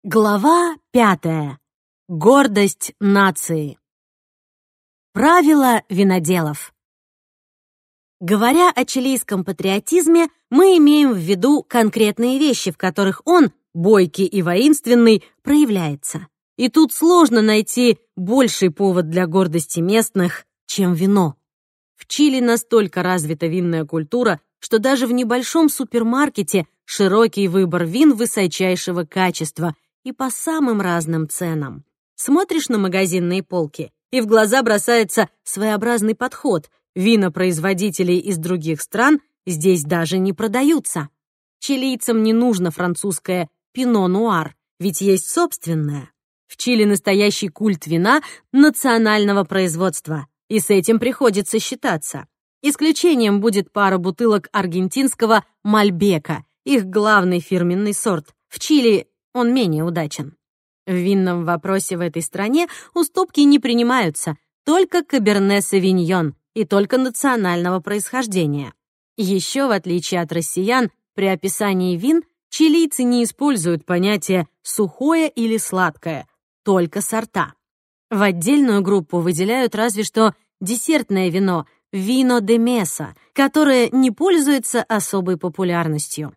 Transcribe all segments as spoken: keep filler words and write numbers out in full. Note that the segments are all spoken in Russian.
Глава пятая. Гордость нации. Правила виноделов. Говоря о чилийском патриотизме, мы имеем в виду конкретные вещи, в которых он, бойкий и воинственный, проявляется. И тут сложно найти больший повод для гордости местных, чем вино. В Чили настолько развита винная культура, что даже в небольшом супермаркете широкий выбор вин высочайшего качества и по самым разным ценам. Смотришь на магазинные полки, и в глаза бросается своеобразный подход. Вина производителей из других стран здесь даже не продаются. Чилийцам не нужно французское пино-нуар, ведь есть собственное. В Чили настоящий культ вина национального производства, и с этим приходится считаться. Исключением будет пара бутылок аргентинского Мальбека, их главный фирменный сорт. В Чили он менее удачен. В винном вопросе в этой стране уступки не принимаются, только Каберне Савиньон и только национального происхождения. Еще, в отличие от россиян, при описании вин чилийцы не используют понятие «сухое» или «сладкое», только сорта. В отдельную группу выделяют разве что десертное вино «вино де меса», которое не пользуется особой популярностью.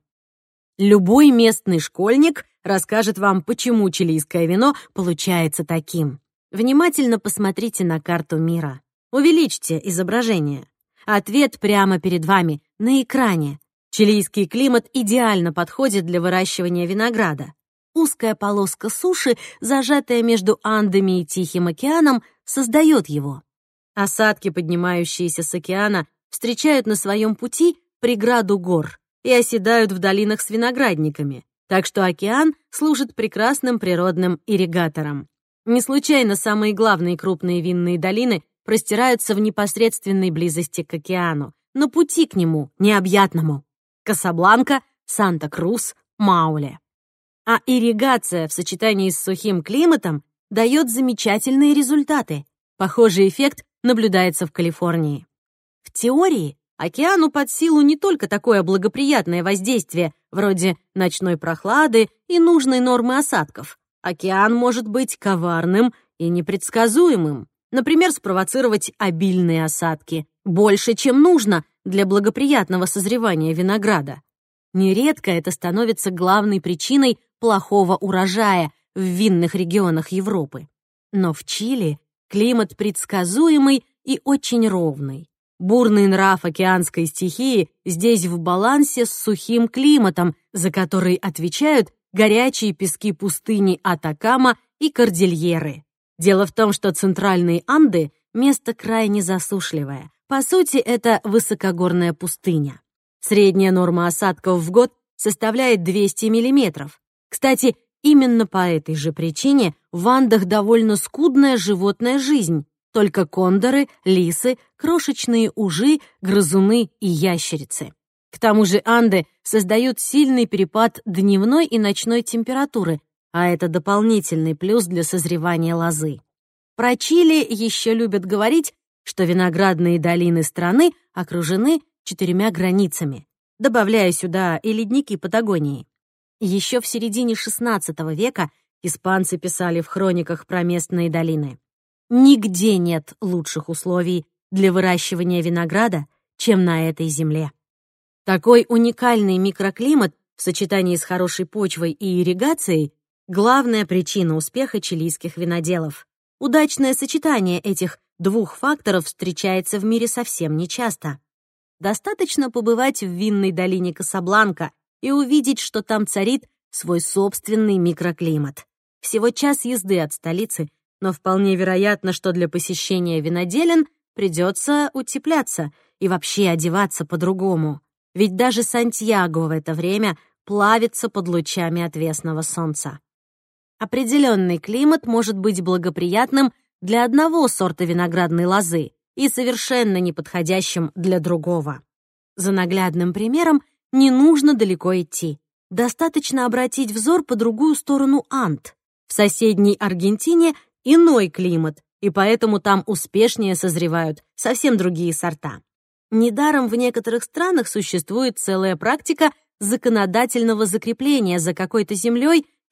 Любой местный школьник расскажет вам, почему чилийское вино получается таким. Внимательно посмотрите на карту мира. Увеличьте изображение. Ответ прямо перед вами, на экране. Чилийский климат идеально подходит для выращивания винограда. Узкая полоска суши, зажатая между Андами и Тихим океаном, создает его. Осадки, поднимающиеся с океана, встречают на своем пути преграду гор и оседают в долинах с виноградниками, так что океан служит прекрасным природным ирригатором. Не случайно самые главные крупные винные долины простираются в непосредственной близости к океану, на пути к нему, необъятному. Касабланка, Санта-Крус, Мауле. А ирригация в сочетании с сухим климатом дает замечательные результаты. Похожий эффект наблюдается в Калифорнии. В теории океану под силу не только такое благоприятное воздействие, вроде ночной прохлады и нужной нормы осадков. Океан может быть коварным и непредсказуемым. Например, спровоцировать обильные осадки, больше, чем нужно для благоприятного созревания винограда. Нередко это становится главной причиной плохого урожая в винных регионах Европы. Но в Чили климат предсказуемый и очень ровный. Бурный нрав океанской стихии здесь в балансе с сухим климатом, за который отвечают горячие пески пустыни Атакама и Кордильеры. Дело в том, что центральные Анды — место крайне засушливое. По сути, это высокогорная пустыня. Средняя норма осадков в год составляет двести миллиметров. Кстати, именно по этой же причине в Андах довольно скудная животная жизнь. Только кондоры, лисы, крошечные ужи, грызуны и ящерицы. К тому же Анды создают сильный перепад дневной и ночной температуры, а это дополнительный плюс для созревания лозы. Про Чили еще любят говорить, что виноградные долины страны окружены четырьмя границами, добавляя сюда и ледники Патагонии. Еще в середине шестнадцатого века испанцы писали в хрониках про местные долины: «Нигде нет лучших условий для выращивания винограда, чем на этой земле». Такой уникальный микроклимат в сочетании с хорошей почвой и ирригацией — главная причина успеха чилийских виноделов. Удачное сочетание этих двух факторов встречается в мире совсем нечасто. Достаточно побывать в винной долине Касабланка и увидеть, что там царит свой собственный микроклимат. Всего час езды от столицы, но вполне вероятно, что для посещения виноделин придется утепляться и вообще одеваться по-другому. Ведь даже Сантьяго в это время плавится под лучами отвесного солнца. Определенный климат может быть благоприятным для одного сорта виноградной лозы и совершенно неподходящим для другого. За наглядным примером не нужно далеко идти. Достаточно обратить взор по другую сторону Анд. В соседней Аргентине иной климат, и поэтому там успешнее созревают совсем другие сорта. Недаром в некоторых странах существует целая практика законодательного закрепления за какой-то землей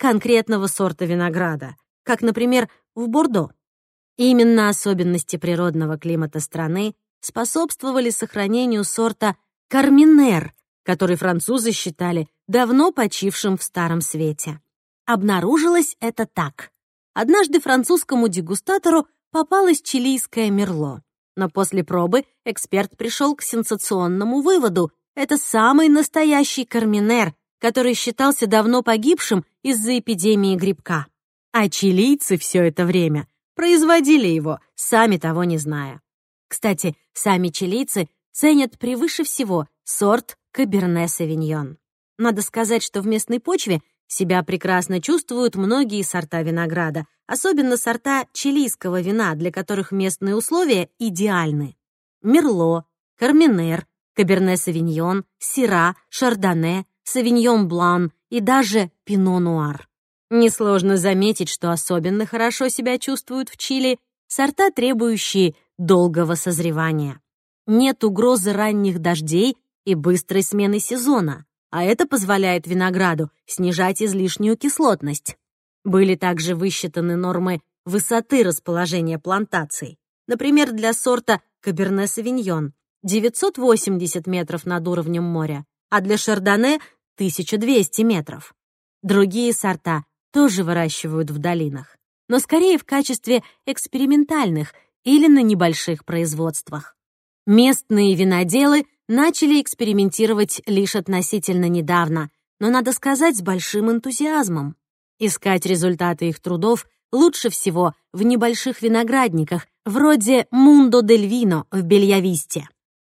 конкретного сорта винограда, как, например, в Бордо. Именно особенности природного климата страны способствовали сохранению сорта Карминер, который французы считали давно почившим в Старом Свете. Обнаружилось это так. Однажды французскому дегустатору попалось чилийское мерло. Но после пробы эксперт пришел к сенсационному выводу. Это самый настоящий Карминер, который считался давно погибшим из-за эпидемии грибка. А чилийцы все это время производили его, сами того не зная. Кстати, сами чилийцы ценят превыше всего сорт Каберне Савиньон. Надо сказать, что в местной почве себя прекрасно чувствуют многие сорта винограда, особенно сорта чилийского вина, для которых местные условия идеальны. Мерло, Карминер, Каберне Савиньон, Сира, Шардоне, Савиньон Блан и даже Пино Нуар. Несложно заметить, что особенно хорошо себя чувствуют в Чили сорта, требующие долгого созревания. Нет угрозы ранних дождей и быстрой смены сезона, а это позволяет винограду снижать излишнюю кислотность. Были также высчитаны нормы высоты расположения плантаций. Например, для сорта Каберне Савиньон девятьсот восемьдесят метров над уровнем моря, а для Шардоне — тысяча двести метров. Другие сорта тоже выращивают в долинах, но скорее в качестве экспериментальных или на небольших производствах. Местные виноделы начали экспериментировать лишь относительно недавно, но, надо сказать, с большим энтузиазмом. Искать результаты их трудов лучше всего в небольших виноградниках, вроде Мундо дель Вино в Бельявисте.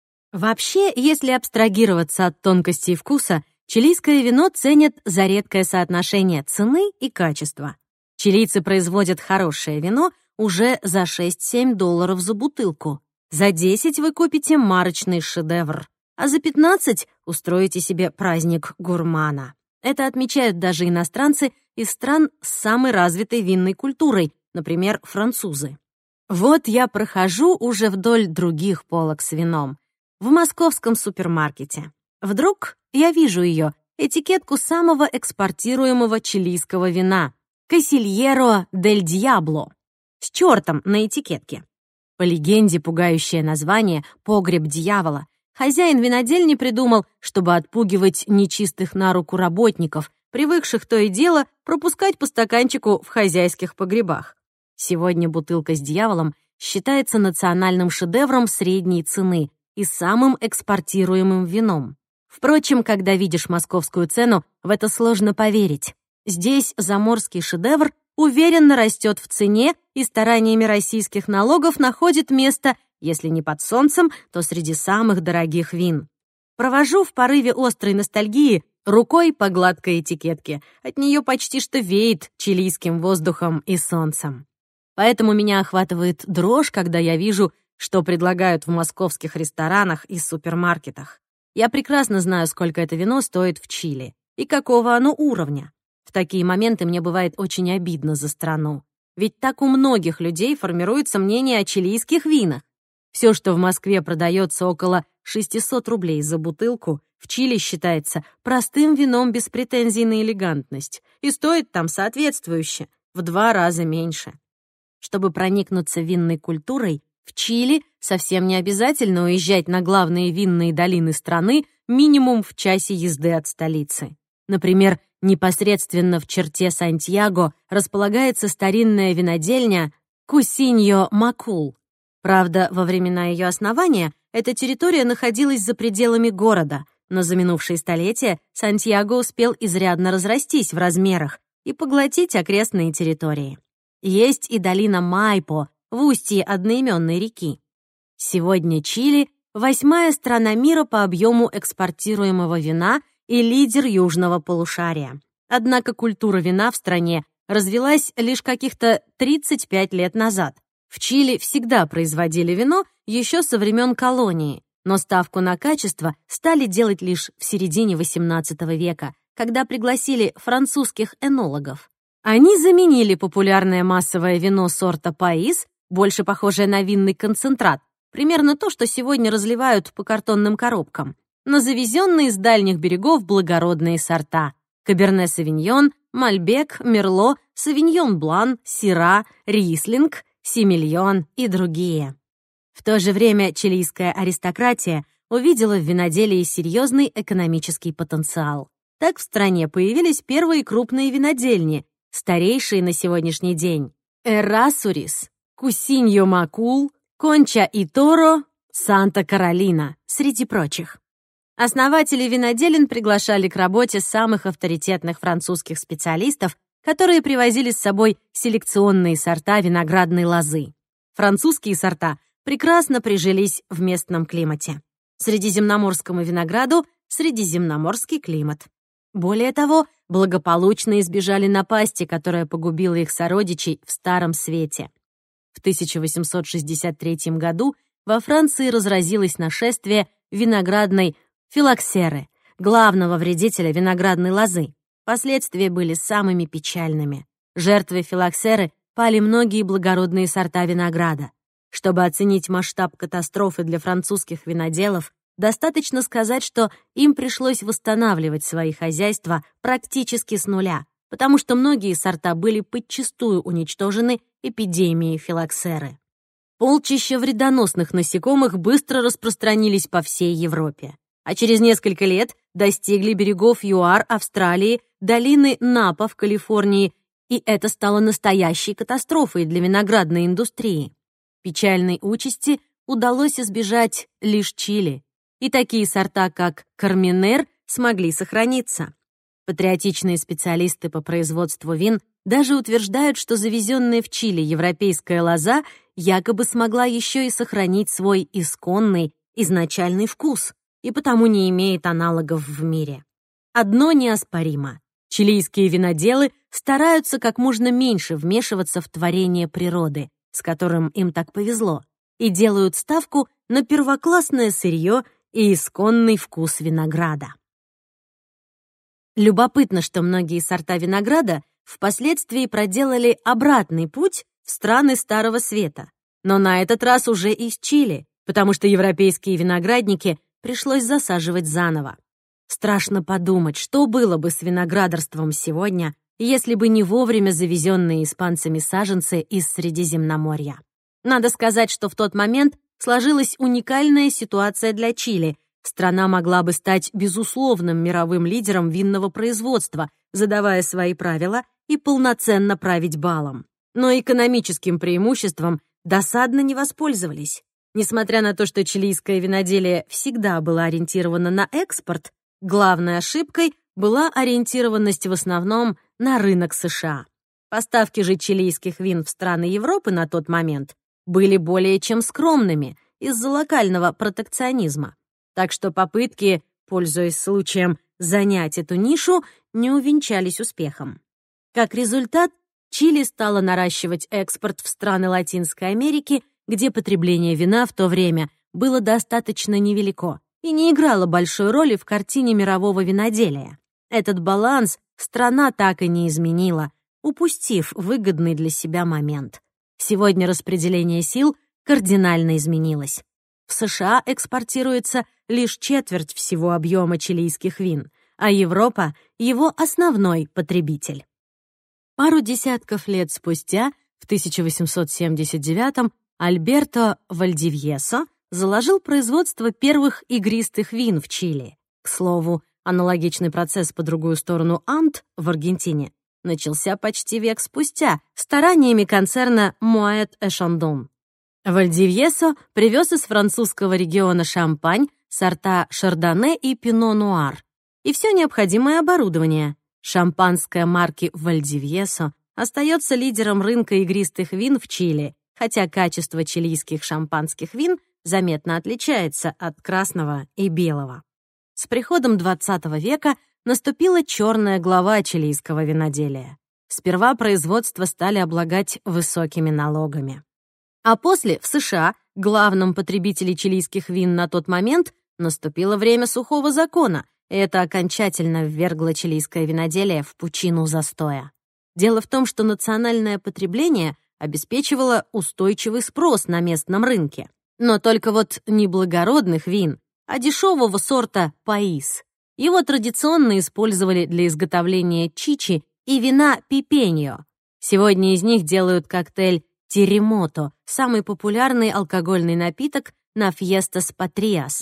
Вообще, если абстрагироваться от тонкостей вкуса, чилийское вино ценят за редкое соотношение цены и качества. Чилийцы производят хорошее вино уже за шесть-семь долларов за бутылку. За десять вы купите марочный шедевр, а за пятнадцать устроите себе праздник гурмана. Это отмечают даже иностранцы из стран с самой развитой винной культурой, например, французы. Вот я прохожу уже вдоль других полок с вином, в московском супермаркете. Вдруг я вижу ее, этикетку самого экспортируемого чилийского вина — Касильеро дель Диабло, с чертом на этикетке. По легенде, пугающее название «Погреб дьявола» хозяин винодельни придумал, чтобы отпугивать нечистых на руку работников, привыкших то и дело пропускать по стаканчику в хозяйских погребах. Сегодня бутылка с дьяволом считается национальным шедевром средней цены и самым экспортируемым вином. Впрочем, когда видишь московскую цену, в это сложно поверить. Здесь заморский шедевр уверенно растет в цене и стараниями российских налогов находит место, если не под солнцем, то среди самых дорогих вин. Провожу в порыве острой ностальгии рукой по гладкой этикетке. От нее почти что веет чилийским воздухом и солнцем. Поэтому меня охватывает дрожь, когда я вижу, что предлагают в московских ресторанах и супермаркетах. Я прекрасно знаю, сколько это вино стоит в Чили и какого оно уровня. В такие моменты мне бывает очень обидно за страну. Ведь так у многих людей формируется мнение о чилийских винах. Все, что в Москве продается около шестьсот рублей за бутылку, в Чили считается простым вином без претензий на элегантность и стоит там соответствующе, в два раза меньше. Чтобы проникнуться винной культурой, в Чили совсем не обязательно уезжать на главные винные долины страны минимум в часе езды от столицы. Например, непосредственно в черте Сантьяго располагается старинная винодельня Кусиньо Макул. Правда, во времена ее основания эта территория находилась за пределами города, но за минувшие столетия Сантьяго успел изрядно разрастись в размерах и поглотить окрестные территории. Есть и долина Майпо в устье одноименной реки. Сегодня Чили — восьмая страна мира по объему экспортируемого вина и лидер южного полушария. Однако культура вина в стране развилась лишь каких-то тридцать пять лет назад. В Чили всегда производили вино еще со времен колонии, но ставку на качество стали делать лишь в середине восемнадцатого века, когда пригласили французских энологов. Они заменили популярное массовое вино сорта Паис, больше похожее на винный концентрат, примерно то, что сегодня разливают по картонным коробкам, на завезенные с дальних берегов благородные сорта — Каберне Савиньон, Мальбек, Мерло, Савиньон Блан, Сира, Рислинг, Семильон и другие. В то же время чилийская аристократия увидела в виноделии серьезный экономический потенциал. Так в стране появились первые крупные винодельни, старейшие на сегодняшний день — Эррасурис, Кусиньо-Макул, Конча и Торо, Санта-Каролина, среди прочих. Основатели виноделин приглашали к работе самых авторитетных французских специалистов, которые привозили с собой селекционные сорта виноградной лозы. Французские сорта прекрасно прижились в местном климате. Средиземноморскому винограду — средиземноморский климат. Более того, благополучно избежали напасти, которая погубила их сородичей в Старом Свете. В тысяча восемьсот шестьдесят третьем году во Франции разразилось нашествие виноградной филоксеры, главного вредителя виноградной лозы. Последствия были самыми печальными. Жертвой филоксеры пали многие благородные сорта винограда. Чтобы оценить масштаб катастрофы для французских виноделов, достаточно сказать, что им пришлось восстанавливать свои хозяйства практически с нуля, потому что многие сорта были подчистую уничтожены эпидемией филоксеры. Полчища вредоносных насекомых быстро распространились по всей Европе, а через несколько лет достигли берегов ЮАР Австралии, долины Напа в Калифорнии, и это стало настоящей катастрофой для виноградной индустрии. Печальной участи удалось избежать лишь Чили, и такие сорта, как Карминер, смогли сохраниться. Патриотичные специалисты по производству вин даже утверждают, что завезенная в Чили европейская лоза якобы смогла еще и сохранить свой исконный, изначальный вкус, и потому не имеет аналогов в мире. Одно неоспоримо. Чилийские виноделы стараются как можно меньше вмешиваться в творение природы, с которым им так повезло, и делают ставку на первоклассное сырье и исконный вкус винограда. Любопытно, что многие сорта винограда впоследствии проделали обратный путь в страны Старого Света, но на этот раз уже из Чили, потому что европейские виноградники пришлось засаживать заново. Страшно подумать, что было бы с виноградарством сегодня, если бы не вовремя завезенные испанцами саженцы из Средиземноморья. Надо сказать, что в тот момент сложилась уникальная ситуация для Чили. Страна могла бы стать безусловным мировым лидером винного производства, задавая свои правила и полноценно править балом. Но экономическим преимуществом досадно не воспользовались. Несмотря на то, что чилийское виноделие всегда было ориентировано на экспорт, главной ошибкой была ориентированность в основном на рынок США. Поставки же чилийских вин в страны Европы на тот момент были более чем скромными из-за локального протекционизма. Так что попытки, пользуясь случаем, занять эту нишу, не увенчались успехом. Как результат, Чили стала наращивать экспорт в страны Латинской Америки, где потребление вина в то время было достаточно невелико и не играло большой роли в картине мирового виноделия. Этот баланс страна так и не изменила, упустив выгодный для себя момент. Сегодня распределение сил кардинально изменилось. В США экспортируется лишь четверть всего объема чилийских вин, а Европа — его основной потребитель. Пару десятков лет спустя, в тысяча восемьсот семьдесят девятом, Альберто Вальдивьесо заложил производство первых игристых вин в Чили. К слову, аналогичный процесс по другую сторону Анд в Аргентине начался почти век спустя стараниями концерна Моët et Chandon. Вальдивьесо привез из французского региона Шампань сорта Шардоне и Пино Нуар и все необходимое оборудование. Шампанское марки Вальдивьесо остается лидером рынка игристых вин в Чили, хотя качество чилийских шампанских вин заметно отличается от красного и белого. С приходом двадцатого века наступила черная глава чилийского виноделия. Сперва производство стали облагать высокими налогами. А после в США, главном потребителе чилийских вин на тот момент, наступило время сухого закона, и это окончательно ввергло чилийское виноделие в пучину застоя. Дело в том, что национальное потребление обеспечивало устойчивый спрос на местном рынке. Но только вот не благородных вин, а дешевого сорта паис. Его традиционно использовали для изготовления чичи и вина пипеньо. Сегодня из них делают коктейль теремото, самый популярный алкогольный напиток на Фьестас Патриас.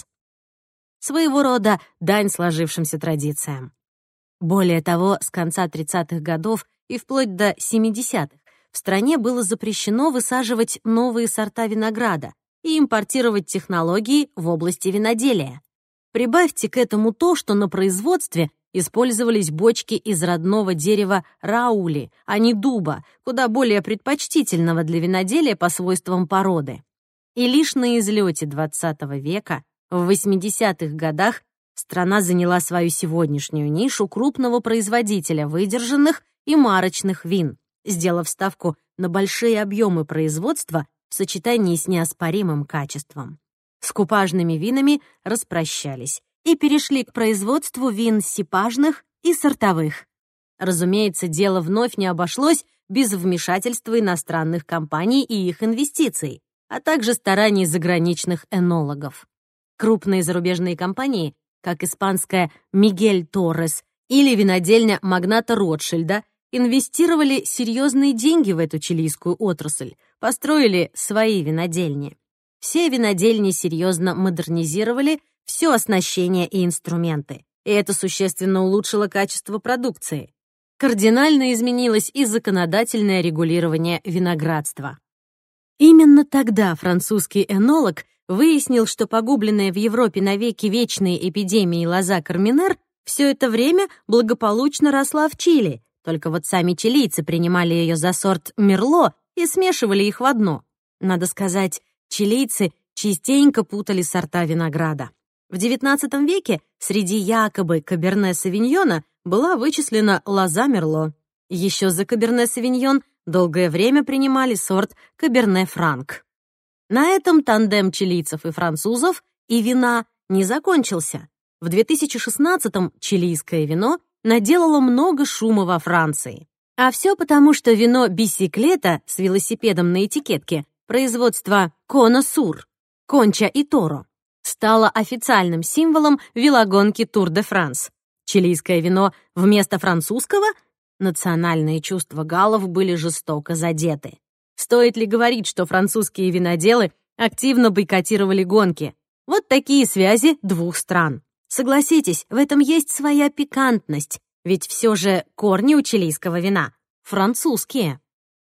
Своего рода дань сложившимся традициям. Более того, с конца тридцатых годов и вплоть до семидесятых в стране было запрещено высаживать новые сорта винограда и импортировать технологии в области виноделия. Прибавьте к этому то, что на производстве использовались бочки из родного дерева раули, а не дуба, куда более предпочтительного для виноделия по свойствам породы. И лишь на излете двадцатого века, в восьмидесятых годах, страна заняла свою сегодняшнюю нишу крупного производителя выдержанных и марочных вин, сделав ставку на большие объемы производства в сочетании с неоспоримым качеством. С купажными винами распрощались и перешли к производству вин сипажных и сортовых. Разумеется, дело вновь не обошлось без вмешательства иностранных компаний и их инвестиций, а также стараний заграничных энологов. Крупные зарубежные компании, как испанская «Мигель Торрес» или винодельня магната Ротшильда, инвестировали серьезные деньги в эту чилийскую отрасль, построили свои винодельни. Все винодельни серьезно модернизировали все оснащение и инструменты, и это существенно улучшило качество продукции. Кардинально изменилось и законодательное регулирование виноградства. Именно тогда французский энолог выяснил, что погубленная в Европе навеки вечной эпидемией лоза карминер все это время благополучно росла в Чили, только вот сами чилийцы принимали ее за сорт мерло и смешивали их в одно. Надо сказать, чилийцы частенько путали сорта винограда. В девятнадцатом веке среди якобы каберне-савиньона была вычислена лоза мерло. Еще за каберне-савиньон долгое время принимали сорт каберне-франк. На этом тандем чилийцев и французов и вина не закончился. В две тысячи шестнадцатом чилийское вино наделало много шума во Франции. А все потому, что вино бисиклета с велосипедом на этикетке производства Коно Сур, Конча и Торо стало официальным символом велогонки Тур де Франс. Чилийское вино вместо французского? Национальные чувства галлов были жестоко задеты. Стоит ли говорить, что французские виноделы активно бойкотировали гонки? Вот такие связи двух стран. Согласитесь, в этом есть своя пикантность, ведь все же корни у чилийского вина французские.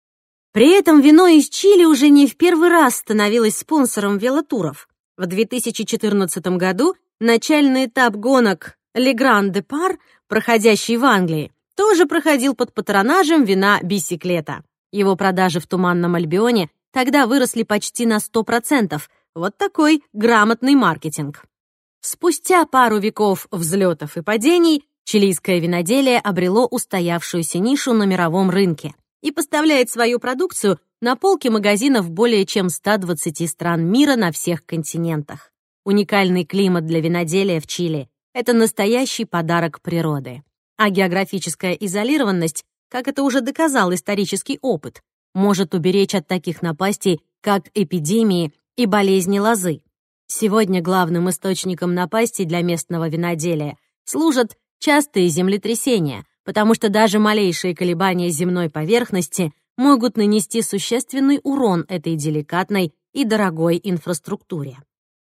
При этом вино из Чили уже не в первый раз становилось спонсором велотуров. В две тысячи четырнадцатом году начальный этап гонок Le Grand Départ, проходящий в Англии, тоже проходил под патронажем вина бисиклета. Его продажи в Туманном Альбионе тогда выросли почти на сто процентов. Вот такой грамотный маркетинг. Спустя пару веков взлетов и падений чилийское виноделие обрело устоявшуюся нишу на мировом рынке и поставляет свою продукцию на полки магазинов более чем ста двадцати стран мира на всех континентах. Уникальный климат для виноделия в Чили — это настоящий подарок природы. А географическая изолированность, как это уже доказал исторический опыт, может уберечь от таких напастей, как эпидемии и болезни лозы. Сегодня главным источником напастей для местного виноделия служат частые землетрясения, потому что даже малейшие колебания земной поверхности могут нанести существенный урон этой деликатной и дорогой инфраструктуре.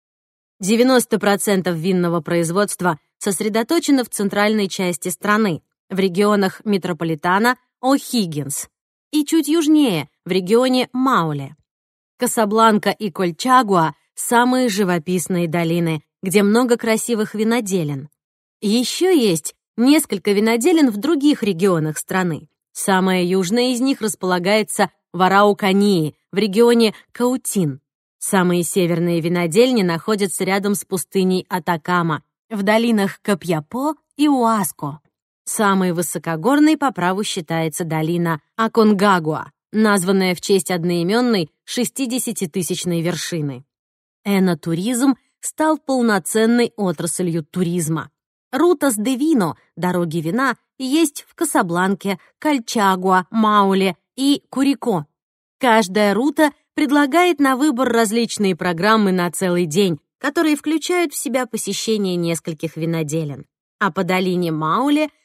девяносто процентов винного производства сосредоточено в центральной части страны, в регионах метрополитана О'Хиггинс и чуть южнее, в регионе Мауле. Касабланка и Кольчагуа — самые живописные долины, где много красивых виноделин. Еще есть несколько виноделин в других регионах страны. Самая южная из них располагается в Араукании, в регионе Каутин. Самые северные винодельни находятся рядом с пустыней Атакама, в долинах Капьяпо и Уаско. Самой высокогорной по праву считается долина Аконгагуа, названная в честь одноименной шестидесятитысячной вершины. Энотуризм стал полноценной отраслью туризма. Рутас де Вино, дороги вина, есть в Касабланке, Кольчагуа, Мауле и Курико. Каждая рута предлагает на выбор различные программы на целый день, которые включают в себя посещение нескольких виноделин. А по долине Мауле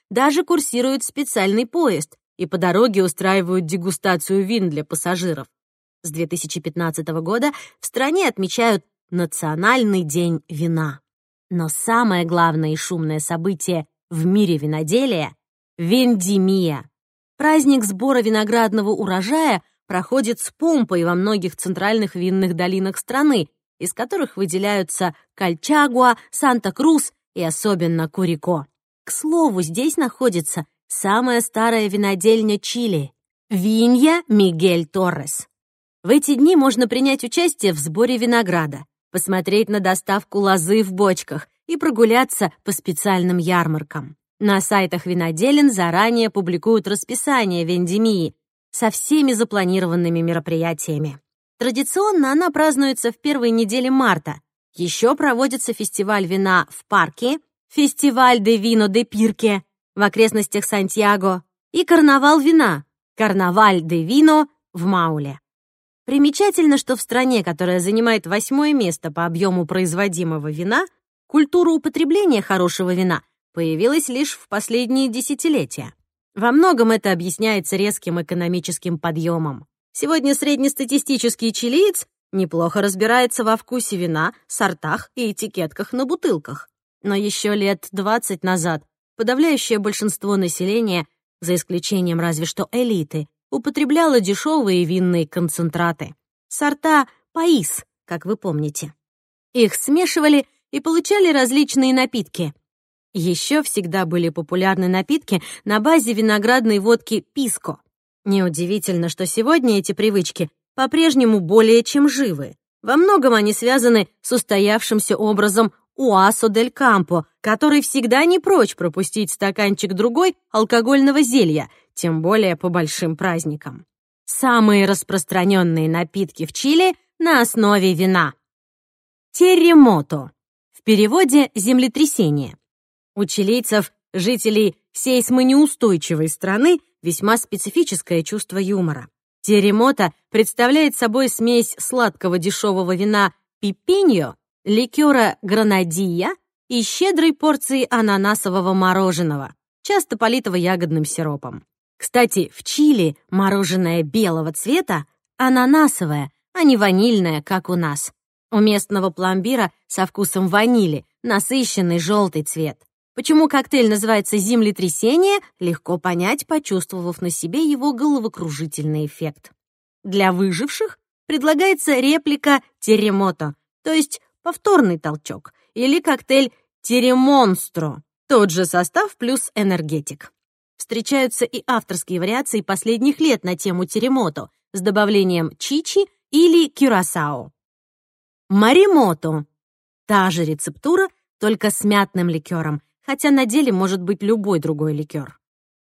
даже курсирует специальный поезд, и по дороге устраивают дегустацию вин для пассажиров. С две тысячи пятнадцатого года в стране отмечают Национальный день вина. Но самое главное и шумное событие в мире виноделия — вендимия. Праздник сбора виноградного урожая проходит с помпой во многих центральных винных долинах страны, из которых выделяются Кольчагуа, Санта-Крус и особенно Курико. К слову, здесь находится самая старая винодельня Чили — Винья Мигель Торрес. В эти дни можно принять участие в сборе винограда, посмотреть на доставку лозы в бочках и прогуляться по специальным ярмаркам. На сайтах виноделин заранее публикуют расписание вендимии со всеми запланированными мероприятиями. Традиционно она празднуется в первой неделе марта. Еще проводится фестиваль вина в парке, фестиваль де вино де Пирке в окрестностях Сантьяго и карнавал вина, карнаваль де вино в Мауле. Примечательно, что в стране, которая занимает восьмое место по объему производимого вина, культура употребления хорошего вина появилась лишь в последние десятилетия. Во многом это объясняется резким экономическим подъемом. Сегодня среднестатистический чилиец неплохо разбирается во вкусе вина, сортах и этикетках на бутылках. Но еще лет двадцать назад подавляющее большинство населения, за исключением разве что элиты, употребляло дешевые винные концентраты. Сорта «Паис», как вы помните. Их смешивали и получали различные напитки. Еще всегда были популярны напитки на базе виноградной водки «Писко». Неудивительно, что сегодня эти привычки по-прежнему более чем живы. Во многом они связаны с устоявшимся образом Уасо дель Кампо, который всегда не прочь пропустить стаканчик-другой алкогольного зелья, тем более по большим праздникам. Самые распространенные напитки в Чили на основе вина. Терремото. В переводе «землетрясение». У чилийцев, жителей сейсмонеустойчивой страны, весьма специфическое чувство юмора. Терремото представляет собой смесь сладкого дешевого вина пипиньо, ликера гранадия и щедрой порции ананасового мороженого, часто политого ягодным сиропом. Кстати, в Чили мороженое белого цвета ананасовое, а не ванильное, как у нас. У местного пломбира со вкусом ванили насыщенный желтый цвет. Почему коктейль называется «землетрясение», легко понять, почувствовав на себе его головокружительный эффект. Для выживших предлагается реплика «терремото», то есть повторный толчок, или коктейль «терремонстро», тот же состав плюс энергетик. Встречаются и авторские вариации последних лет на тему терремото с добавлением чичи или кюрасао. Маримото. Та же рецептура, только с мятным ликером, хотя на деле может быть любой другой ликер.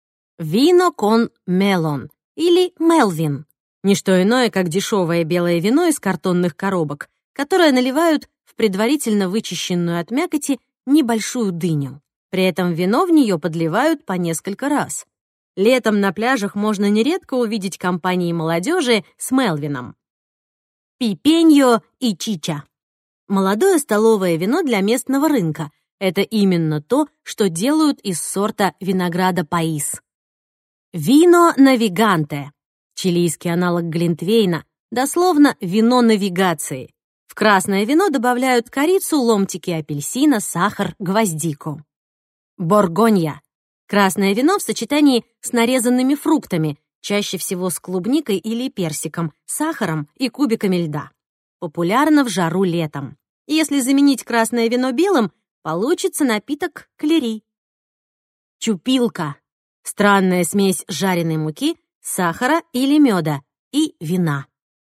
Вино кон мелон или мелвин. Не что иное, как дешевое белое вино из картонных коробок, которое наливают в предварительно вычищенную от мякоти небольшую дыню. При этом вино в нее подливают по несколько раз. Летом на пляжах можно нередко увидеть компании молодежи с мелвином. Пипеньо и чича. Молодое столовое вино для местного рынка. Это именно то, что делают из сорта винограда Паис. Вино навиганте. Чилийский аналог глинтвейна, дословно вино навигации. В красное вино добавляют корицу, ломтики апельсина, сахар, гвоздику. Боргонья. Красное вино в сочетании с нарезанными фруктами, чаще всего с клубникой или персиком, сахаром и кубиками льда. Популярно в жару летом. Если заменить красное вино белым, получится напиток клери. Чупилка. Странная смесь жареной муки, сахара или меда и вина.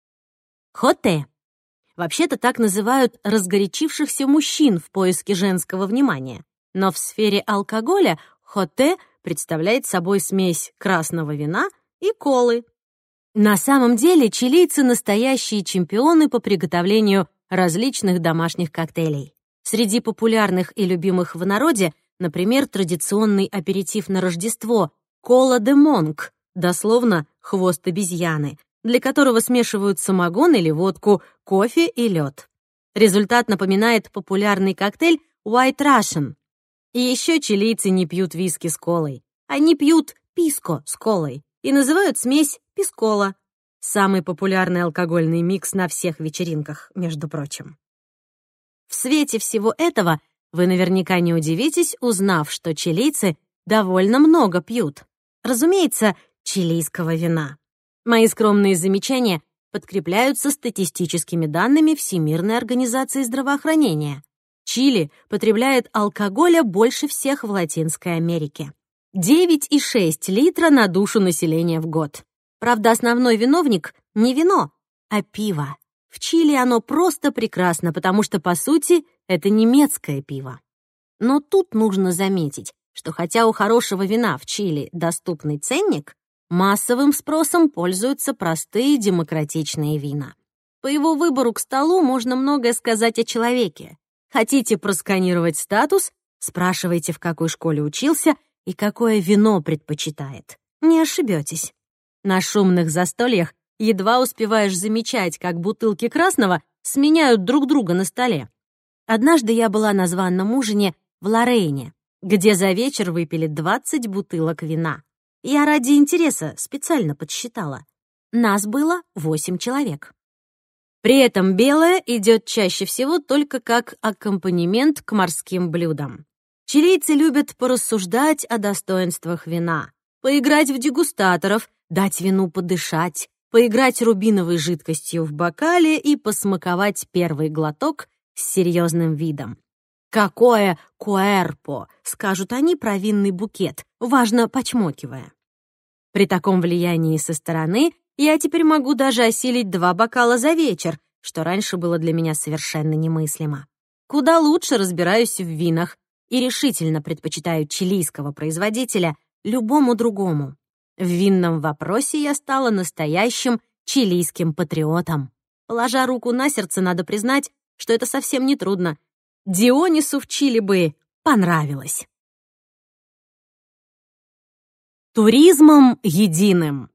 Хоте. Вообще-то так называют разгорячившихся мужчин в поиске женского внимания. Но в сфере алкоголя хоте представляет собой смесь красного вина и колы. На самом деле чилийцы настоящие чемпионы по приготовлению различных домашних коктейлей. Среди популярных и любимых в народе, например, традиционный аперитив на Рождество «кола де монк», дословно «хвост обезьяны», для которого смешивают самогон или водку, кофе и лед. Результат напоминает популярный коктейль White Russian. И еще чилийцы не пьют виски с колой. Они пьют писко с колой и называют смесь пискола. Самый популярный алкогольный микс на всех вечеринках, между прочим. В свете всего этого вы наверняка не удивитесь, узнав, что чилийцы довольно много пьют. Разумеется, чилийского вина. Мои скромные замечания подкрепляются статистическими данными Всемирной организации здравоохранения. Чили потребляет алкоголя больше всех в Латинской Америке. девять и шесть литра на душу населения в год. Правда, основной виновник не вино, а пиво. В Чили оно просто прекрасно, потому что, по сути, это немецкое пиво. Но тут нужно заметить, что хотя у хорошего вина в Чили доступный ценник, массовым спросом пользуются простые демократичные вина. По его выбору к столу можно многое сказать о человеке. Хотите просканировать статус? Спрашивайте, в какой школе учился и какое вино предпочитает. Не ошибетесь. На шумных застольях едва успеваешь замечать, как бутылки красного сменяют друг друга на столе. Однажды я была на званом ужине в Лорейне, где за вечер выпили двадцать бутылок вина. Я ради интереса специально подсчитала. Нас было восемь человек. При этом белое идет чаще всего только как аккомпанемент к морским блюдам. Чилийцы любят порассуждать о достоинствах вина, поиграть в дегустаторов, дать вину подышать, поиграть рубиновой жидкостью в бокале и посмаковать первый глоток с серьезным видом. «Какое куэрпо!» — скажут они про винный букет, важно почмокивая. При таком влиянии со стороны я теперь могу даже осилить два бокала за вечер, что раньше было для меня совершенно немыслимо. Куда лучше разбираюсь в винах и решительно предпочитаю чилийского производителя любому другому. В винном вопросе я стала настоящим чилийским патриотом. Положа руку на сердце, надо признать, что это совсем не трудно. Дионису в Чили бы понравилось. Туризмом единым.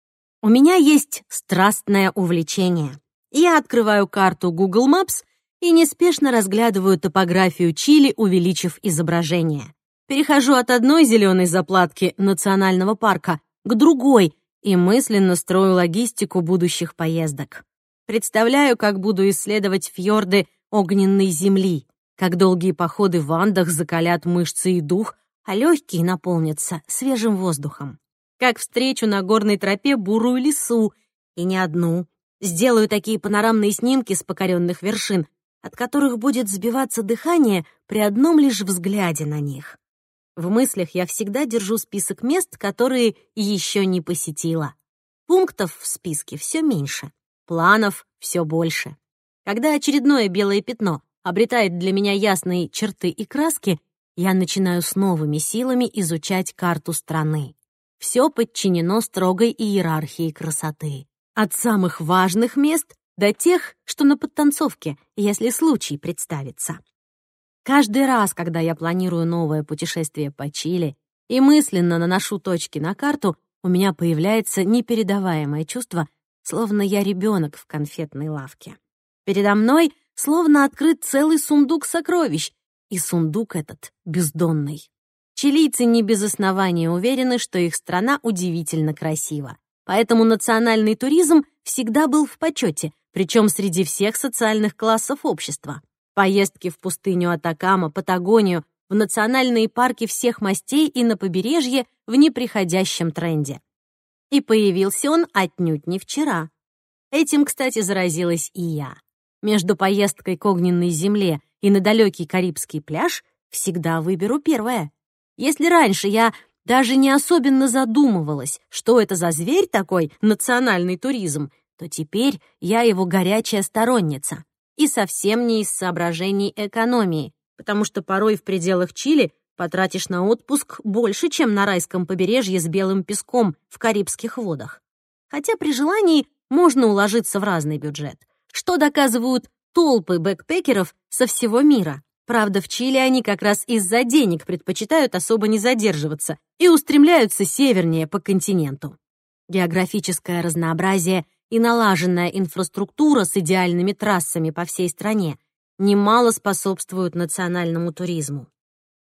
У меня есть страстное увлечение. Я открываю карту Google Maps и неспешно разглядываю топографию Чили, увеличив изображение. Перехожу от одной зеленой заплатки национального парка к другой и мысленно строю логистику будущих поездок. Представляю, как буду исследовать фьорды огненной земли, как долгие походы в Андах закалят мышцы и дух, а легкие наполнятся свежим воздухом. Как встречу на горной тропе бурую лису, и не одну. Сделаю такие панорамные снимки с покоренных вершин, от которых будет сбиваться дыхание при одном лишь взгляде на них. В мыслях я всегда держу список мест, которые еще не посетила. Пунктов в списке все меньше, планов все больше. Когда очередное белое пятно обретает для меня ясные черты и краски, я начинаю с новыми силами изучать карту страны. Все подчинено строгой иерархии красоты. От самых важных мест до тех, что на подтанцовке, если случай представится. Каждый раз, когда я планирую новое путешествие по Чили и мысленно наношу точки на карту, у меня появляется непередаваемое чувство, словно я ребенок в конфетной лавке. Передо мной словно открыт целый сундук сокровищ, и сундук этот бездонный. Чилийцы не без основания уверены, что их страна удивительно красива. Поэтому национальный туризм всегда был в почете, причем среди всех социальных классов общества. Поездки в пустыню Атакама, Патагонию, в национальные парки всех мастей и на побережье в неприходящем тренде. И появился он отнюдь не вчера. Этим, кстати, заразилась и я. Между поездкой к огненной земле и на далекий Карибский пляж всегда выберу первое. Если раньше я даже не особенно задумывалась, что это за зверь такой, национальный туризм, то теперь я его горячая сторонница. И совсем не из соображений экономии, потому что порой в пределах Чили потратишь на отпуск больше, чем на райском побережье с белым песком в Карибских водах. Хотя при желании можно уложиться в разный бюджет, что доказывают толпы бэкпекеров со всего мира. Правда, в Чили они как раз из-за денег предпочитают особо не задерживаться и устремляются севернее по континенту. Географическое разнообразие и налаженная инфраструктура с идеальными трассами по всей стране немало способствуют национальному туризму.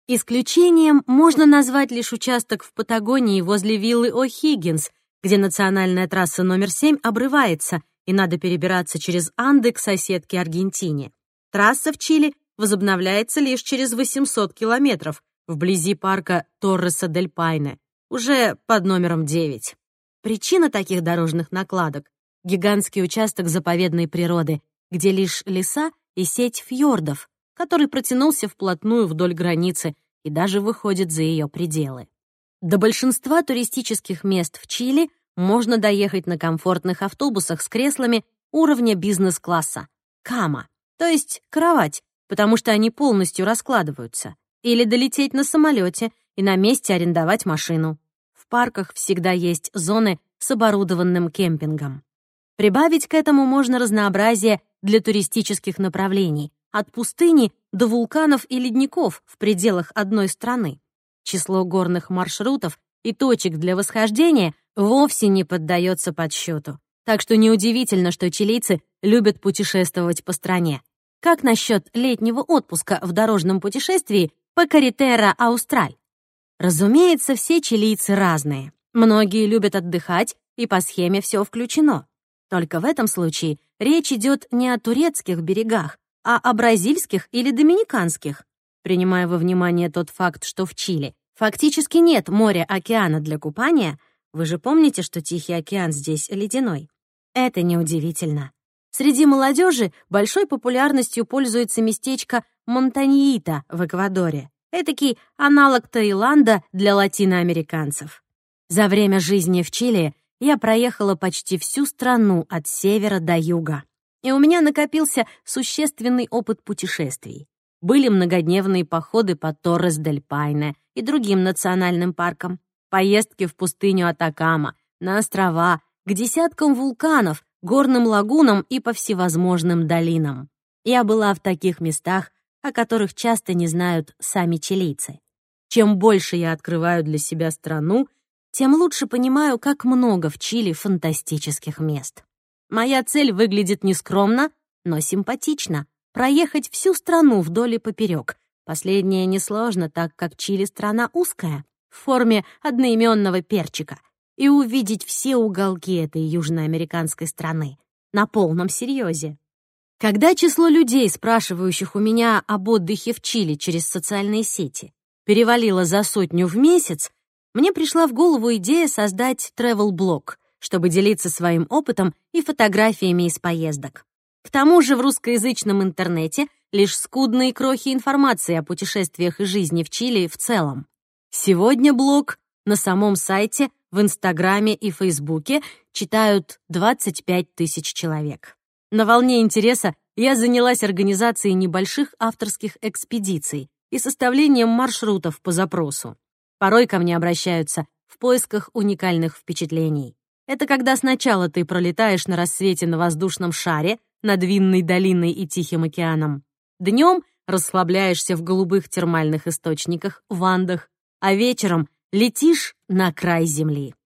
Исключением можно назвать лишь участок в Патагонии возле виллы О'Хиггинс, где национальная трасса номер семь обрывается, и надо перебираться через Анды к соседке Аргентине. Трасса в Чили возобновляется лишь через восемьсот километров, вблизи парка Торреса-дель-Пайне, уже под номером девять. Причина таких дорожных накладок — гигантский участок заповедной природы, где лишь леса и сеть фьордов, который протянулся вплотную вдоль границы и даже выходит за ее пределы. До большинства туристических мест в Чили можно доехать на комфортных автобусах с креслами уровня бизнес-класса, кама, то есть кровать, потому что они полностью раскладываются, или долететь на самолете и на месте арендовать машину. В парках всегда есть зоны с оборудованным кемпингом. Прибавить к этому можно разнообразие для туристических направлений, от пустыни до вулканов и ледников в пределах одной страны. Число горных маршрутов и точек для восхождения вовсе не поддается подсчету. Так что неудивительно, что чилийцы любят путешествовать по стране. Как насчет летнего отпуска в дорожном путешествии по Карретера-Аустраль? Разумеется, все чилийцы разные. Многие любят отдыхать, и по схеме все включено. Только в этом случае речь идет не о турецких берегах, а о бразильских или доминиканских. Принимая во внимание тот факт, что в Чили фактически нет моря-океана для купания, вы же помните, что Тихий океан здесь ледяной. Это неудивительно. Среди молодежи большой популярностью пользуется местечко Монтаньита в Эквадоре, этакий аналог Таиланда для латиноамериканцев. За время жизни в Чили я проехала почти всю страну от севера до юга, и у меня накопился существенный опыт путешествий. Были многодневные походы по Торрес-дель-Пайне и другим национальным паркам, поездки в пустыню Атакама, на острова, к десяткам вулканов, горным лагунам и по всевозможным долинам. Я была в таких местах, о которых часто не знают сами чилийцы. Чем больше я открываю для себя страну, тем лучше понимаю, как много в Чили фантастических мест. Моя цель выглядит нескромно, но симпатично — проехать всю страну вдоль и поперек. Последнее несложно, так как Чили — страна узкая, в форме одноименного перчика, и увидеть все уголки этой южноамериканской страны на полном серьезе. Когда число людей, спрашивающих у меня об отдыхе в Чили через социальные сети, перевалило за сотню в месяц, мне пришла в голову идея создать travel-блог, чтобы делиться своим опытом и фотографиями из поездок. К тому же в русскоязычном интернете лишь скудные крохи информации о путешествиях и жизни в Чили в целом. Сегодня блог на самом сайте, в Инстаграме и Фейсбуке читают двадцать пять тысяч человек. На волне интереса я занялась организацией небольших авторских экспедиций и составлением маршрутов по запросу. Порой ко мне обращаются в поисках уникальных впечатлений. Это когда сначала ты пролетаешь на рассвете на воздушном шаре над Винной долиной и Тихим океаном. Днем расслабляешься в голубых термальных источниках в Андах, а вечером летишь на край земли.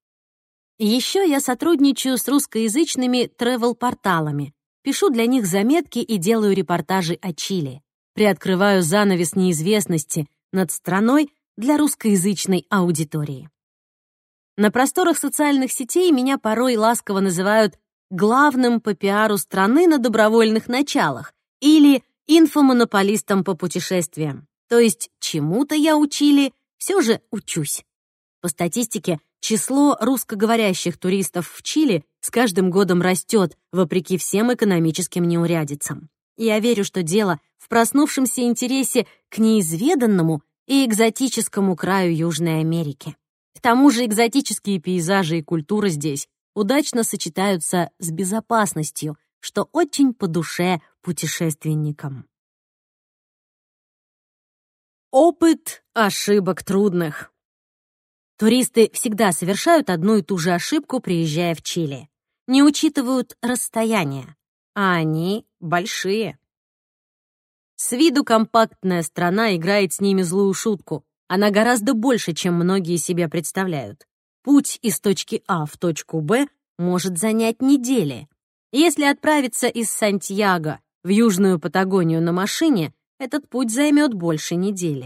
Еще я сотрудничаю с русскоязычными тревел-порталами, пишу для них заметки и делаю репортажи о Чили. Приоткрываю занавес неизвестности над страной для русскоязычной аудитории. На просторах социальных сетей меня порой ласково называют главным по пиару страны на добровольных началах или инфомонополистом по путешествиям. То есть чему-то я у Чили все же учусь. По статистике, число русскоговорящих туристов в Чили с каждым годом растет, вопреки всем экономическим неурядицам. Я верю, что дело в проснувшемся интересе к неизведанному и экзотическому краю Южной Америки. К тому же экзотические пейзажи и культура здесь удачно сочетаются с безопасностью, что очень по душе путешественникам. Опыт ошибок трудных. Туристы всегда совершают одну и ту же ошибку, приезжая в Чили. Не учитывают расстояние, а они большие. С виду компактная страна играет с ними злую шутку. Она гораздо больше, чем многие себе представляют. Путь из точки А в точку Б может занять недели. Если отправиться из Сантьяго в Южную Патагонию на машине, этот путь займет больше недели.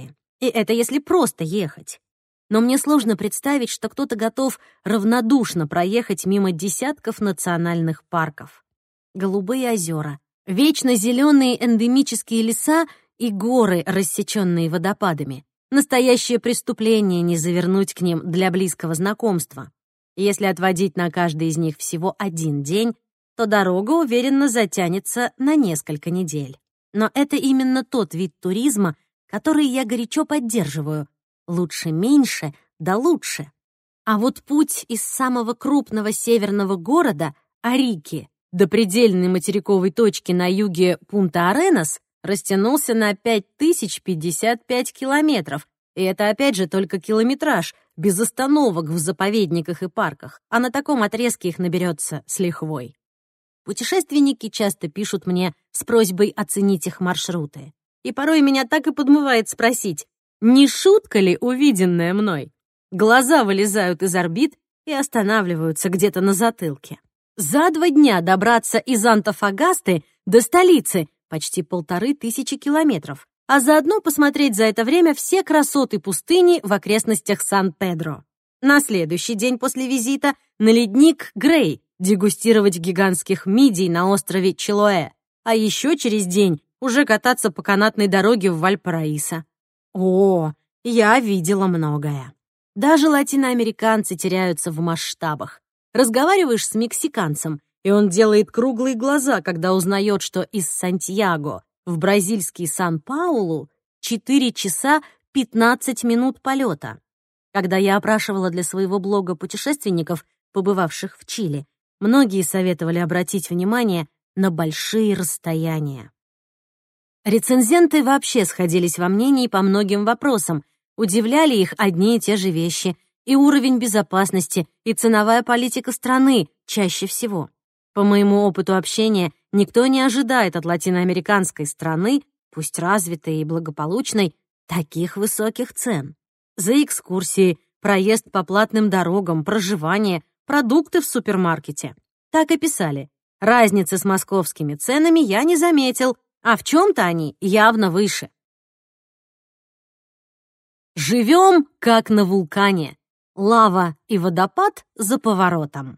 И это если просто ехать. Но мне сложно представить, что кто-то готов равнодушно проехать мимо десятков национальных парков. Голубые озера, вечно зеленые эндемические леса и горы, рассеченные водопадами. Настоящее преступление не завернуть к ним для близкого знакомства. Если отводить на каждый из них всего один день, то дорога уверенно затянется на несколько недель. Но это именно тот вид туризма, который я горячо поддерживаю. Лучше меньше, да лучше. А вот путь из самого крупного северного города, Арики, до предельной материковой точки на юге Пунта-Аренас растянулся на пять тысяч пятьдесят пять километров. И это опять же только километраж, без остановок в заповедниках и парках, а на таком отрезке их наберется с лихвой. Путешественники часто пишут мне с просьбой оценить их маршруты. И порой меня так и подмывает спросить, не шутка ли увиденное мной? Глаза вылезают из орбит и останавливаются где-то на затылке. За два дня добраться из Антофагасты до столицы почти полторы тысячи километров, а заодно посмотреть за это время все красоты пустыни в окрестностях Сан-Педро. На следующий день после визита на ледник Грей дегустировать гигантских мидий на острове Чилоэ, а еще через день уже кататься по канатной дороге в Вальпараисо. О, я видела многое. Даже латиноамериканцы теряются в масштабах. Разговариваешь с мексиканцем, и он делает круглые глаза, когда узнает, что из Сантьяго в бразильский Сан-Паулу четыре часа пятнадцать минут полета. Когда я опрашивала для своего блога путешественников, побывавших в Чили, многие советовали обратить внимание на большие расстояния. Рецензенты вообще сходились во мнении по многим вопросам, удивляли их одни и те же вещи, и уровень безопасности, и ценовая политика страны чаще всего. По моему опыту общения, никто не ожидает от латиноамериканской страны, пусть развитой и благополучной, таких высоких цен. За экскурсии, проезд по платным дорогам, проживание, продукты в супермаркете. Так и писали. Разницы с московскими ценами я не заметил, а в чем-то они явно выше. Живем как на вулкане. Лава и водопад за поворотом.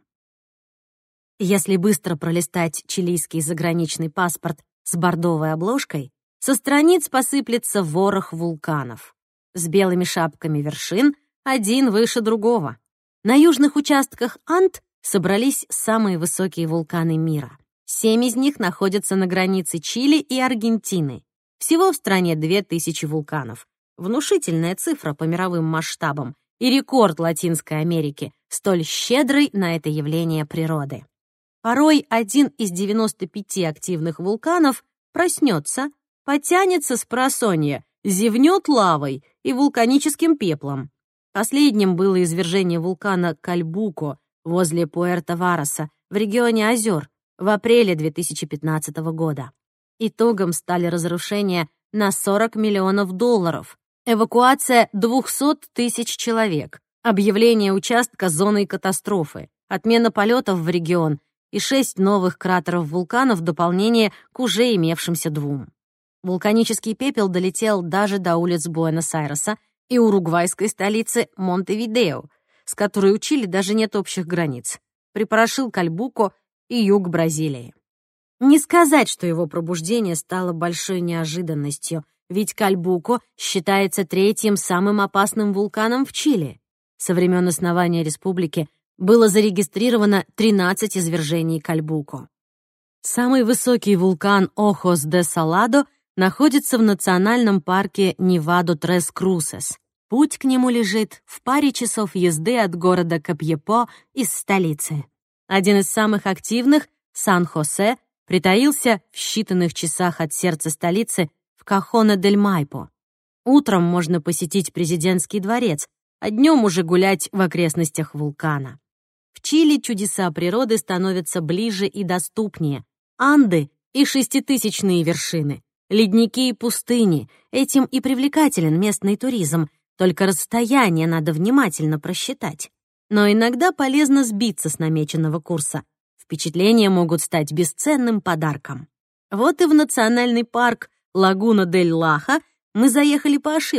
Если быстро пролистать чилийский заграничный паспорт с бордовой обложкой, со страниц посыплется ворох вулканов. С белыми шапками вершин, один выше другого. На южных участках Анд собрались самые высокие вулканы мира. Семь из них находятся на границе Чили и Аргентины. Всего в стране две тысячи вулканов. Внушительная цифра по мировым масштабам и рекорд Латинской Америки, столь щедрой на это явление природы. Порой один из девяноста пяти активных вулканов проснется, потянется с просонья, зевнет лавой и вулканическим пеплом. Последним было извержение вулкана Кальбуко возле Пуэрто-Вароса в регионе озер в апреле две тысячи пятнадцатого года. Итогом стали разрушения на сорок миллионов долларов, эвакуация двухсот тысяч человек, объявление участка зоной катастрофы, отмена полетов в регион и шесть новых кратеров вулкана в дополнение к уже имевшимся двум. Вулканический пепел долетел даже до улиц Буэнос-Айреса и уругвайской столицы Монтевидео, с которой у Чили даже нет общих границ. Припорошил Кальбуко и юг Бразилии. Не сказать, что его пробуждение стало большой неожиданностью, ведь Кальбуко считается третьим самым опасным вулканом в Чили. Со времен основания республики было зарегистрировано тринадцать извержений Кальбуко. Самый высокий вулкан Охос-де-Саладо находится в национальном парке Невадо-Трес-Крусес. Путь к нему лежит в паре часов езды от города Копьепо из столицы. Один из самых активных, Сан-Хосе, притаился в считанных часах от сердца столицы в Кахона-дель-Майпо. Утром можно посетить президентский дворец, а днем уже гулять в окрестностях вулкана. В Чили чудеса природы становятся ближе и доступнее. Анды и шеститысячные вершины, ледники и пустыни. Этим и привлекателен местный туризм, только расстояние надо внимательно просчитать. Но иногда полезно сбиться с намеченного курса. Впечатления могут стать бесценным подарком. Вот и в национальный парк Лагуна-дель-Лаха мы заехали по ошибке,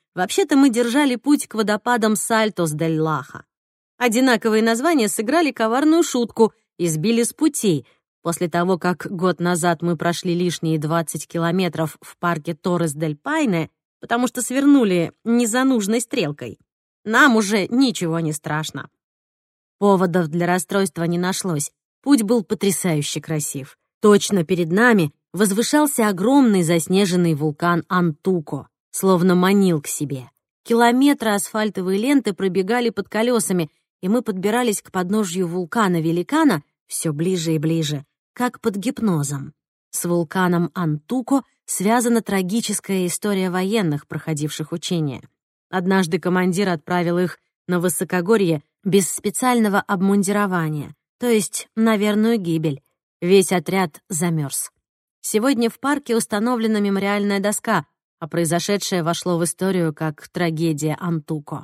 вообще-то мы держали путь к водопадам Сальтос-дель-Лаха. Одинаковые названия сыграли коварную шутку и сбили с пути. После того, как год назад мы прошли лишние двадцать километров в парке Торрес-дель-Пайне, потому что свернули не за нужной стрелкой, нам уже ничего не страшно. Поводов для расстройства не нашлось. Путь был потрясающе красив. Точно перед нами возвышался огромный заснеженный вулкан Антуко, словно манил к себе. Километры асфальтовой ленты пробегали под колесами, и мы подбирались к подножью вулкана-великана все ближе и ближе, как под гипнозом. С вулканом Антуко связана трагическая история военных, проходивших учения. Однажды командир отправил их на высокогорье без специального обмундирования, то есть на верную гибель. Весь отряд замерз. Сегодня в парке установлена мемориальная доска, а произошедшее вошло в историю как трагедия Антуко.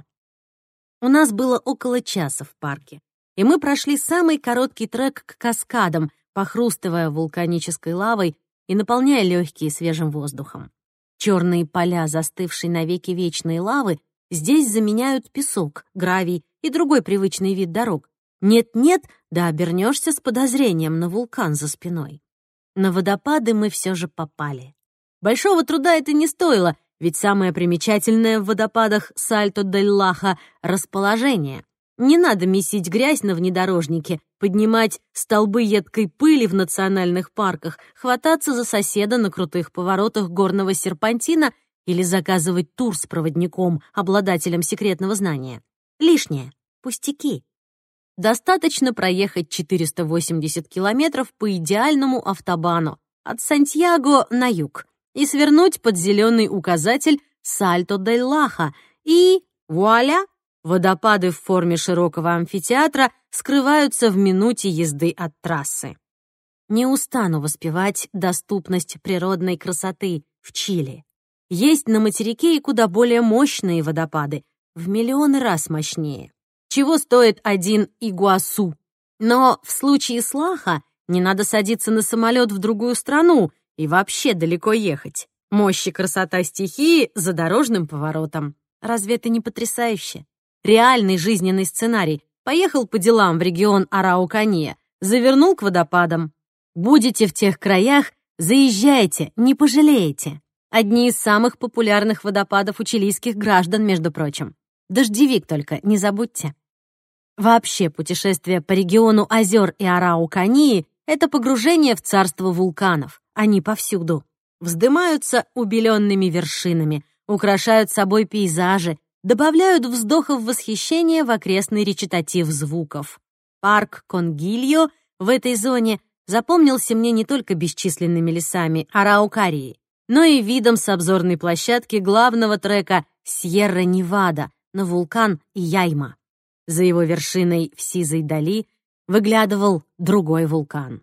У нас было около часа в парке, и мы прошли самый короткий трек к каскадам, похрустывая вулканической лавой и наполняя легкие свежим воздухом. Черные поля застывшей навеки вечной лавы здесь заменяют песок, гравий и другой привычный вид дорог. Нет-нет, да обернешься с подозрением на вулкан за спиной. На водопады мы все же попали. Большого труда это не стоило, ведь самое примечательное в водопадах Сальто-дель-Лаха — расположение. Не надо месить грязь на внедорожнике, поднимать столбы едкой пыли в национальных парках, хвататься за соседа на крутых поворотах горного серпантина или заказывать тур с проводником, обладателем секретного знания. Лишнее. Пустяки. Достаточно проехать четыреста восемьдесят километров по идеальному автобану от Сантьяго на юг и свернуть под зеленый указатель Сальто-дель-Лаха, и вуаля! Водопады в форме широкого амфитеатра скрываются в минуте езды от трассы. Не устану воспевать доступность природной красоты в Чили. Есть на материке и куда более мощные водопады, в миллионы раз мощнее. Чего стоит один Игуасу? Но в случае с Лаха не надо садиться на самолет в другую страну и вообще далеко ехать. Мощь и красота стихии за дорожным поворотом. Разве это не потрясающе? Реальный жизненный сценарий. Поехал по делам в регион Арауканья, завернул к водопадам. Будете в тех краях, заезжайте, не пожалеете. Одни из самых популярных водопадов у чилийских граждан, между прочим. Дождевик только, не забудьте. Вообще, путешествие по региону озер и Араукании — это погружение в царство вулканов. Они повсюду. Вздымаются убеленными вершинами, украшают собой пейзажи, добавляют вздохов восхищения в окрестный речитатив звуков. Парк Конгильо в этой зоне запомнился мне не только бесчисленными лесами Араукарии, но и видом с обзорной площадки главного трека Сьерра-Невада на вулкан Яйма. За его вершиной в сизой дали выглядывал другой вулкан.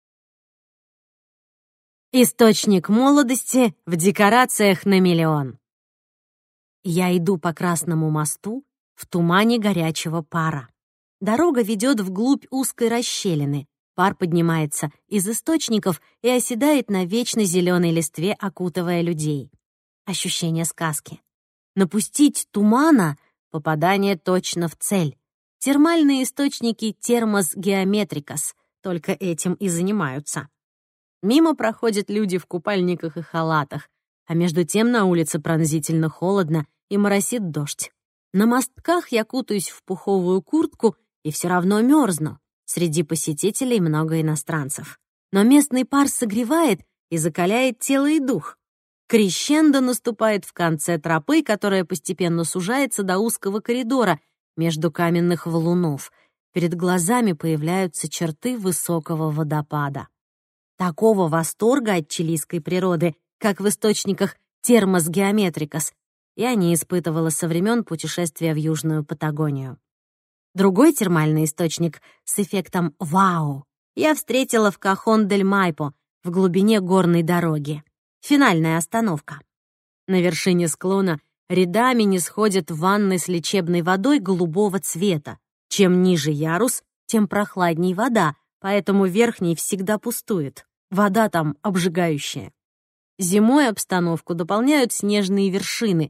Источник молодости в декорациях на миллион. Я иду по Красному мосту в тумане горячего пара. Дорога ведет вглубь узкой расщелины. Пар поднимается из источников и оседает на вечно зеленой листве, окутывая людей. Ощущение сказки. Напустить тумана — попадание точно в цель. Термальные источники Термос Геометрикас только этим и занимаются. Мимо проходят люди в купальниках и халатах, а между тем на улице пронзительно холодно и моросит дождь. На мостках я кутаюсь в пуховую куртку и все равно мерзну. Среди посетителей много иностранцев. Но местный пар согревает и закаляет тело и дух. Крещендо наступает в конце тропы, которая постепенно сужается до узкого коридора между каменных валунов. Перед глазами появляются черты высокого водопада. Такого восторга от чилийской природы, как в источниках Термос Геометрикас, я не испытывала со времен путешествия в Южную Патагонию. Другой термальный источник с эффектом «Вау» я встретила в Кахон-дель-Майпо, в глубине горной дороги. Финальная остановка. На вершине склона рядами нисходят ванны с лечебной водой голубого цвета. Чем ниже ярус, тем прохладней вода, поэтому верхний всегда пустует. Вода там обжигающая. Зимой обстановку дополняют снежные вершины.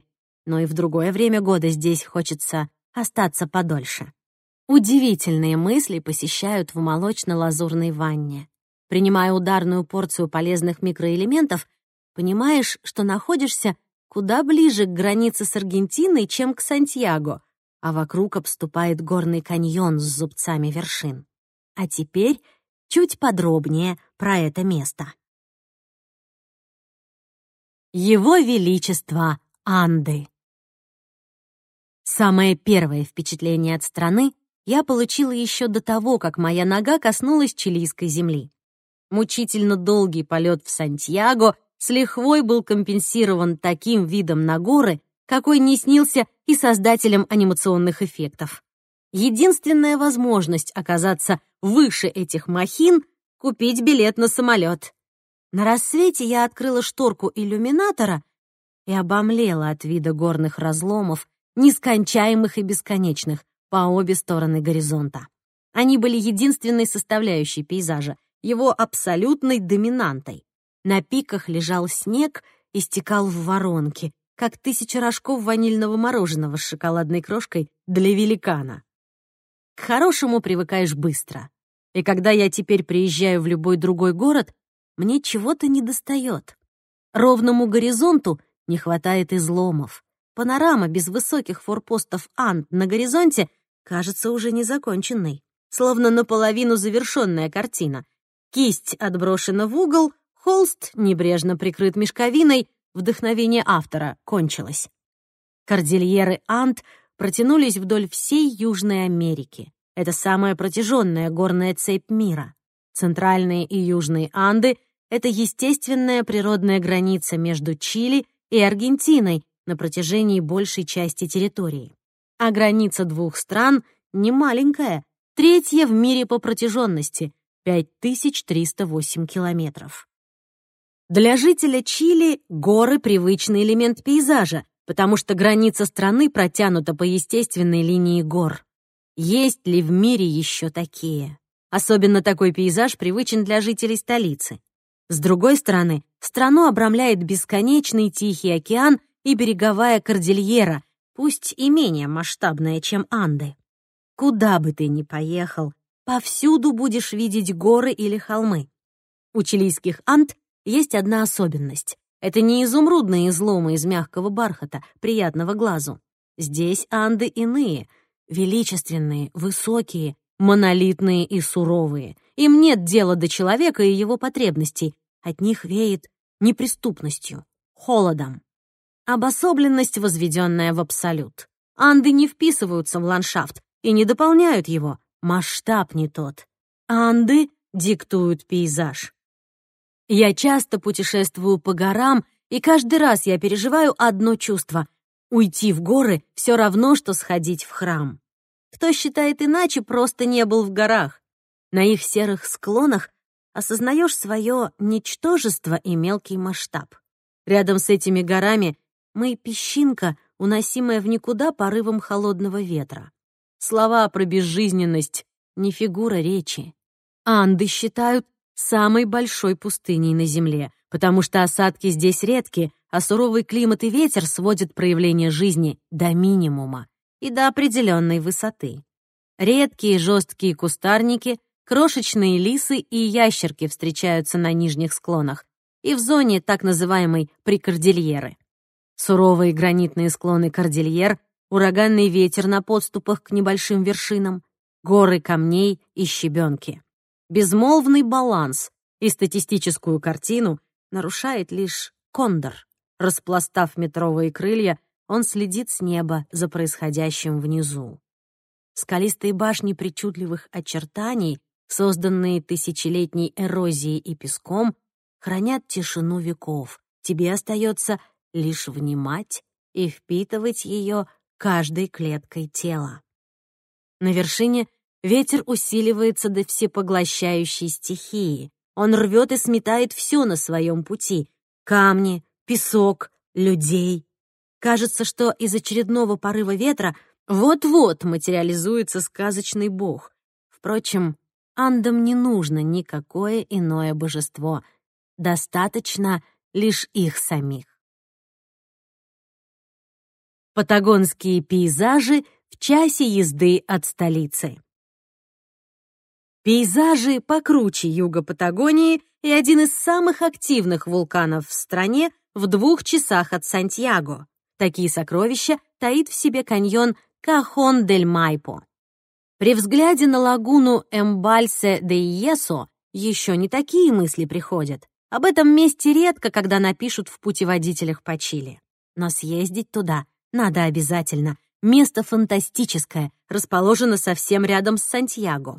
но и в другое время года здесь хочется остаться подольше. Удивительные мысли посещают в молочно-лазурной ванне. Принимая ударную порцию полезных микроэлементов, понимаешь, что находишься куда ближе к границе с Аргентиной, чем к Сантьяго, а вокруг обступает горный каньон с зубцами вершин. А теперь чуть подробнее про это место. Его Величество Анды. Самое первое впечатление от страны я получила еще до того, как моя нога коснулась чилийской земли. Мучительно долгий полет в Сантьяго с лихвой был компенсирован таким видом на горы, какой не снился и создателям анимационных эффектов. Единственная возможность оказаться выше этих махин — купить билет на самолет. На рассвете я открыла шторку иллюминатора и обомлела от вида горных разломов, нескончаемых и бесконечных, по обе стороны горизонта. Они были единственной составляющей пейзажа, его абсолютной доминантой. На пиках лежал снег и стекал в воронки, как тысяча рожков ванильного мороженого с шоколадной крошкой для великана. К хорошему привыкаешь быстро. И когда я теперь приезжаю в любой другой город, мне чего-то недостает. Ровному горизонту не хватает изломов. Панорама без высоких форпостов Анд на горизонте кажется уже незаконченной, словно наполовину завершенная картина. Кисть отброшена в угол, холст небрежно прикрыт мешковиной, вдохновение автора кончилось. Кордильеры Анд протянулись вдоль всей Южной Америки. Это самая протяженная горная цепь мира. Центральные и южные Анды — это естественная природная граница между Чили и Аргентиной на протяжении большей части территории. А граница двух стран не маленькая, третья в мире по протяженности — пять тысяч триста восемь километров. Для жителя Чили горы — привычный элемент пейзажа, потому что граница страны протянута по естественной линии гор. Есть ли в мире еще такие? Особенно такой пейзаж привычен для жителей столицы. С другой стороны, страну обрамляет бесконечный Тихий океан и береговая кордильера, пусть и менее масштабная, чем Анды. Куда бы ты ни поехал, повсюду будешь видеть горы или холмы. У чилийских Анд есть одна особенность. Это не изумрудные изломы из мягкого бархата, приятного глазу. Здесь Анды иные, величественные, высокие, монолитные и суровые. Им нет дела до человека и его потребностей. От них веет неприступностью, холодом. Обособленность, возведенная в абсолют. Анды не вписываются в ландшафт и не дополняют его. Масштаб не тот. Анды диктуют пейзаж. Я часто путешествую по горам, и каждый раз я переживаю одно чувство — уйти в горы все равно, что сходить в храм. Кто считает иначе, просто не был в горах. На их серых склонах осознаешь свое ничтожество и мелкий масштаб. Рядом с этими горами мы песчинка, уносимая в никуда порывом холодного ветра. Слова про безжизненность — не фигура речи. Анды считают самой большой пустыней на Земле, потому что осадки здесь редки, а суровый климат и ветер сводят проявление жизни до минимума и до определенной высоты. Редкие жесткие кустарники, крошечные лисы и ящерки встречаются на нижних склонах и в зоне так называемой прикордильеры. Суровые гранитные склоны кордильер, ураганный ветер на подступах к небольшим вершинам, горы камней и щебенки. Безмолвный баланс и статистическую картину нарушает лишь кондор. Распластав метровые крылья, он следит с неба за происходящим внизу. Скалистые башни причудливых очертаний, созданные тысячелетней эрозией и песком, хранят тишину веков. Тебе остается лишь внимать и впитывать ее каждой клеткой тела. На вершине ветер усиливается до всепоглощающей стихии. Он рвет и сметает все на своем пути — камни, песок, людей. Кажется, что из очередного порыва ветра вот-вот материализуется сказочный бог. Впрочем, Андам не нужно никакое иное божество. Достаточно лишь их самих. Патагонские пейзажи в часе езды от столицы. Пейзажи покруче юга Патагонии и один из самых активных вулканов в стране в двух часах от Сантьяго. Такие сокровища таит в себе каньон Кахон-дель-Майпо. При взгляде на лагуну Эмбальсе-де-Иесо еще не такие мысли приходят. Об этом месте редко, когда напишут в путеводителях по Чили. Но съездить туда надо обязательно. Место фантастическое, расположено совсем рядом с Сантьяго.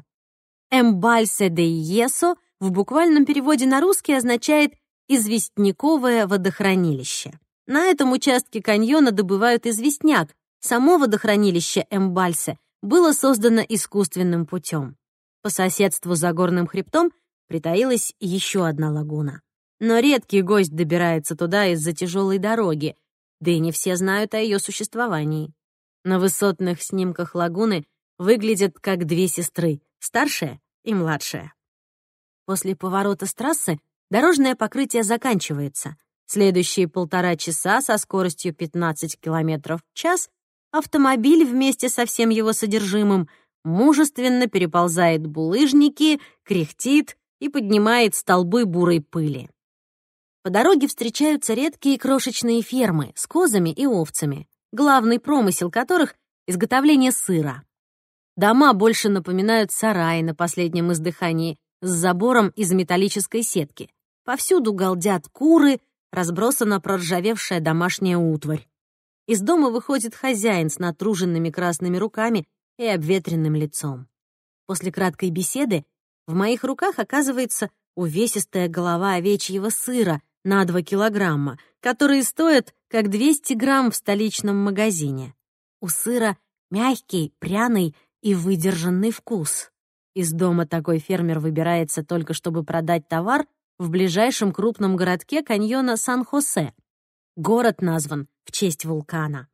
Эмбальсе-де-Иесо в буквальном переводе на русский означает «известняковое водохранилище». На этом участке каньона добывают известняк. Само водохранилище Эмбальсе было создано искусственным путем. По соседству за горным хребтом притаилась еще одна лагуна. Но редкий гость добирается туда из-за тяжелой дороги, да и не все знают о ее существовании. На высотных снимках лагуны выглядят как две сестры, старшая и младшая. После поворота с трассы дорожное покрытие заканчивается. Следующие полтора часа со скоростью пятнадцать километров в час автомобиль вместе со всем его содержимым мужественно переползает булыжники, кряхтит и поднимает столбы бурой пыли. По дороге встречаются редкие крошечные фермы с козами и овцами, главный промысел которых — изготовление сыра. Дома больше напоминают сараи на последнем издыхании с забором из металлической сетки. Повсюду галдят куры, разбросана проржавевшая домашняя утварь. Из дома выходит хозяин с натруженными красными руками и обветренным лицом. После краткой беседы в моих руках оказывается увесистая голова овечьего сыра на два килограмма, которые стоят как двести грамм в столичном магазине. У сыра мягкий, пряный и выдержанный вкус. Из дома такой фермер выбирается только чтобы продать товар в ближайшем крупном городке каньона Сан-Хосе. Город назван в честь вулкана.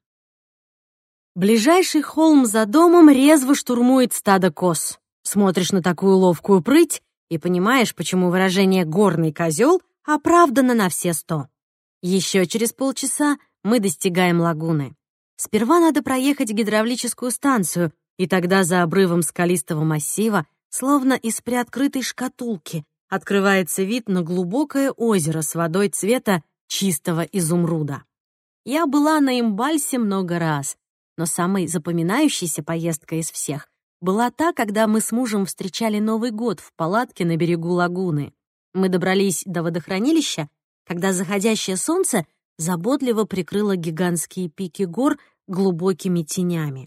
Ближайший холм за домом резво штурмует стадо коз. Смотришь на такую ловкую прыть и понимаешь, почему выражение «горный козел» оправдано на все сто. Еще через полчаса мы достигаем лагуны. Сперва надо проехать гидравлическую станцию, и тогда за обрывом скалистого массива, словно из приоткрытой шкатулки, открывается вид на глубокое озеро с водой цвета чистого изумруда. Я была на Эмбальсе много раз, но самой запоминающейся поездкой из всех была та, когда мы с мужем встречали Новый год в палатке на берегу лагуны. Мы добрались до водохранилища, когда заходящее солнце заботливо прикрыло гигантские пики гор глубокими тенями.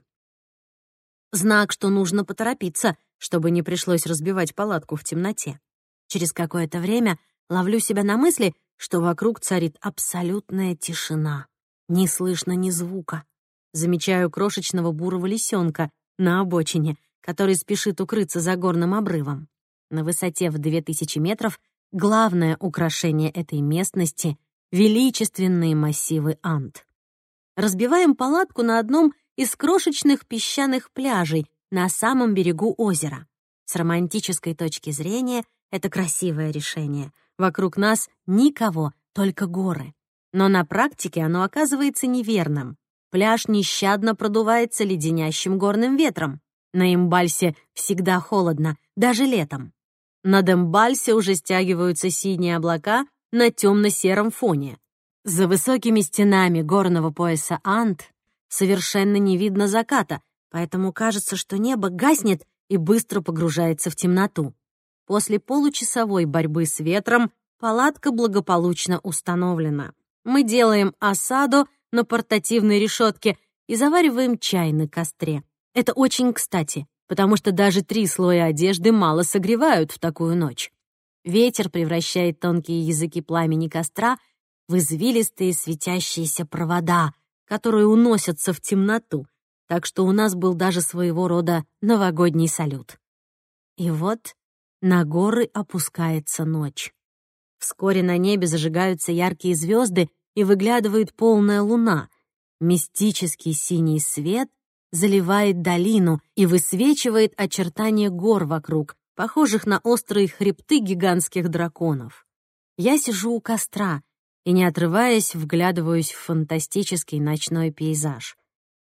Знак, что нужно поторопиться, чтобы не пришлось разбивать палатку в темноте. Через какое-то время ловлю себя на мысли, что вокруг царит абсолютная тишина. Не слышно ни звука. Замечаю крошечного бурого лисенка на обочине, который спешит укрыться за горным обрывом. На высоте в две тысячи метров главное украшение этой местности — величественные массивы Анд. Разбиваем палатку на одном из крошечных песчаных пляжей на самом берегу озера. С романтической точки зрения это красивое решение. Вокруг нас никого, только горы. Но на практике оно оказывается неверным. Пляж нещадно продувается леденящим горным ветром. На Эмбальсе всегда холодно, даже летом. Над Эмбальсе уже стягиваются синие облака на темно-сером фоне. За высокими стенами горного пояса Анд совершенно не видно заката, поэтому кажется, что небо гаснет и быстро погружается в темноту. После получасовой борьбы с ветром палатка благополучно установлена. Мы делаем асадо на портативной решетке и завариваем чай на костре. Это очень кстати, потому что даже три слоя одежды мало согревают в такую ночь. Ветер превращает тонкие языки пламени костра в извилистые светящиеся провода, которые уносятся в темноту, так что у нас был даже своего рода новогодний салют. И вот на горы опускается ночь. Вскоре на небе зажигаются яркие звезды и выглядывает полная луна. Мистический синий свет заливает долину и высвечивает очертания гор вокруг, похожих на острые хребты гигантских драконов. Я сижу у костра и, не отрываясь, вглядываюсь в фантастический ночной пейзаж.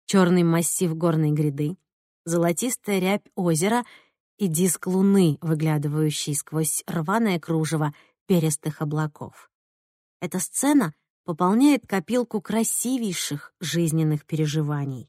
черный массив горной гряды, золотистая рябь озера и диск луны, выглядывающий сквозь рваное кружево перистых облаков. Эта сцена пополняет копилку красивейших жизненных переживаний.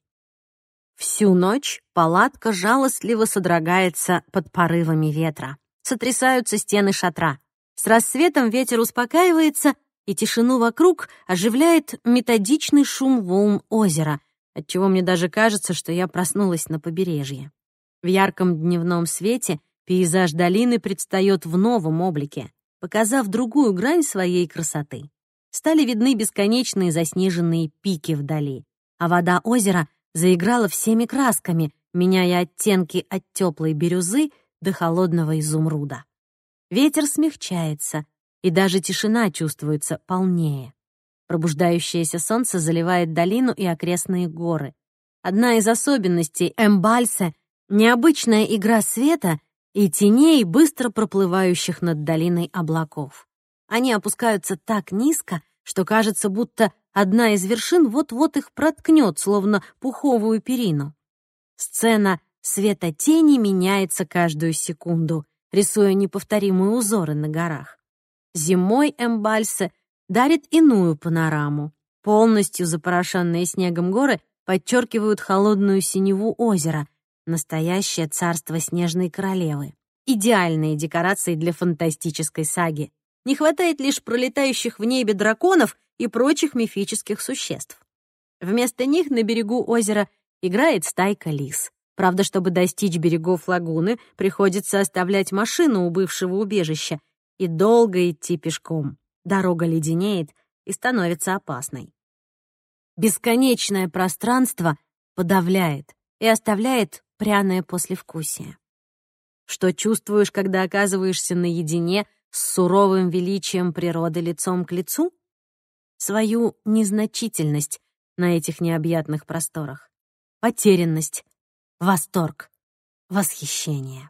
Всю ночь палатка жалостливо содрогается под порывами ветра. Сотрясаются стены шатра. С рассветом ветер успокаивается, и тишину вокруг оживляет методичный шум волн озера, отчего мне даже кажется, что я проснулась на побережье. В ярком дневном свете пейзаж долины предстает в новом облике, показав другую грань своей красоты. Стали видны бесконечные заснеженные пики вдали, а вода озера заиграла всеми красками, меняя оттенки от теплой бирюзы до холодного изумруда. Ветер смягчается, и даже тишина чувствуется полнее. Пробуждающееся солнце заливает долину и окрестные горы. Одна из особенностей Эмбальсе — необычная игра света и теней, быстро проплывающих над долиной облаков. Они опускаются так низко, что кажется, будто одна из вершин вот-вот их проткнет, словно пуховую перину. Сцена света тени меняется каждую секунду, рисуя неповторимые узоры на горах. Зимой Эмбальсе дарит иную панораму. Полностью запорошенные снегом горы подчеркивают холодную синеву озера, настоящее царство снежной королевы. Идеальные декорации для фантастической саги. Не хватает лишь пролетающих в небе драконов и прочих мифических существ. Вместо них на берегу озера играет стайка лис. Правда, чтобы достичь берегов лагуны, приходится оставлять машину у бывшего убежища и долго идти пешком. Дорога леденеет и становится опасной. Бесконечное пространство подавляет и оставляет пряное послевкусие. Что чувствуешь, когда оказываешься наедине с суровым величием природы лицом к лицу? Свою незначительность на этих необъятных просторах, потерянность, восторг, восхищение.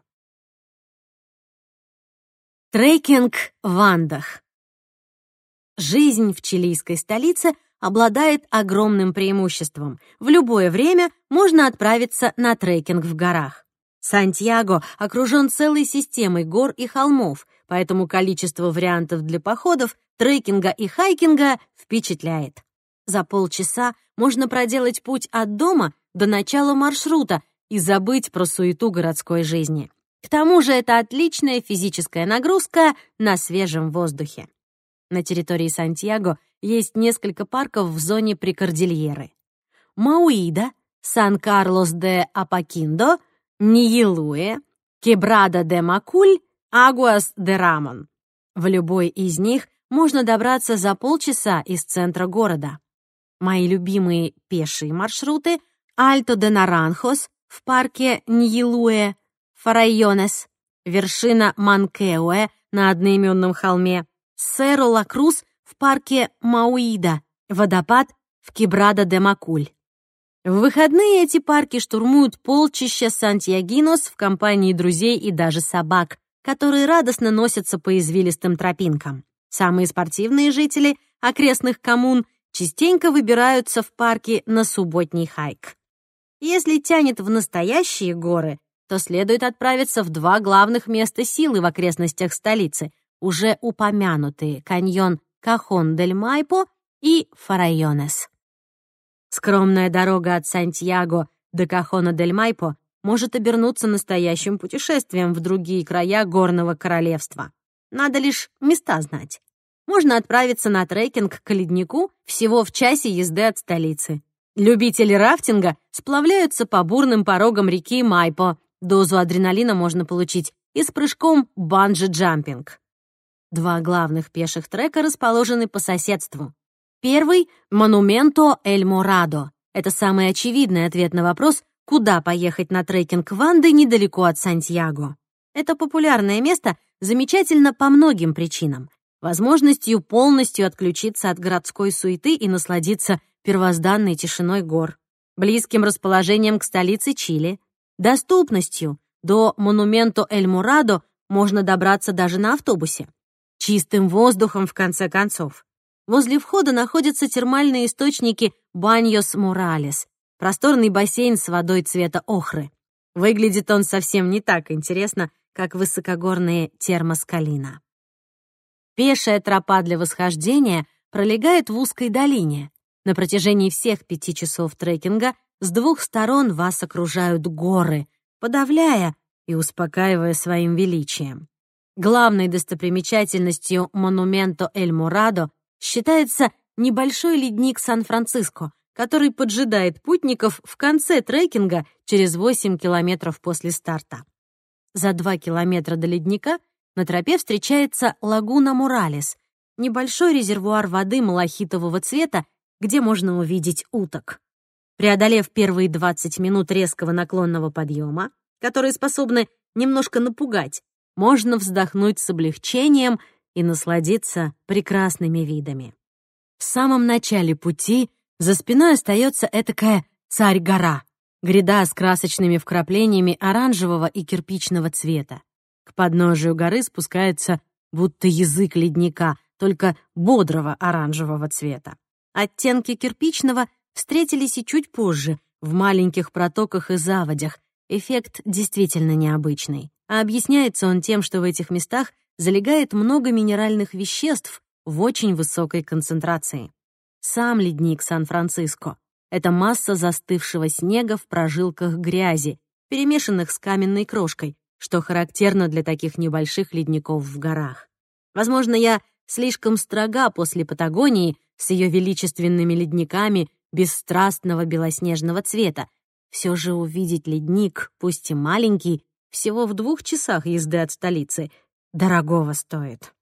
Трекинг в Андах. Жизнь в чилийской столице обладает огромным преимуществом. В любое время можно отправиться на трекинг в горах. Сантьяго окружен целой системой гор и холмов, поэтому количество вариантов для походов, трекинга и хайкинга впечатляет. За полчаса можно проделать путь от дома до начала маршрута и забыть про суету городской жизни. К тому же это отличная физическая нагрузка на свежем воздухе. На территории Сантьяго есть несколько парков в зоне Прикордильеры. Мауида, Сан-Карлос-де-Апакиндо, Ньилуэ, Кебрада-де-Макуль, Агуас-де-Рамон. В любой из них можно добраться за полчаса из центра города. Мои любимые пешие маршруты — Альто-де-Наранхос в парке Ньилуэ, Фарайонес, вершина Манкеуэ на одноименном холме, Серо-Ла-Крус в парке Мауида, водопад в Кебрада-де-Макуль. В выходные эти парки штурмуют полчища сантьягинос в компании друзей и даже собак, которые радостно носятся по извилистым тропинкам. Самые спортивные жители окрестных коммун частенько выбираются в парки на субботний хайк. Если тянет в настоящие горы, то следует отправиться в два главных места силы в окрестностях столицы, уже упомянутые каньон Кахон-дель-Майпо и Фарайонес. Скромная дорога от Сантьяго до Кахона-дель-Майпо может обернуться настоящим путешествием в другие края горного королевства. Надо лишь места знать. Можно отправиться на трекинг к леднику всего в часе езды от столицы. Любители рафтинга сплавляются по бурным порогам реки Майпо. Дозу адреналина можно получить и с прыжком банджи-джампинг. Два главных пеших трека расположены по соседству. Первый — Монументо Эль Морадо. Это самый очевидный ответ на вопрос, куда поехать на трекинг в Анды недалеко от Сантьяго. Это популярное место замечательно по многим причинам. Возможностью полностью отключиться от городской суеты и насладиться первозданной тишиной гор, близким расположением к столице Чили, доступностью. До Монументо Эль Морадо можно добраться даже на автобусе. Чистым воздухом, в конце концов. Возле входа находятся термальные источники Баньос Моралес. просторный бассейн с водой цвета охры. Выглядит он совсем не так интересно, как высокогорные термоскалина. Пешая тропа для восхождения пролегает в узкой долине. На протяжении всех пяти часов трекинга с двух сторон вас окружают горы, подавляя и успокаивая своим величием. Главной достопримечательностью монументо Эль-Морадо считается небольшой ледник Сан-Франциско, который поджидает путников в конце трекинга через восемь километров после старта. За два километра до ледника на тропе встречается лагуна Муралес, небольшой резервуар воды малахитового цвета, где можно увидеть уток. Преодолев первые двадцать минут резкого наклонного подъема, которые способны немножко напугать, можно вздохнуть с облегчением и насладиться прекрасными видами. В самом начале пути за спиной остается этакая царь-гора, гряда с красочными вкраплениями оранжевого и кирпичного цвета. К подножию горы спускается будто язык ледника, только бодрого оранжевого цвета. Оттенки кирпичного встретились и чуть позже, в маленьких протоках и заводях. Эффект действительно необычный. А объясняется он тем, что в этих местах залегает много минеральных веществ в очень высокой концентрации. Сам ледник Сан-Франциско — это масса застывшего снега в прожилках грязи, перемешанных с каменной крошкой, что характерно для таких небольших ледников в горах. Возможно, я слишком строга после Патагонии с ее величественными ледниками бесстрастного белоснежного цвета. Все же увидеть ледник, пусть и маленький, всего в двух часах езды от столицы, дорогого стоит.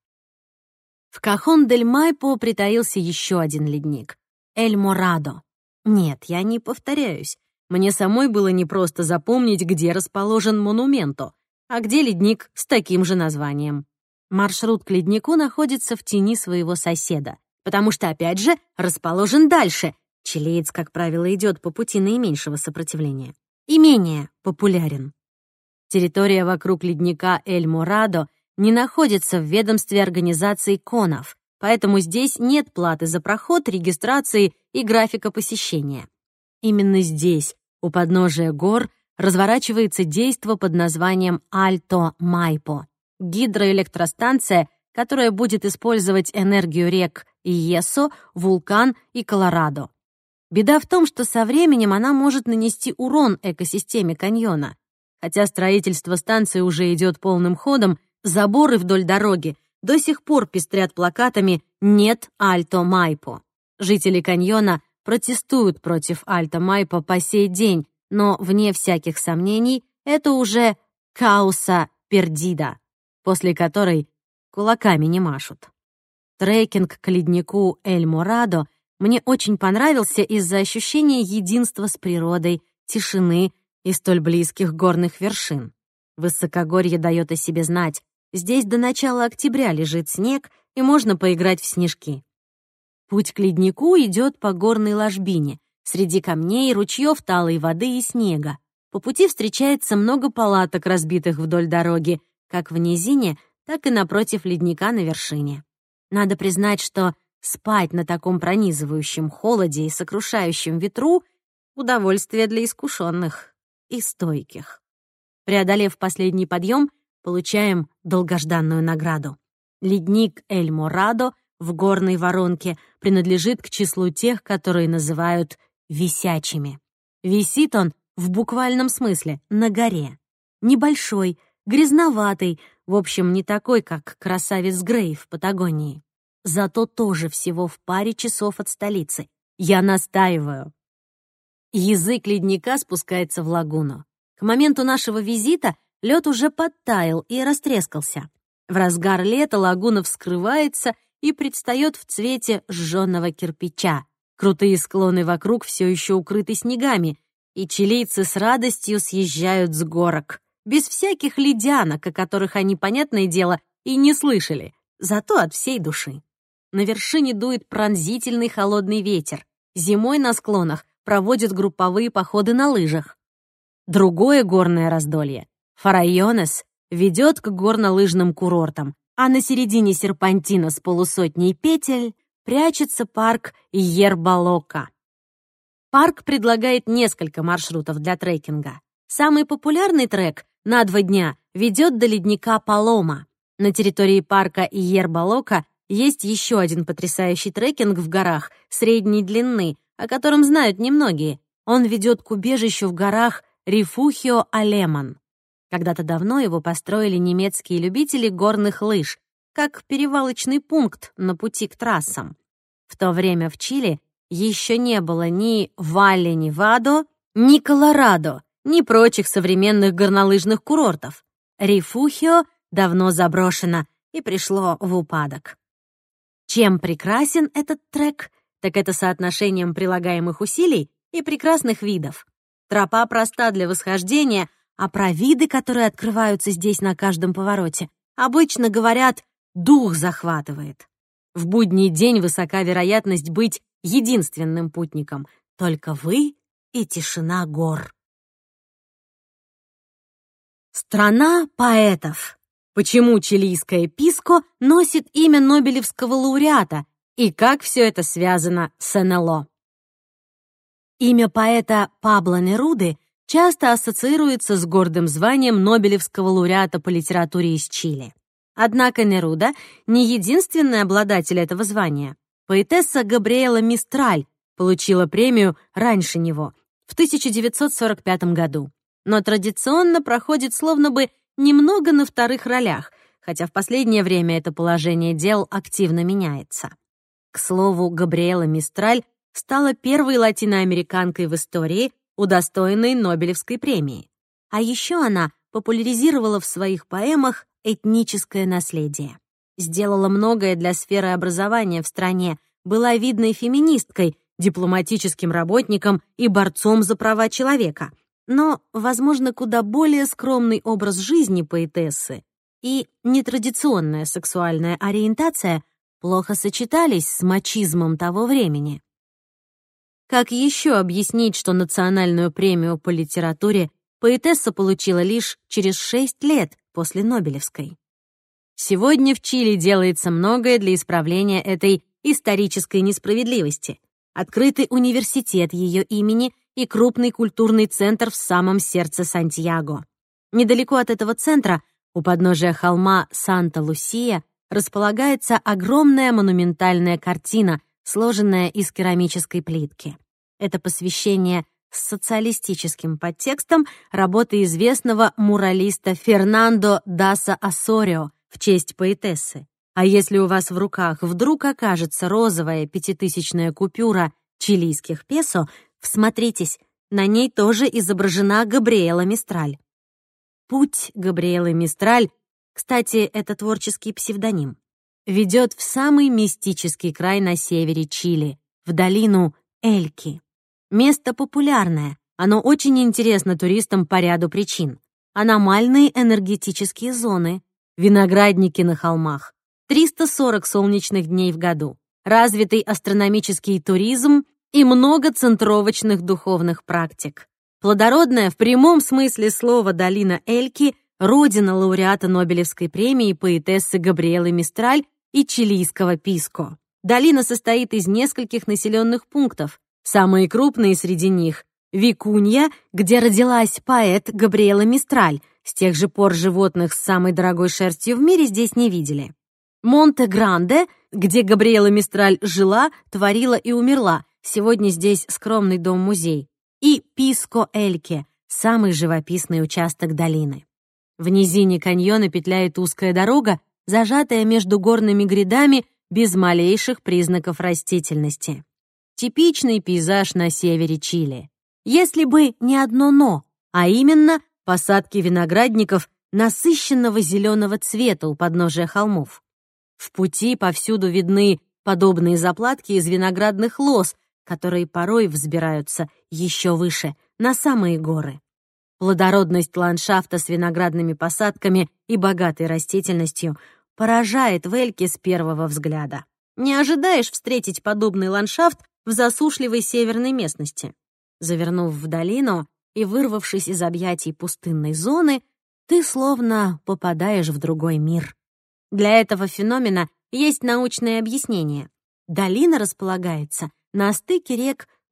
В Кахон-дель-Майпо притаился еще один ледник — Эль-Морадо. Нет, я не повторяюсь. Мне самой было непросто запомнить, где расположен монументо, а где ледник с таким же названием. Маршрут к леднику находится в тени своего соседа, потому что, опять же, расположен дальше. Чилиец, как правило, идет по пути наименьшего сопротивления и менее популярен. Территория вокруг ледника Эль-Морадо не находится в ведомстве организации конов, поэтому здесь нет платы за проход, регистрации и графика посещения. Именно здесь, у подножия гор, разворачивается действо под названием Альто-Майпо, гидроэлектростанция, которая будет использовать энергию рек Иессо, Вулкан и Колорадо. Беда в том, что со временем она может нанести урон экосистеме каньона. Хотя строительство станции уже идет полным ходом, заборы вдоль дороги до сих пор пестрят плакатами «Нет Альто-Майпо». Жители каньона протестуют против Альто-Майпо по сей день, но, вне всяких сомнений, это уже «кауса пердида», после которой кулаками не машут. Трекинг к леднику Эль-Морадо мне очень понравился из-за ощущения единства с природой, тишины и столь близких горных вершин. Высокогорье дает о себе знать. Здесь до начала октября лежит снег, и можно поиграть в снежки. Путь к леднику идет по горной ложбине, среди камней, ручьев талой воды и снега. По пути встречается много палаток, разбитых вдоль дороги, как в низине, так и напротив ледника на вершине. Надо признать, что спать на таком пронизывающем холоде и сокрушающем ветру — удовольствие для искушенных и стойких. Преодолев последний подъем, получаем долгожданную награду. Ледник Эль-Морадо в горной воронке принадлежит к числу тех, которые называют висячими. Висит он в буквальном смысле на горе. Небольшой, грязноватый, в общем, не такой, как красавец Грей в Патагонии. Зато тоже всего в паре часов от столицы. Я настаиваю. Язык ледника спускается в лагуну. К моменту нашего визита лед уже подтаял и растрескался. В разгар лета лагуна вскрывается и предстает в цвете сжёного кирпича. Крутые склоны вокруг все еще укрыты снегами, и чилийцы с радостью съезжают с горок, без всяких ледянок, о которых они, понятное дело, и не слышали, зато от всей души. На вершине дует пронзительный холодный ветер. Зимой на склонах проводят групповые походы на лыжах. Другое горное раздолье, Фарайонес, ведет к горнолыжным курортам, а на середине серпантина с полусотней петель прячется парк Йербалока. Парк предлагает несколько маршрутов для трекинга. Самый популярный трек на два дня ведет до ледника Палома. На территории парка Йерба-Лока есть еще один потрясающий трекинг в горах средней длины, о котором знают немногие. Он ведет к убежищу в горах Рифухио-Алеман. Когда-то давно его построили немецкие любители горных лыж, как перевалочный пункт на пути к трассам. В то время в Чили еще не было ни Валле-Невадо, ни Колорадо, ни прочих современных горнолыжных курортов. Рифухио давно заброшено и пришло в упадок. Чем прекрасен этот трек, так это соотношением прилагаемых усилий и прекрасных видов. Тропа проста для восхождения, а про виды, которые открываются здесь на каждом повороте, обычно говорят, дух захватывает. В будний день высока вероятность быть единственным путником. Только вы и тишина гор. Страна поэтов. Почему чилийское Писко носит имя Нобелевского лауреата и как все это связано с эн эл о? Имя поэта Пабло Неруды часто ассоциируется с гордым званием Нобелевского лауреата по литературе из Чили. Однако Неруда не единственный обладатель этого звания. Поэтесса Габриэла Мистраль получила премию раньше него, в тысяча девятьсот сорок пятом году. Но традиционно проходит словно бы немного на вторых ролях, хотя в последнее время это положение дел активно меняется. К слову, Габриэла Мистраль стала первой латиноамериканкой в истории, удостоенной Нобелевской премии. А еще она популяризировала в своих поэмах этническое наследие. Сделала многое для сферы образования в стране, была видной феминисткой, дипломатическим работником и борцом за права человека. Но, возможно, куда более скромный образ жизни поэтессы и нетрадиционная сексуальная ориентация плохо сочетались с мачизмом того времени. Как еще объяснить, что национальную премию по литературе поэтесса получила лишь через шесть лет после Нобелевской? Сегодня в Чили делается многое для исправления этой исторической несправедливости. Открытый университет ее имени и крупный культурный центр в самом сердце Сантьяго. Недалеко от этого центра, у подножия холма Санта-Лусия, располагается огромная монументальная картина, сложенная из керамической плитки. Это посвящение с социалистическим подтекстом работы известного муралиста Фернандо Даса Осорио в честь поэтессы. А если у вас в руках вдруг окажется розовая пятитысячная купюра чилийских песо, всмотритесь, на ней тоже изображена Габриэла Мистраль. Путь Габриэлы Мистраль, кстати, это творческий псевдоним, ведет в самый мистический край на севере Чили, в долину Эльки. Место популярное, оно очень интересно туристам по ряду причин. Аномальные энергетические зоны, виноградники на холмах, триста сорок солнечных дней в году, развитый астрономический туризм и много центровочных духовных практик. Плодородная в прямом смысле слова долина Эльки — родина лауреата Нобелевской премии поэтессы Габриэлы Мистраль и чилийского Писко. Долина состоит из нескольких населенных пунктов. Самые крупные среди них — Викунья, где родилась поэт Габриэла Мистраль. С тех же пор животных с самой дорогой шерстью в мире здесь не видели. Монте-Гранде, где Габриэла Мистраль жила, творила и умерла. Сегодня здесь скромный дом-музей. И Писко-Эльке, самый живописный участок долины. В низине каньона петляет узкая дорога, зажатая между горными грядами без малейших признаков растительности. Типичный пейзаж на севере Чили. Если бы не одно «но», а именно посадки виноградников насыщенного зеленого цвета у подножия холмов. В пути повсюду видны подобные заплатки из виноградных лоз, которые порой взбираются еще выше, на самые горы. Плодородность ландшафта с виноградными посадками и богатой растительностью поражает в Эльке с первого взгляда. Не ожидаешь встретить подобный ландшафт в засушливой северной местности. Завернув в долину и вырвавшись из объятий пустынной зоны, ты словно попадаешь в другой мир. Для этого феномена есть научное объяснение. Долина располагается на стыке рек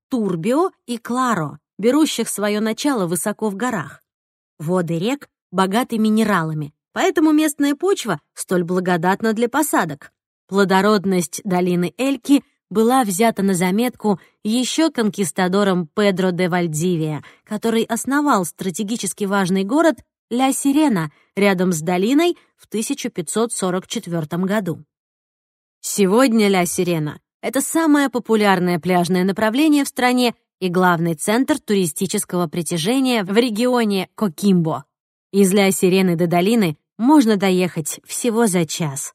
Турбио и Кларо, берущих свое начало высоко в горах. Воды рек богаты минералами, поэтому местная почва столь благодатна для посадок. Плодородность долины Эльки была взята на заметку еще конкистадором Педро де Вальдивия, который основал стратегически важный город Ля-Сирена рядом с долиной в тысяча пятьсот сорок четвёртом году. Сегодня Ля-Сирена — это самое популярное пляжное направление в стране и главный центр туристического притяжения в регионе Кокимбо. Из Ля-Сирены до долины можно доехать всего за час.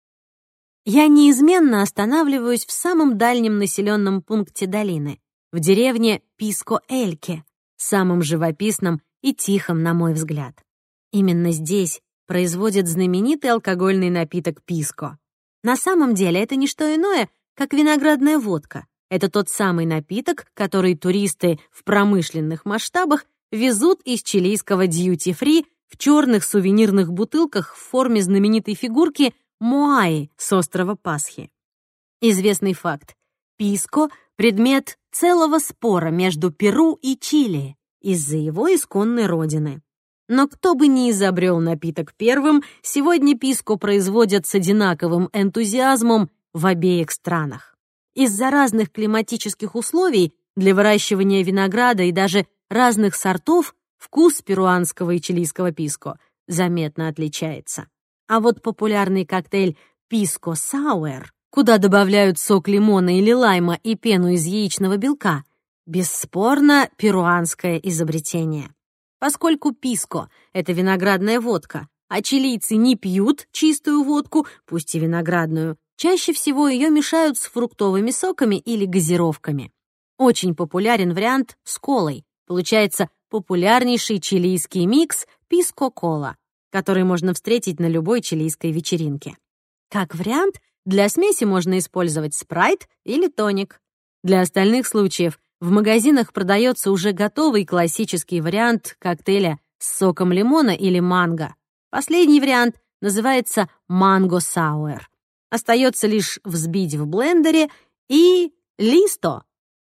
Я неизменно останавливаюсь в самом дальнем населенном пункте долины, в деревне Писко-Эльке, самым живописным и тихом, на мой взгляд. Именно здесь производят знаменитый алкогольный напиток писко. На самом деле это не что иное, как виноградная водка. Это тот самый напиток, который туристы в промышленных масштабах везут из чилийского дьюти-фри в черных сувенирных бутылках в форме знаменитой фигурки Моаи с острова Пасхи. Известный факт. Писко — предмет целого спора между Перу и Чили из-за его исконной родины. Но кто бы ни изобрел напиток первым, сегодня писко производят с одинаковым энтузиазмом в обеих странах. Из-за разных климатических условий для выращивания винограда и даже разных сортов вкус перуанского и чилийского писко заметно отличается. А вот популярный коктейль «Писко Сауэр», куда добавляют сок лимона или лайма и пену из яичного белка, бесспорно перуанское изобретение. Поскольку писко — это виноградная водка, а чилийцы не пьют чистую водку, пусть и виноградную, чаще всего ее мешают с фруктовыми соками или газировками. Очень популярен вариант с колой. Получается популярнейший чилийский микс писко-кола, который можно встретить на любой чилийской вечеринке. Как вариант, для смеси можно использовать спрайт или тоник. Для остальных случаев в магазинах продается уже готовый классический вариант коктейля с соком лимона или манго. Последний вариант называется манго сауэр. Остается лишь взбить в блендере и листо.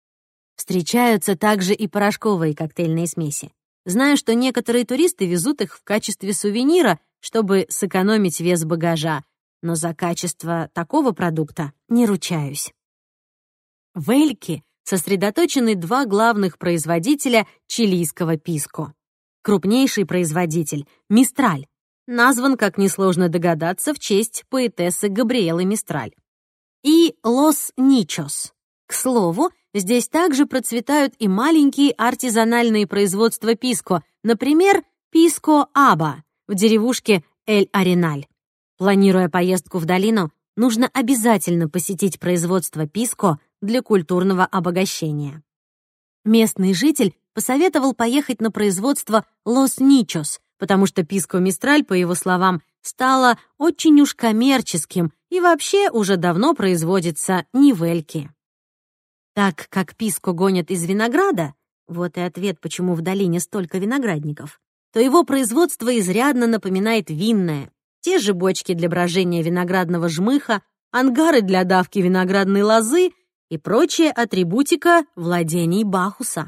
Встречаются также и порошковые коктейльные смеси. Знаю, что некоторые туристы везут их в качестве сувенира, чтобы сэкономить вес багажа, но за качество такого продукта не ручаюсь. В Эльке сосредоточены два главных производителя чилийского писко. Крупнейший производитель — Мистраль, назван, как несложно догадаться, в честь поэтессы Габриэлы Мистраль. И Лос Ничос. К слову, здесь также процветают и маленькие артизанальные производства писко, например, Писко Аба в деревушке Эль-Ареналь. Планируя поездку в долину, нужно обязательно посетить производство писко для культурного обогащения. Местный житель посоветовал поехать на производство Лос Ничос, потому что писко Мистраль, по его словам, стало очень уж коммерческим и вообще уже давно производится не в Эльке. Так как писко гонят из винограда, вот и ответ, почему в долине столько виноградников, то его производство изрядно напоминает винное. Те же бочки для брожения виноградного жмыха, ангары для давки виноградной лозы и прочая атрибутика владений Бахуса.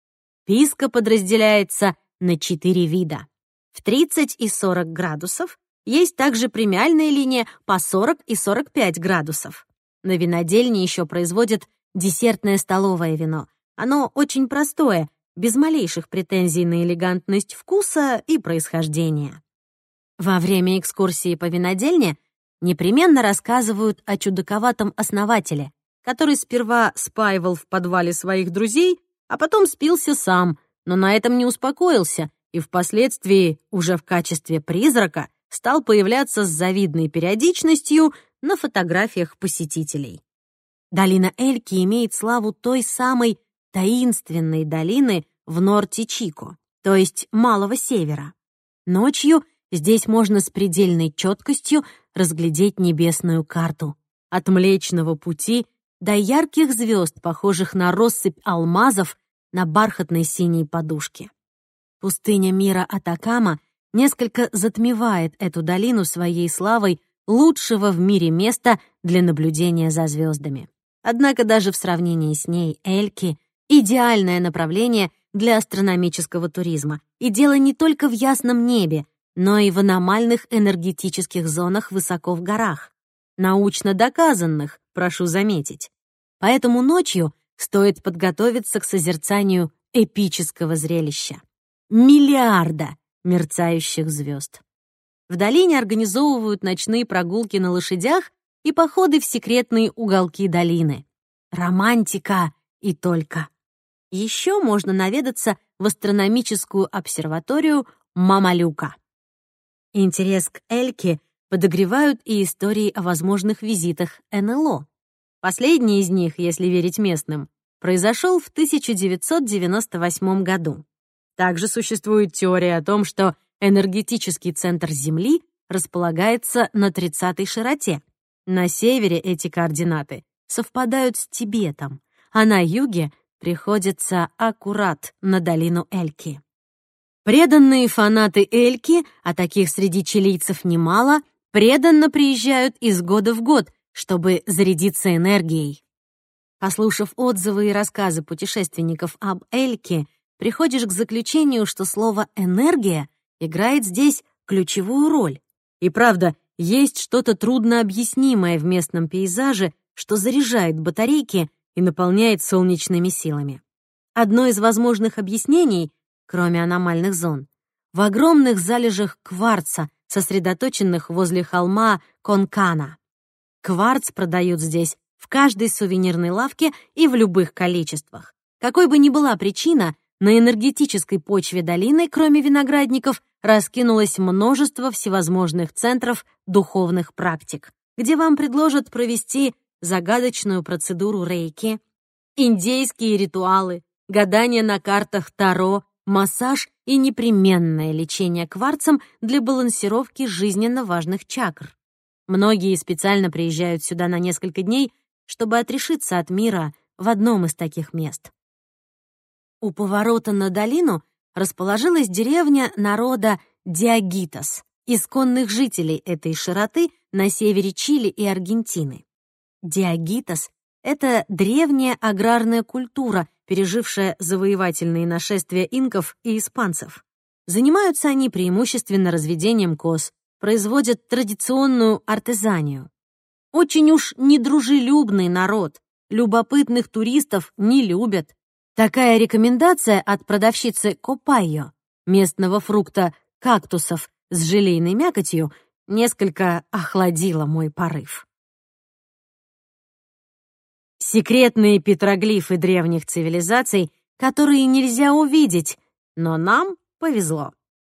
Писко подразделяется на четыре вида. В тридцать и сорок градусов есть также премиальная линия по сорок и сорок пять градусов. На винодельне еще производят десертное столовое вино. Оно очень простое, без малейших претензий на элегантность вкуса и происхождения. Во время экскурсии по винодельне непременно рассказывают о чудаковатом основателе, который сперва спаивал в подвале своих друзей, а потом спился сам, но на этом не успокоился и впоследствии уже в качестве призрака стал появляться с завидной периодичностью на фотографиях посетителей. Долина Эльки имеет славу той самой таинственной долины в Норте-Чико, то есть Малого Севера. Ночью здесь можно с предельной четкостью разглядеть небесную карту. От Млечного Пути до ярких звезд, похожих на россыпь алмазов на бархатной синей подушке. Пустыня мира Атакама несколько затмевает эту долину своей славой лучшего в мире места для наблюдения за звездами. Однако даже в сравнении с ней Эльки Идеальное направление для астрономического туризма. И дело не только в ясном небе, но и в аномальных энергетических зонах высоко в горах. Научно доказанных, прошу заметить. Поэтому ночью стоит подготовиться к созерцанию эпического зрелища. Миллиарда мерцающих звезд. В долине организовывают ночные прогулки на лошадях и походы в секретные уголки долины. Романтика и только. Еще можно наведаться в астрономическую обсерваторию Мамалюка. Интерес к Эльке подогревают и истории о возможных визитах эн эл о. Последний из них, если верить местным, произошел в тысяча девятьсот девяносто восьмом году. Также существует теория о том, что энергетический центр Земли располагается на тридцатой широте. На севере эти координаты совпадают с Тибетом, а на юге приходится аккурат на долину Эльки. Преданные фанаты Эльки, а таких среди чилийцев немало, преданно приезжают из года в год, чтобы зарядиться энергией. Послушав отзывы и рассказы путешественников об Эльке, приходишь к заключению, что слово «энергия» играет здесь ключевую роль. И правда, есть что-то труднообъяснимое в местном пейзаже, что заряжает батарейки и наполняет солнечными силами. Одно из возможных объяснений, кроме аномальных зон, в огромных залежах кварца, сосредоточенных возле холма Конкана. Кварц продают здесь в каждой сувенирной лавке и в любых количествах. Какой бы ни была причина, на энергетической почве долины, кроме виноградников, раскинулось множество всевозможных центров духовных практик, где вам предложат провести загадочную процедуру рейки, индейские ритуалы, гадание на картах Таро, массаж и непременное лечение кварцем для балансировки жизненно важных чакр. Многие специально приезжают сюда на несколько дней, чтобы отрешиться от мира в одном из таких мест. У поворота на долину расположилась деревня народа Диагитос, исконных жителей этой широты на севере Чили и Аргентины. Диагитос — это древняя аграрная культура, пережившая завоевательные нашествия инков и испанцев. Занимаются они преимущественно разведением коз, производят традиционную артезанию. Очень уж недружелюбный народ, любопытных туристов не любят. Такая рекомендация от продавщицы копайо, местного фрукта кактусов с желейной мякотью, несколько охладила мой порыв. Секретные петроглифы древних цивилизаций, которые нельзя увидеть, но нам повезло.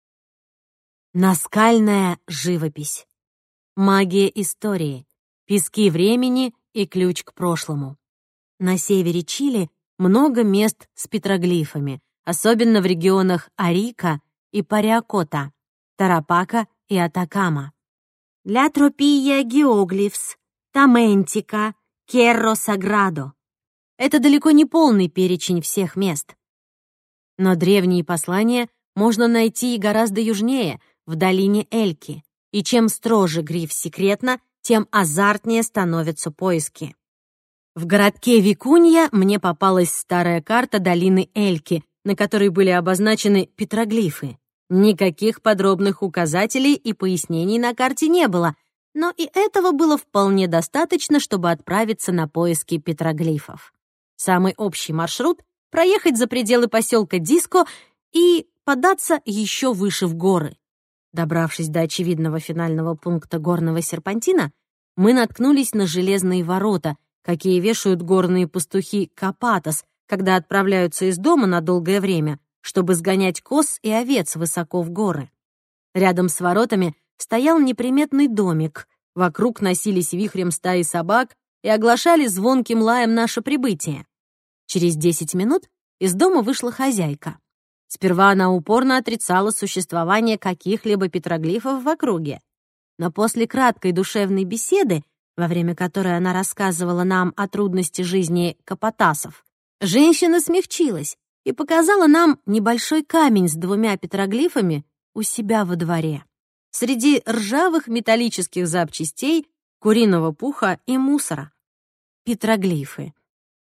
Наскальная живопись. Магия истории. Пески времени и ключ к прошлому. На севере Чили много мест с петроглифами, особенно в регионах Арика и Париакота, Тарапака и Атакама. «Ля тропия геоглифс», «Таментика», «Керро Саградо». Это далеко не полный перечень всех мест. Но древние послания можно найти и гораздо южнее, в долине Эльки, и чем строже гриф «секретно», тем азартнее становятся поиски. В городке Викунья мне попалась старая карта долины Эльки, на которой были обозначены петроглифы. Никаких подробных указателей и пояснений на карте не было, но и этого было вполне достаточно, чтобы отправиться на поиски петроглифов. Самый общий маршрут — проехать за пределы поселка Диско и податься еще выше в горы. Добравшись до очевидного финального пункта горного серпантина, мы наткнулись на железные ворота, какие вешают горные пастухи Капатос, когда отправляются из дома на долгое время, чтобы сгонять коз и овец высоко в горы. Рядом с воротами стоял неприметный домик, вокруг носились вихрем стаи собак и оглашали звонким лаем наше прибытие. Через десять минут из дома вышла хозяйка. Сперва она упорно отрицала существование каких-либо петроглифов в округе. Но после краткой душевной беседы, во время которой она рассказывала нам о трудности жизни капатасов, женщина смягчилась и показала нам небольшой камень с двумя петроглифами у себя во дворе, среди ржавых металлических запчастей, куриного пуха и мусора. Петроглифы.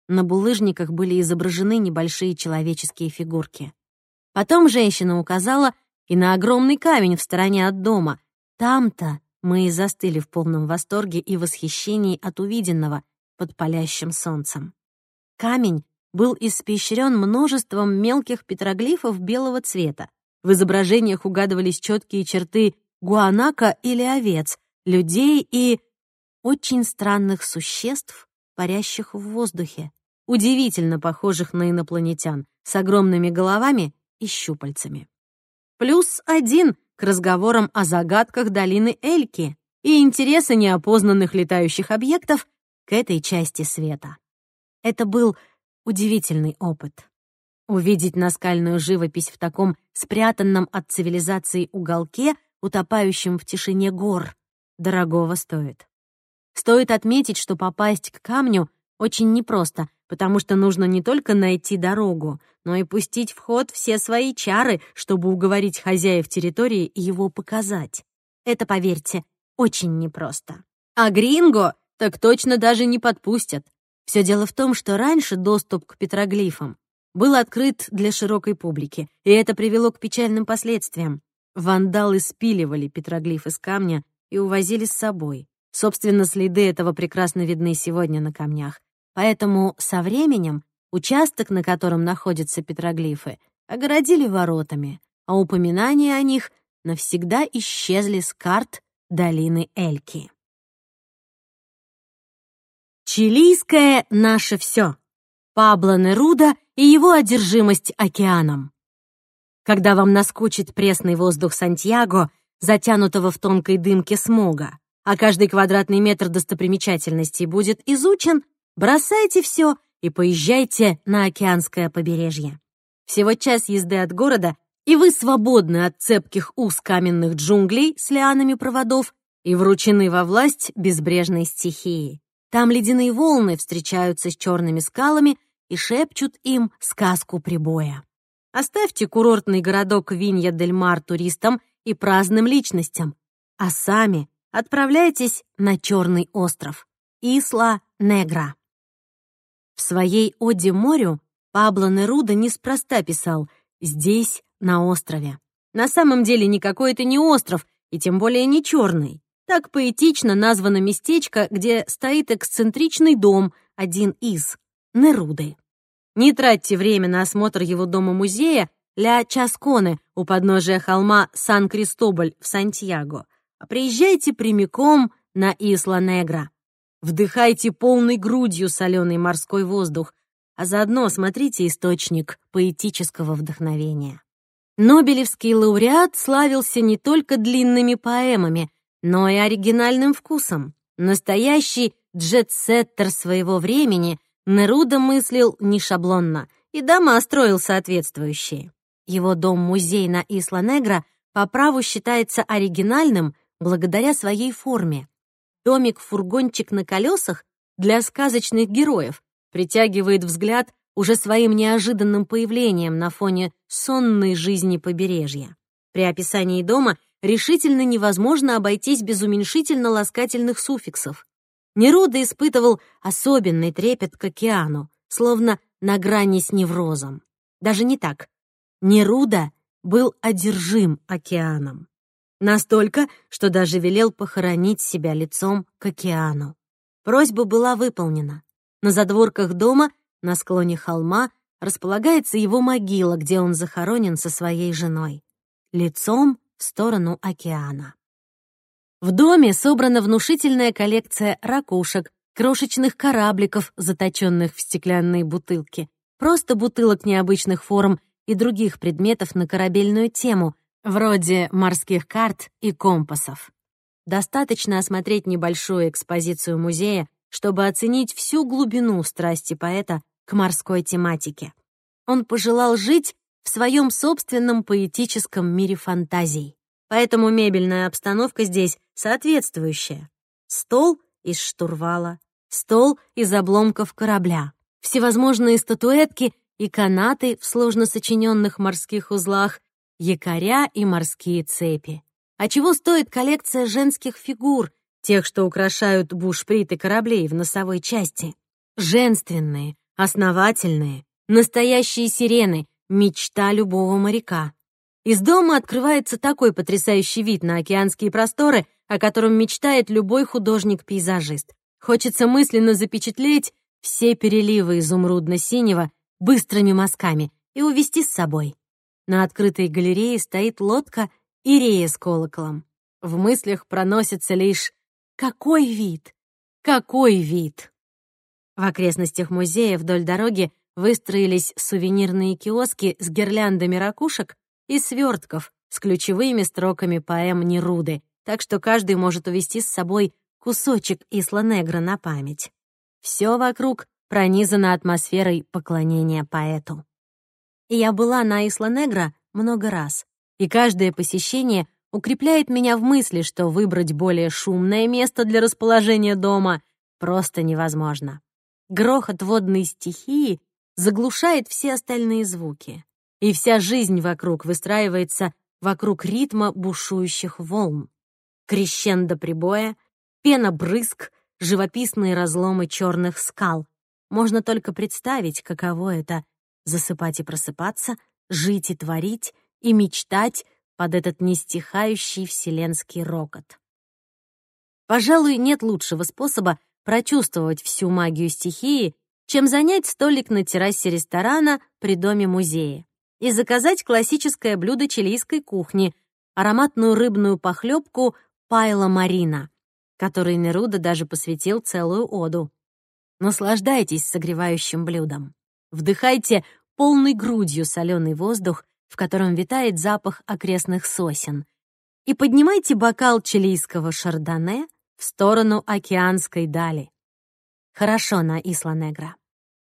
На булыжниках были изображены небольшие человеческие фигурки. Потом женщина указала и на огромный камень в стороне от дома. Там-то мы и застыли в полном восторге и восхищении от увиденного под палящим солнцем. Камень был испещрен множеством мелких петроглифов белого цвета. В изображениях угадывались четкие черты гуанака или овец, людей и очень странных существ, парящих в воздухе, удивительно похожих на инопланетян, с огромными головами и щупальцами. Плюс один к разговорам о загадках долины Эльки и интереса неопознанных летающих объектов к этой части света. Это был удивительный опыт. Увидеть наскальную живопись в таком спрятанном от цивилизации уголке, утопающем в тишине гор, дорогого стоит. Стоит отметить, что попасть к камню очень непросто, потому что нужно не только найти дорогу, но и пустить в ход все свои чары, чтобы уговорить хозяев территории его показать. Это, поверьте, очень непросто. А гринго так точно даже не подпустят. Все дело в том, что раньше доступ к петроглифам был открыт для широкой публики, и это привело к печальным последствиям. Вандалы спиливали петроглиф из камня и увозили с собой. Собственно, следы этого прекрасно видны сегодня на камнях. Поэтому со временем участок, на котором находятся петроглифы, огородили воротами, а упоминания о них навсегда исчезли с карт долины Эльки. Чилийское наше все. Пабло Неруда и его одержимость океаном. Когда вам наскучит пресный воздух Сантьяго, затянутого в тонкой дымке смога, а каждый квадратный метр достопримечательностей будет изучен, бросайте все и поезжайте на океанское побережье. Всего час езды от города, и вы свободны от цепких уз каменных джунглей с лианами проводов и вручены во власть безбрежной стихии. Там ледяные волны встречаются с черными скалами и шепчут им сказку прибоя. Оставьте курортный городок Винья-дель-Мар туристам и праздным личностям, а сами отправляйтесь на Черный остров, Исла-Негра. В своей оде морю Пабло Неруда неспроста писал «здесь, на острове». На самом деле никакой это не остров, и тем более не черный. Так поэтично названо местечко, где стоит эксцентричный дом, один из, Неруды. Не тратьте время на осмотр его дома-музея Ля Часконе у подножия холма Сан-Кристобаль в Сантьяго, а приезжайте прямиком на Исла-Негра. Вдыхайте полной грудью соленый морской воздух, а заодно смотрите источник поэтического вдохновения. Нобелевский лауреат славился не только длинными поэмами, но и оригинальным вкусом. Настоящий джет-сеттер своего времени, Неруда мыслил не шаблонно, и дома строил соответствующие. Его дом-музей на Исла-Негра по праву считается оригинальным благодаря своей форме. Домик-фургончик на колесах для сказочных героев притягивает взгляд уже своим неожиданным появлением на фоне сонной жизни побережья. При описании дома решительно невозможно обойтись без уменьшительно-ласкательных суффиксов. Неруда испытывал особенный трепет к океану, словно на грани с неврозом. Даже не так. Неруда был одержим океаном. Настолько, что даже велел похоронить себя лицом к океану. Просьба была выполнена. На задворках дома, на склоне холма, располагается его могила, где он захоронен со своей женой. Лицом в сторону океана. В доме собрана внушительная коллекция ракушек, крошечных корабликов, заточенных в стеклянные бутылки, просто бутылок необычных форм и других предметов на корабельную тему, вроде морских карт и компасов. Достаточно осмотреть небольшую экспозицию музея, чтобы оценить всю глубину страсти поэта к морской тематике. Он пожелал жить в своем собственном поэтическом мире фантазий. Поэтому мебельная обстановка здесь соответствующая. Стол из штурвала, стол из обломков корабля, всевозможные статуэтки и канаты в сложно сочиненных морских узлах, якоря и морские цепи. А чего стоит коллекция женских фигур, тех, что украшают бушприты кораблей в носовой части? Женственные, Основательные, настоящие сирены, мечта любого моряка. Из дома открывается такой потрясающий вид на океанские просторы, о котором мечтает любой художник-пейзажист. Хочется мысленно запечатлеть все переливы изумрудно-синего быстрыми мазками и увезти с собой. На открытой галерее стоит лодка и рея с колоколом. В мыслях проносится лишь «какой вид! Какой вид!». В окрестностях музея вдоль дороги выстроились сувенирные киоски с гирляндами ракушек и свертков с ключевыми строками поэм Неруды, так что каждый может увезти с собой кусочек Исла-Негра на память. Все вокруг пронизано атмосферой поклонения поэту. Я была на Исла-Негра много раз, и каждое посещение укрепляет меня в мысли, что выбрать более шумное место для расположения дома просто невозможно. Грохот водной стихии заглушает все остальные звуки, и вся жизнь вокруг выстраивается вокруг ритма бушующих волн. Крещендо прибоя, пена брызг, живописные разломы черных скал. Можно только представить, каково это — засыпать и просыпаться, жить и творить, и мечтать под этот нестихающий вселенский рокот. Пожалуй, нет лучшего способа прочувствовать всю магию стихии, чем занять столик на террасе ресторана при доме-музее и заказать классическое блюдо чилийской кухни — ароматную рыбную похлебку пайла марина, которой Неруда даже посвятил целую оду. Наслаждайтесь согревающим блюдом. Вдыхайте полной грудью соленый воздух, в котором витает запах окрестных сосен, и поднимайте бокал чилийского шардоне в сторону океанской дали. Хорошо на Исла-Негра.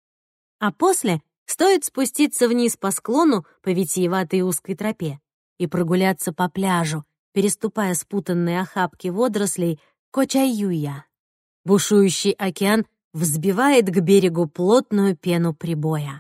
А после стоит спуститься вниз по склону по витиеватой узкой тропе и прогуляться по пляжу, переступая спутанные охапки водорослей Кочайюя. Бушующий океан взбивает к берегу плотную пену прибоя.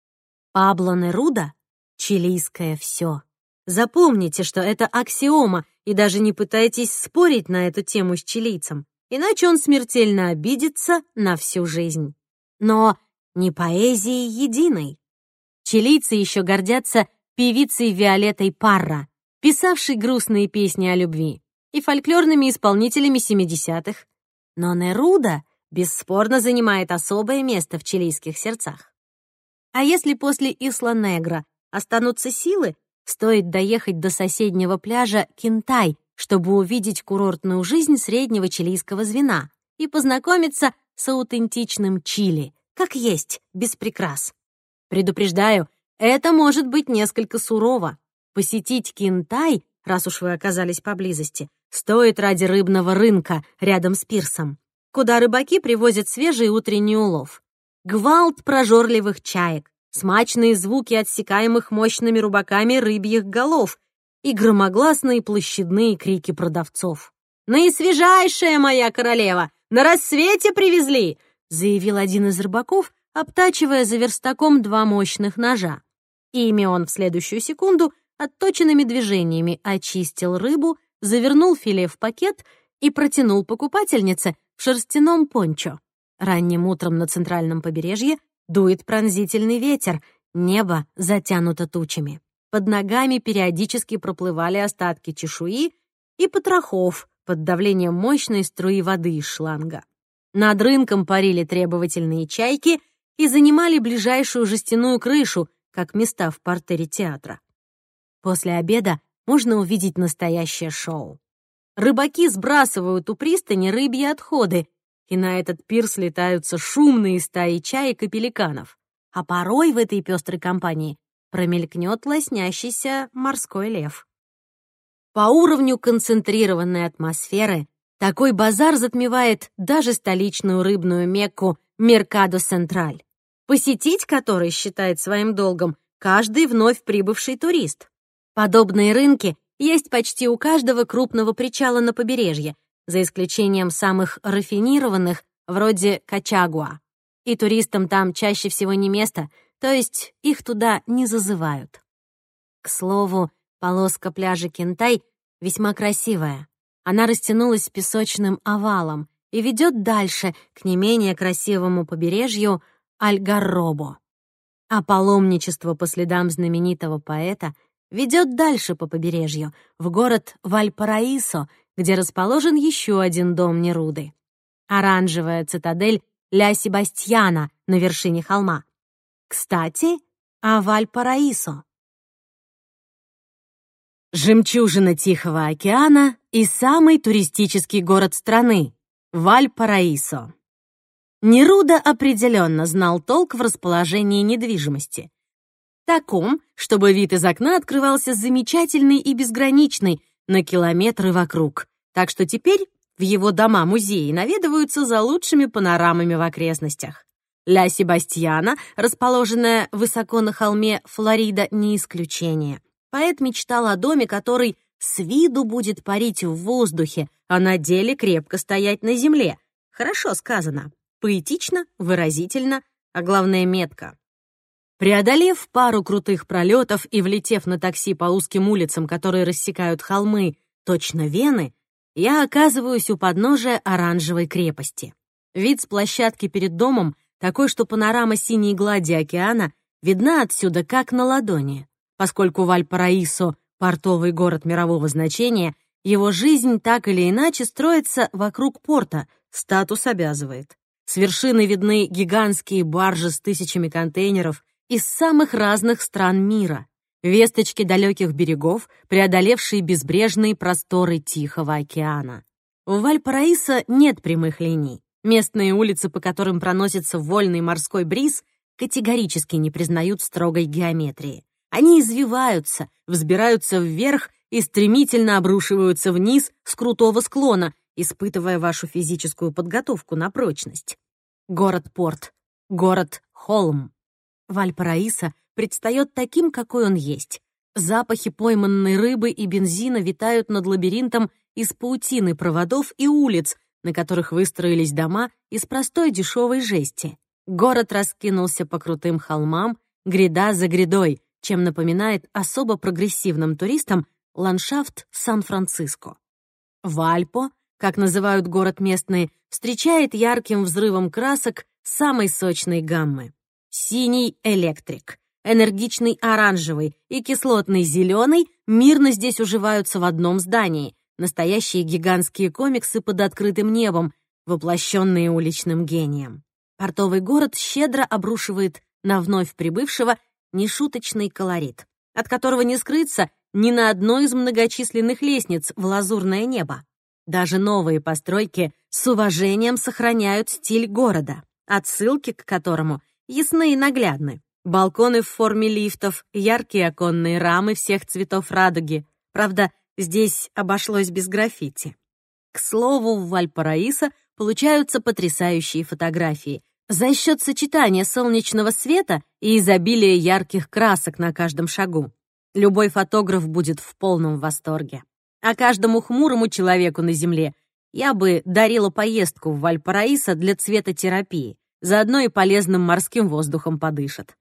Пабло Неруда — чилийское все. Запомните, что это аксиома, и даже не пытайтесь спорить на эту тему с чилийцем, иначе он смертельно обидится на всю жизнь. Но не поэзией единой. Чилийцы еще гордятся певицей Виолеттой Парра, писавшей грустные песни о любви, и фольклорными исполнителями семидесятых. Но Неруда бесспорно занимает особое место в чилийских сердцах. А если после Исла-Негра останутся силы, стоит доехать до соседнего пляжа Кинтай, чтобы увидеть курортную жизнь среднего чилийского звена и познакомиться с аутентичным Чили, как есть, без прикрас. Предупреждаю, это может быть несколько сурово. Посетить Кинтай, раз уж вы оказались поблизости, стоит ради рыбного рынка рядом с пирсом, куда рыбаки привозят свежий утренний улов. Гвалт прожорливых чаек, смачные звуки отсекаемых мощными рубаками рыбьих голов и громогласные площадные крики продавцов. «Наисвежайшая моя королева! На рассвете привезли!» заявил один из рыбаков, обтачивая за верстаком два мощных ножа. Ими он в следующую секунду отточенными движениями очистил рыбу, завернул филе в пакет и протянул покупательнице в шерстяном пончо. Ранним утром на центральном побережье дует пронзительный ветер, небо затянуто тучами. Под ногами периодически проплывали остатки чешуи и потрохов под давлением мощной струи воды из шланга. Над рынком парили требовательные чайки и занимали ближайшую жестяную крышу, как места в партере театра. После обеда можно увидеть настоящее шоу. Рыбаки сбрасывают у пристани рыбьи отходы, и на этот пирс слетаются шумные стаи чаек и пеликанов. А порой в этой пестрой компании промелькнет лоснящийся морской лев. По уровню концентрированной атмосферы такой базар затмевает даже столичную рыбную мекку Меркадо Сентраль, посетить который считает своим долгом каждый вновь прибывший турист. Подобные рынки есть почти у каждого крупного причала на побережье, за исключением самых рафинированных, вроде Качагуа. И туристам там чаще всего не место, то есть их туда не зазывают. К слову, полоска пляжа Кинтай весьма красивая. Она растянулась песочным овалом и ведет дальше, к не менее красивому побережью Альгарробо. А паломничество по следам знаменитого поэта ведет дальше по побережью, в город Вальпараисо, где расположен еще один дом Неруды. Оранжевая цитадель Ля Себастьяна на вершине холма. Кстати, о Вальпараисо. Жемчужина Тихого океана и самый туристический город страны — Вальпараисо. Неруда определенно знал толк в расположении недвижимости. Таком, чтобы вид из окна открывался замечательный и безграничный на километры вокруг. Так что теперь в его дома-музеи наведываются за лучшими панорамами в окрестностях. Ля Себастьяна, расположенная высоко на холме Флорида, не исключение. Поэт мечтал о доме, который с виду будет парить в воздухе, а на деле крепко стоять на земле. Хорошо сказано. Поэтично, выразительно, а главное метко. Преодолев пару крутых пролетов и влетев на такси по узким улицам, которые рассекают холмы, точно вены, я оказываюсь у подножия оранжевой крепости. Вид с площадки перед домом такой, что панорама синей глади океана видна отсюда как на ладони. Поскольку Вальпараисо — портовый город мирового значения, его жизнь так или иначе строится вокруг порта, статус обязывает. С вершины видны гигантские баржи с тысячами контейнеров из самых разных стран мира, весточки далеких берегов, преодолевшие безбрежные просторы Тихого океана. В Вальпараисо нет прямых линий. Местные улицы, по которым проносится вольный морской бриз, категорически не признают строгой геометрии. Они извиваются, взбираются вверх и стремительно обрушиваются вниз с крутого склона, испытывая вашу физическую подготовку на прочность. Город-порт, город-холм. Вальпараисо предстает таким, какой он есть. Запахи пойманной рыбы и бензина витают над лабиринтом из паутины проводов и улиц, на которых выстроились дома из простой дешевой жести. Город раскинулся по крутым холмам, гряда за грядой, чем напоминает особо прогрессивным туристам ландшафт Сан-Франциско. Вальпо, как называют город местные, встречает ярким взрывом красок самой сочной гаммы. Синий электрик, энергичный оранжевый и кислотный зеленый мирно здесь уживаются в одном здании. Настоящие гигантские комиксы под открытым небом, воплощенные уличным гением. Портовый город щедро обрушивает на вновь прибывшего нешуточный колорит, от которого не скрыться ни на одной из многочисленных лестниц в лазурное небо. Даже новые постройки с уважением сохраняют стиль города, отсылки к которому ясны и наглядны. Балконы в форме лифтов, яркие оконные рамы всех цветов радуги. Правда, здесь обошлось без граффити. К слову, в Вальпараисо получаются потрясающие фотографии за счет сочетания солнечного света и изобилия ярких красок на каждом шагу. Любой фотограф будет в полном восторге. А каждому хмурому человеку на земле я бы дарила поездку в Вальпараисо для цветотерапии, заодно и полезным морским воздухом подышат.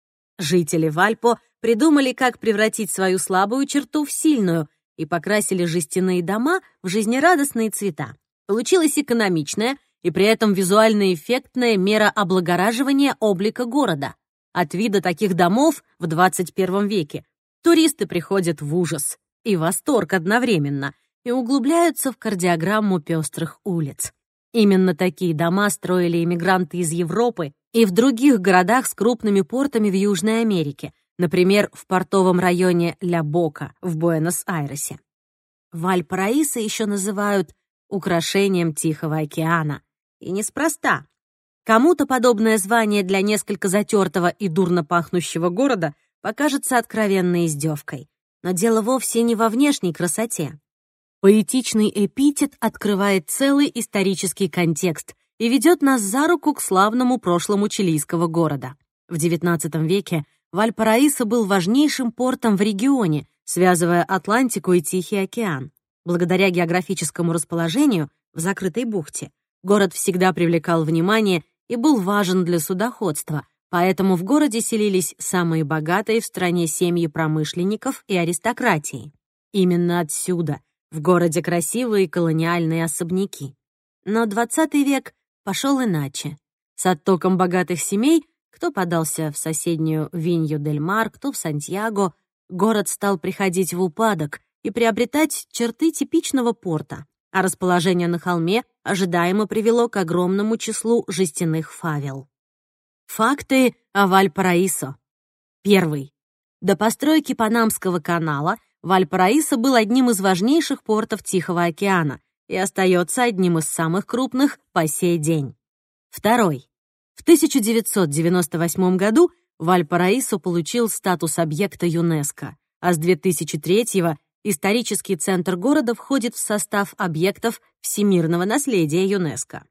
Жители Вальпо придумали, как превратить свою слабую черту в сильную, и покрасили жестяные дома в жизнерадостные цвета. Получилась экономичная и при этом визуально эффектная мера облагораживания облика города. От вида таких домов в двадцать первом веке туристы приходят в ужас и восторг одновременно и углубляются в кардиограмму пестрых улиц. Именно такие дома строили иммигранты из Европы и в других городах с крупными портами в Южной Америке, например, в портовом районе Ля-Бока в Буэнос-Айресе. Вальпараисо еще называют украшением Тихого океана. И неспроста. Кому-то подобное звание для несколько затертого и дурно пахнущего города покажется откровенной издевкой. Но дело вовсе не во внешней красоте. Поэтичный эпитет открывает целый исторический контекст и ведет нас за руку к славному прошлому чилийского города. В девятнадцатом веке Вальпараисо был важнейшим портом в регионе, связывая Атлантику и Тихий океан. Благодаря географическому расположению в закрытой бухте город всегда привлекал внимание и был важен для судоходства, поэтому в городе селились самые богатые в стране семьи промышленников и аристократии. Именно отсюда в городе красивые колониальные особняки. Но двадцатый век пошел иначе. С оттоком богатых семей Кто подался в соседнюю Винью-дель-Мар, кто в Сантьяго, город стал приходить в упадок и приобретать черты типичного порта, а расположение на холме ожидаемо привело к огромному числу жестяных фавел. Факты о Вальпараисо. Первый. До постройки Панамского канала Вальпараисо был одним из важнейших портов Тихого океана и остается одним из самых крупных по сей день. Второй. В тысяча девятьсот девяносто восьмом году Вальпараисо получил статус объекта ЮНЕСКО, а с две тысячи третьего исторический центр города входит в состав объектов всемирного наследия ЮНЕСКО.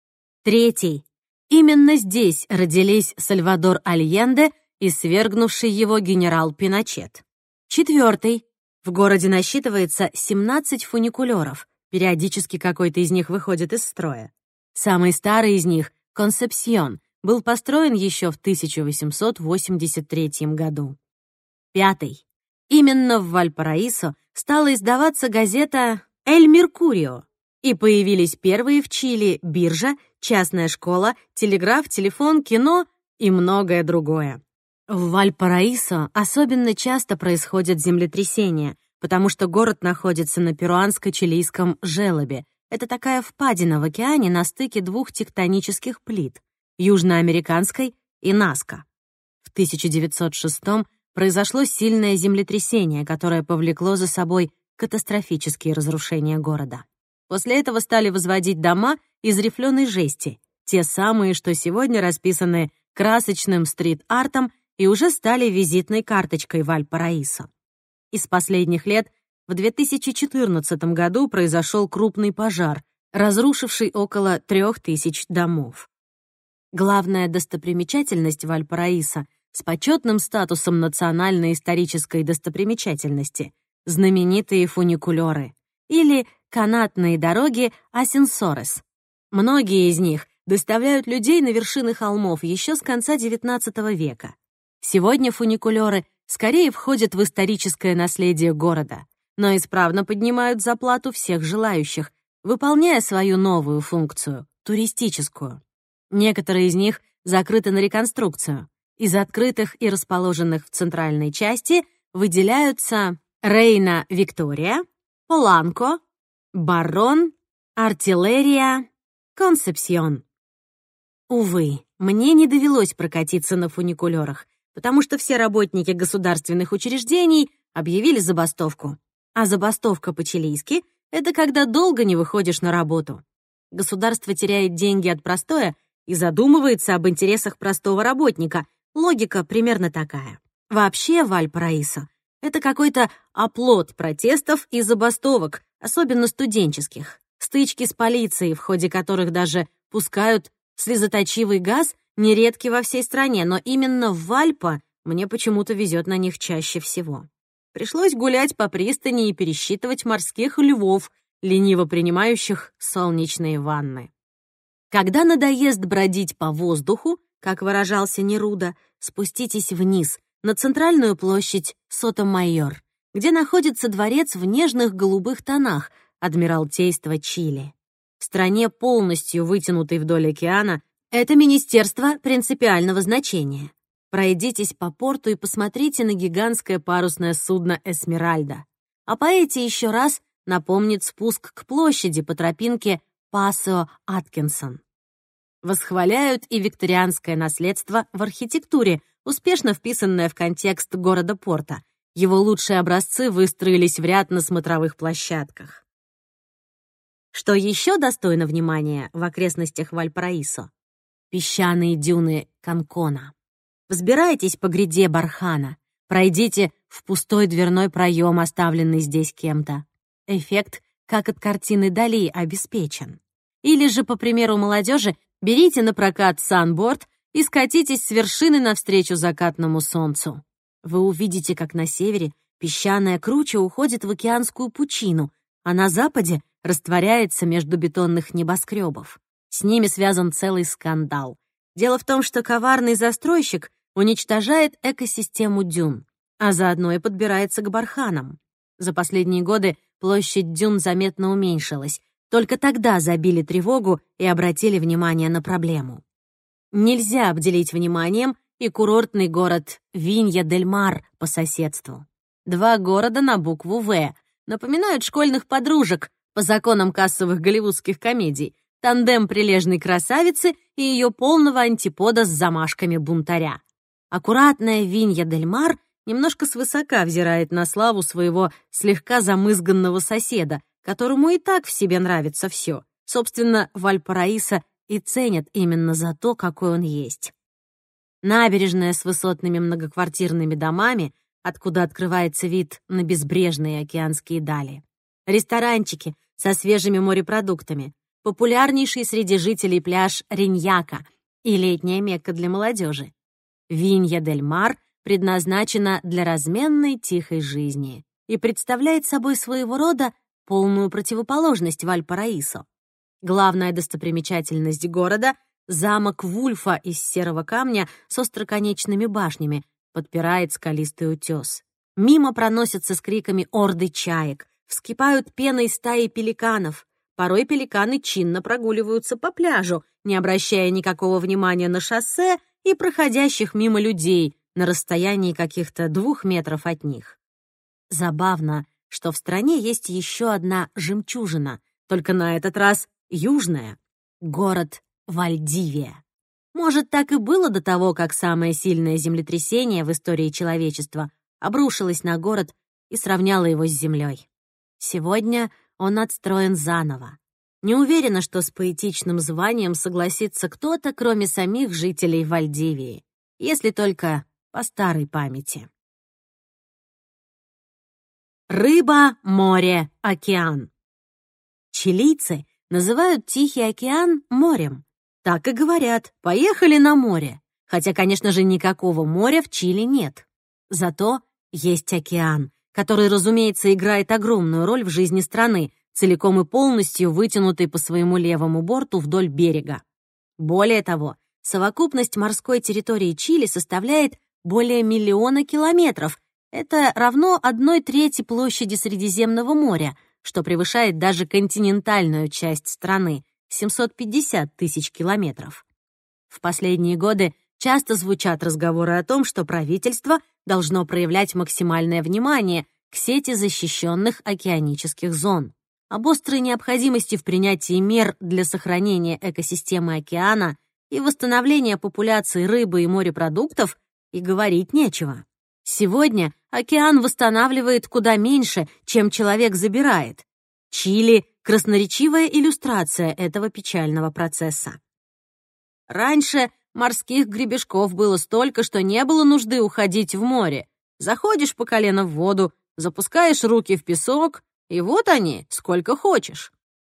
Третий. Именно здесь родились Сальвадор Альенде и свергнувший его генерал Пиночет. Четвертый. В городе насчитывается семнадцать фуникулеров, периодически какой-то из них выходит из строя. Самый старый из них, Консепсьон, был построен еще в тысяча восемьсот восемьдесят третьем году. Пятый. Именно в Вальпараисо стала издаваться газета «Эль Меркурио», и появились первые в Чили биржа, частная школа, телеграф, телефон, кино и многое другое. В Вальпараисо особенно часто происходят землетрясения, потому что город находится на перуанско-чилийском желобе. Это такая впадина в океане на стыке двух тектонических плит — южноамериканской и Назка. В тысяча девятьсот шестом произошло сильное землетрясение, которое повлекло за собой катастрофические разрушения города. После этого стали возводить дома из рифленой жести, те самые, что сегодня расписаны красочным стрит-артом и уже стали визитной карточкой Вальпараисо. Из последних лет в две тысячи четырнадцатом году произошел крупный пожар, разрушивший около трех тысяч домов. Главная достопримечательность Вальпараисо с почетным статусом национальной исторической достопримечательности — знаменитые фуникулеры или канатные дороги Асенсорес. Многие из них доставляют людей на вершины холмов еще с конца девятнадцатого века. Сегодня фуникулеры скорее входят в историческое наследие города, но исправно поднимают зарплату всех желающих, выполняя свою новую функцию — туристическую. Некоторые из них закрыты на реконструкцию. Из открытых и расположенных в центральной части выделяются Рейна Виктория, Поланко, Баррон, Артиллерия, Консепсьон. Увы, мне не довелось прокатиться на фуникулерах, потому что все работники государственных учреждений объявили забастовку. А забастовка по-чилийски — это когда долго не выходишь на работу. Государство теряет деньги от простоя и задумывается об интересах простого работника. Логика примерно такая. Вообще Вальпараисо — это какой-то оплот протестов и забастовок, особенно студенческих. Стычки с полицией, в ходе которых даже пускают слезоточивый газ, нередки во всей стране, но именно в Вальпа мне почему-то везет на них чаще всего. Пришлось гулять по пристани и пересчитывать морских львов, лениво принимающих солнечные ванны. Когда надоест бродить по воздуху, как выражался Неруда, спуститесь вниз, на центральную площадь Сотомайор, где находится дворец в нежных голубых тонах, Адмиралтейство Чили. В стране, полностью вытянутой вдоль океана, это министерство принципиального значения. Пройдитесь по порту и посмотрите на гигантское парусное судно «Эсмеральда». А поэте еще раз напомнит спуск к площади по тропинке Пасео Аткинсон. Восхваляют и викторианское наследство в архитектуре, успешно вписанное в контекст города-порта. Его лучшие образцы выстроились в ряд на смотровых площадках. Что еще достойно внимания в окрестностях Вальпараисо? Песчаные дюны Канкона. Взбирайтесь по гряде бархана, пройдите в пустой дверной проем, оставленный здесь кем-то. Эффект, как от картины Дали, обеспечен. Или же, по примеру молодежи, берите на прокат санборд и скатитесь с вершины навстречу закатному солнцу. Вы увидите, как на севере песчаная круча уходит в океанскую пучину, а на западе растворяется между бетонных небоскребов. С ними связан целый скандал. Дело в том, что коварный застройщик уничтожает экосистему дюн, а заодно и подбирается к барханам. За последние годы площадь дюн заметно уменьшилась. Только тогда забили тревогу и обратили внимание на проблему. нельзя обделить вниманием и курортный город Винья-дель-Мар по соседству. Два города на букву «В» напоминают школьных подружек по законам кассовых голливудских комедий, тандем прилежной красавицы и ее полного антипода с замашками бунтаря. Аккуратная Винья-дель-Мар немножко свысока взирает на славу своего слегка замызганного соседа, которому и так в себе нравится все. Собственно, Вальпараисо и ценят именно за то, какой он есть. Набережная с высотными многоквартирными домами, откуда открывается вид на безбрежные океанские дали. Ресторанчики со свежими морепродуктами, популярнейший среди жителей пляж Риньяка и летняя Мекка для молодежи. Винья-дель-Мар предназначена для разменной тихой жизни и представляет собой своего рода полную противоположность Вальпараисо. Главная достопримечательность города — замок Вульфа из серого камня с остроконечными башнями, подпирает скалистый утес. Мимо проносятся с криками орды чаек, вскипают пеной стаи пеликанов. Порой пеликаны чинно прогуливаются по пляжу, не обращая никакого внимания на шоссе и проходящих мимо людей на расстоянии каких-то двух метров от них. Забавно, что в стране есть еще одна жемчужина, только на этот раз южная — город Вальдивия. Может, так и было до того, как самое сильное землетрясение в истории человечества обрушилось на город и сравняло его с землей. Сегодня он отстроен заново. Не уверена, что с поэтичным званием согласится кто-то, кроме самих жителей Вальдивии, если только по старой памяти. Рыба, море, океан. Чилийцы называют Тихий океан морем. Так и говорят: поехали на море. Хотя, конечно же, никакого моря в Чили нет. Зато есть океан, который, разумеется, играет огромную роль в жизни страны, целиком и полностью вытянутый по своему левому борту вдоль берега. Более того, совокупность морской территории Чили составляет более миллиона километров. Это равно одной трети площади Средиземного моря, что превышает даже континентальную часть страны — семьсот пятьдесят тысяч километров. В последние годы часто звучат разговоры о том, что правительство должно проявлять максимальное внимание к сети защищенных океанических зон. Об острой необходимости в принятии мер для сохранения экосистемы океана и восстановления популяции рыбы и морепродуктов и говорить нечего. Сегодня океан восстанавливает куда меньше, чем человек забирает. Чили — красноречивая иллюстрация этого печального процесса. Раньше морских гребешков было столько, что не было нужды уходить в море. Заходишь по колено в воду, запускаешь руки в песок, и вот они, сколько хочешь.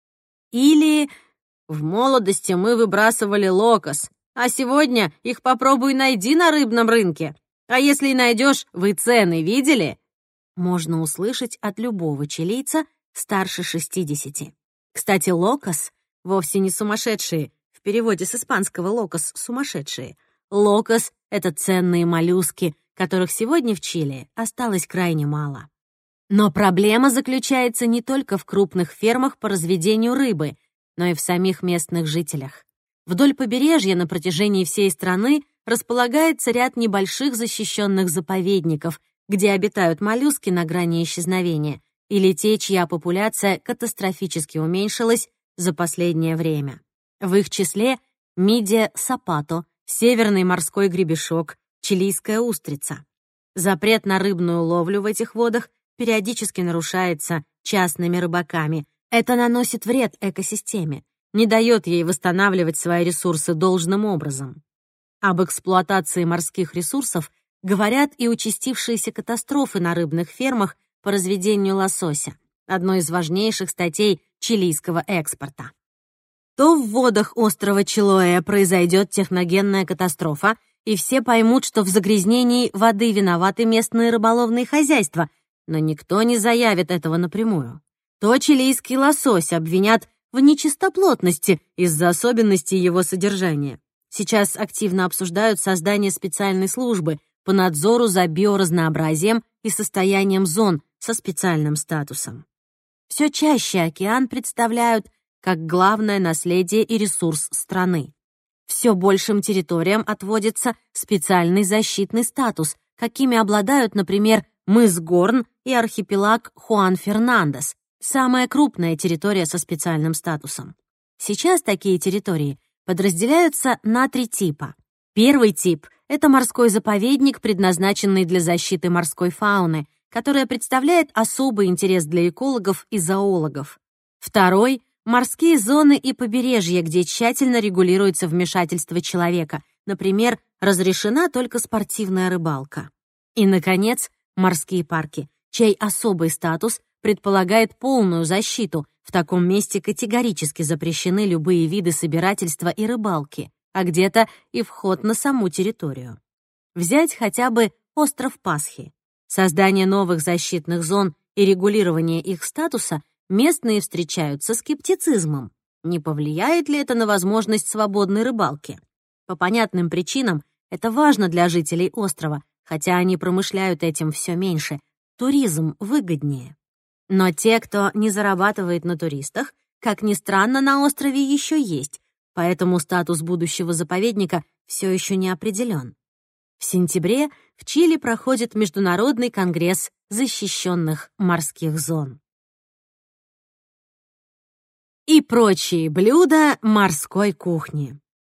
Или в молодости мы выбрасывали локос, а сегодня их попробуй найди на рыбном рынке. А если и найдешь, вы цены видели? Можно услышать от любого чилийца старше шестидесяти. Кстати, локос вовсе не сумасшедшие. В переводе с испанского локос — сумасшедшие. Локос — это ценные моллюски, которых сегодня в Чили осталось крайне мало. Но проблема заключается не только в крупных фермах по разведению рыбы, но и в самих местных жителях. Вдоль побережья на протяжении всей страны располагается ряд небольших защищенных заповедников, где обитают моллюски на грани исчезновения, или те, чья популяция катастрофически уменьшилась за последнее время. В их числе мидия сапато, северный морской гребешок, чилийская устрица. Запрет на рыбную ловлю в этих водах периодически нарушается частными рыбаками. Это наносит вред экосистеме, не дает ей восстанавливать свои ресурсы должным образом. Об эксплуатации морских ресурсов говорят и участившиеся катастрофы на рыбных фермах по разведению лосося, одной из важнейших статей чилийского экспорта. То в водах острова Чилоэ произойдет техногенная катастрофа, и все поймут, что в загрязнении воды виноваты местные рыболовные хозяйства, но никто не заявит этого напрямую. То чилийский лосось обвинят в нечистоплотности из-за особенностей его содержания. Сейчас активно обсуждают создание специальной службы по надзору за биоразнообразием и состоянием зон со специальным статусом. Все чаще океан представляют как главное наследие и ресурс страны. Все большим территориям отводится специальный защитный статус, какими обладают, например, мыс Горн и архипелаг Хуан-Фернандес, самая крупная территория со специальным статусом. Сейчас такие территории подразделяются на три типа. Первый тип — это морской заповедник, предназначенный для защиты морской фауны, которая представляет особый интерес для экологов и зоологов. Второй — морские зоны и побережья, где тщательно регулируется вмешательство человека, например, разрешена только спортивная рыбалка. И, наконец, морские парки, чей особый статус предполагает полную защиту. В таком месте категорически запрещены любые виды собирательства и рыбалки, а где-то и вход на саму территорию. Взять хотя бы остров Пасхи. Создание новых защитных зон и регулирование их статуса местные встречают со скептицизмом. Не повлияет ли это на возможность свободной рыбалки? По понятным причинам это важно для жителей острова, хотя они промышляют этим все меньше. Туризм выгоднее. Но те, кто не зарабатывает на туристах, как ни странно, на острове еще есть, поэтому статус будущего заповедника все еще не определен. В сентябре в Чили проходит Международный конгресс защищенных морских зон. И прочие блюда морской кухни.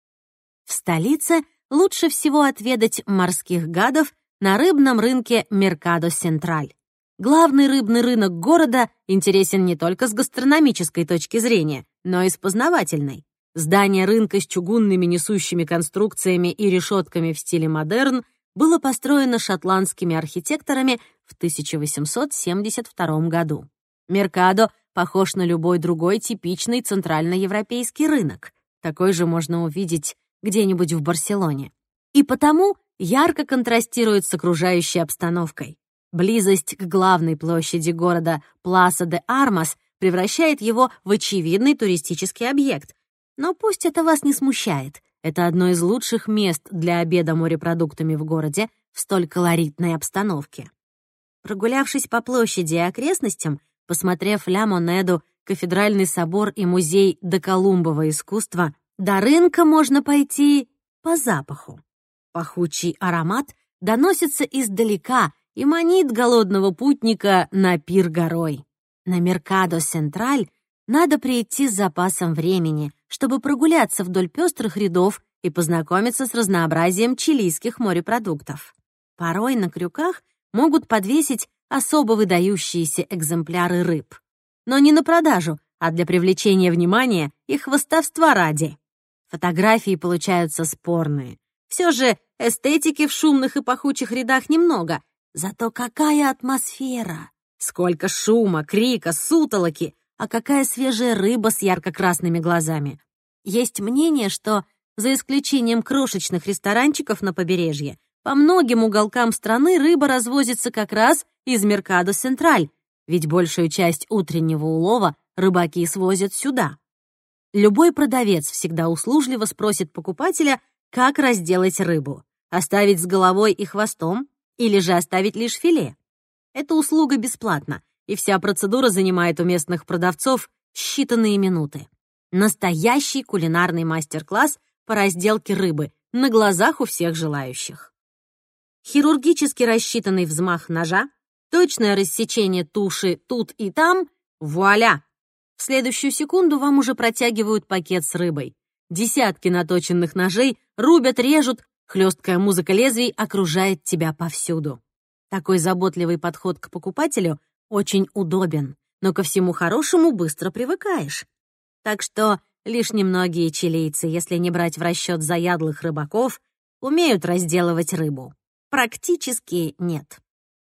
В столице лучше всего отведать морских гадов на рыбном рынке Меркадо Сентраль. Главный рыбный рынок города интересен не только с гастрономической точки зрения, но и с познавательной. Здание рынка с чугунными несущими конструкциями и решетками в стиле модерн было построено шотландскими архитекторами в тысяча восемьсот семьдесят втором году. Меркадо похож на любой другой типичный центральноевропейский рынок. Такой же можно увидеть где-нибудь в Барселоне. И потому ярко контрастирует с окружающей обстановкой. Близость к главной площади города Пласа де Армас превращает его в очевидный туристический объект. Но пусть это вас не смущает. Это одно из лучших мест для обеда морепродуктами в городе в столь колоритной обстановке. Прогулявшись по площади и окрестностям, посмотрев Ля Монеду, кафедральный собор и музей доколумбового искусства, до рынка можно пойти по запаху. Пахучий аромат доносится издалека и манит голодного путника на пир горой. На Меркадо Сентраль надо прийти с запасом времени, чтобы прогуляться вдоль пестрых рядов и познакомиться с разнообразием чилийских морепродуктов. Порой на крюках могут подвесить особо выдающиеся экземпляры рыб. Но не на продажу, а для привлечения внимания и хвастовства ради. Фотографии получаются спорные. Все же эстетики в шумных и пахучих рядах немного. Зато какая атмосфера! Сколько шума, крика, сутолоки! А какая свежая рыба с ярко-красными глазами! Есть мнение, что, за исключением крошечных ресторанчиков на побережье, по многим уголкам страны рыба развозится как раз из Меркадо Сентраль, ведь большую часть утреннего улова рыбаки свозят сюда. Любой продавец всегда услужливо спросит покупателя, как разделать рыбу, оставить с головой и хвостом или же оставить лишь филе. Эта услуга бесплатна, и вся процедура занимает у местных продавцов считанные минуты. Настоящий кулинарный мастер-класс по разделке рыбы на глазах у всех желающих. Хирургически рассчитанный взмах ножа, точное рассечение туши тут и там — вуаля! В следующую секунду вам уже протягивают пакет с рыбой. Десятки наточенных ножей рубят, режут, хлесткая музыка лезвий окружает тебя повсюду. Такой заботливый подход к покупателю очень удобен, но ко всему хорошему быстро привыкаешь. Так что лишь немногие чилийцы, если не брать в расчет заядлых рыбаков, умеют разделывать рыбу. Практически нет.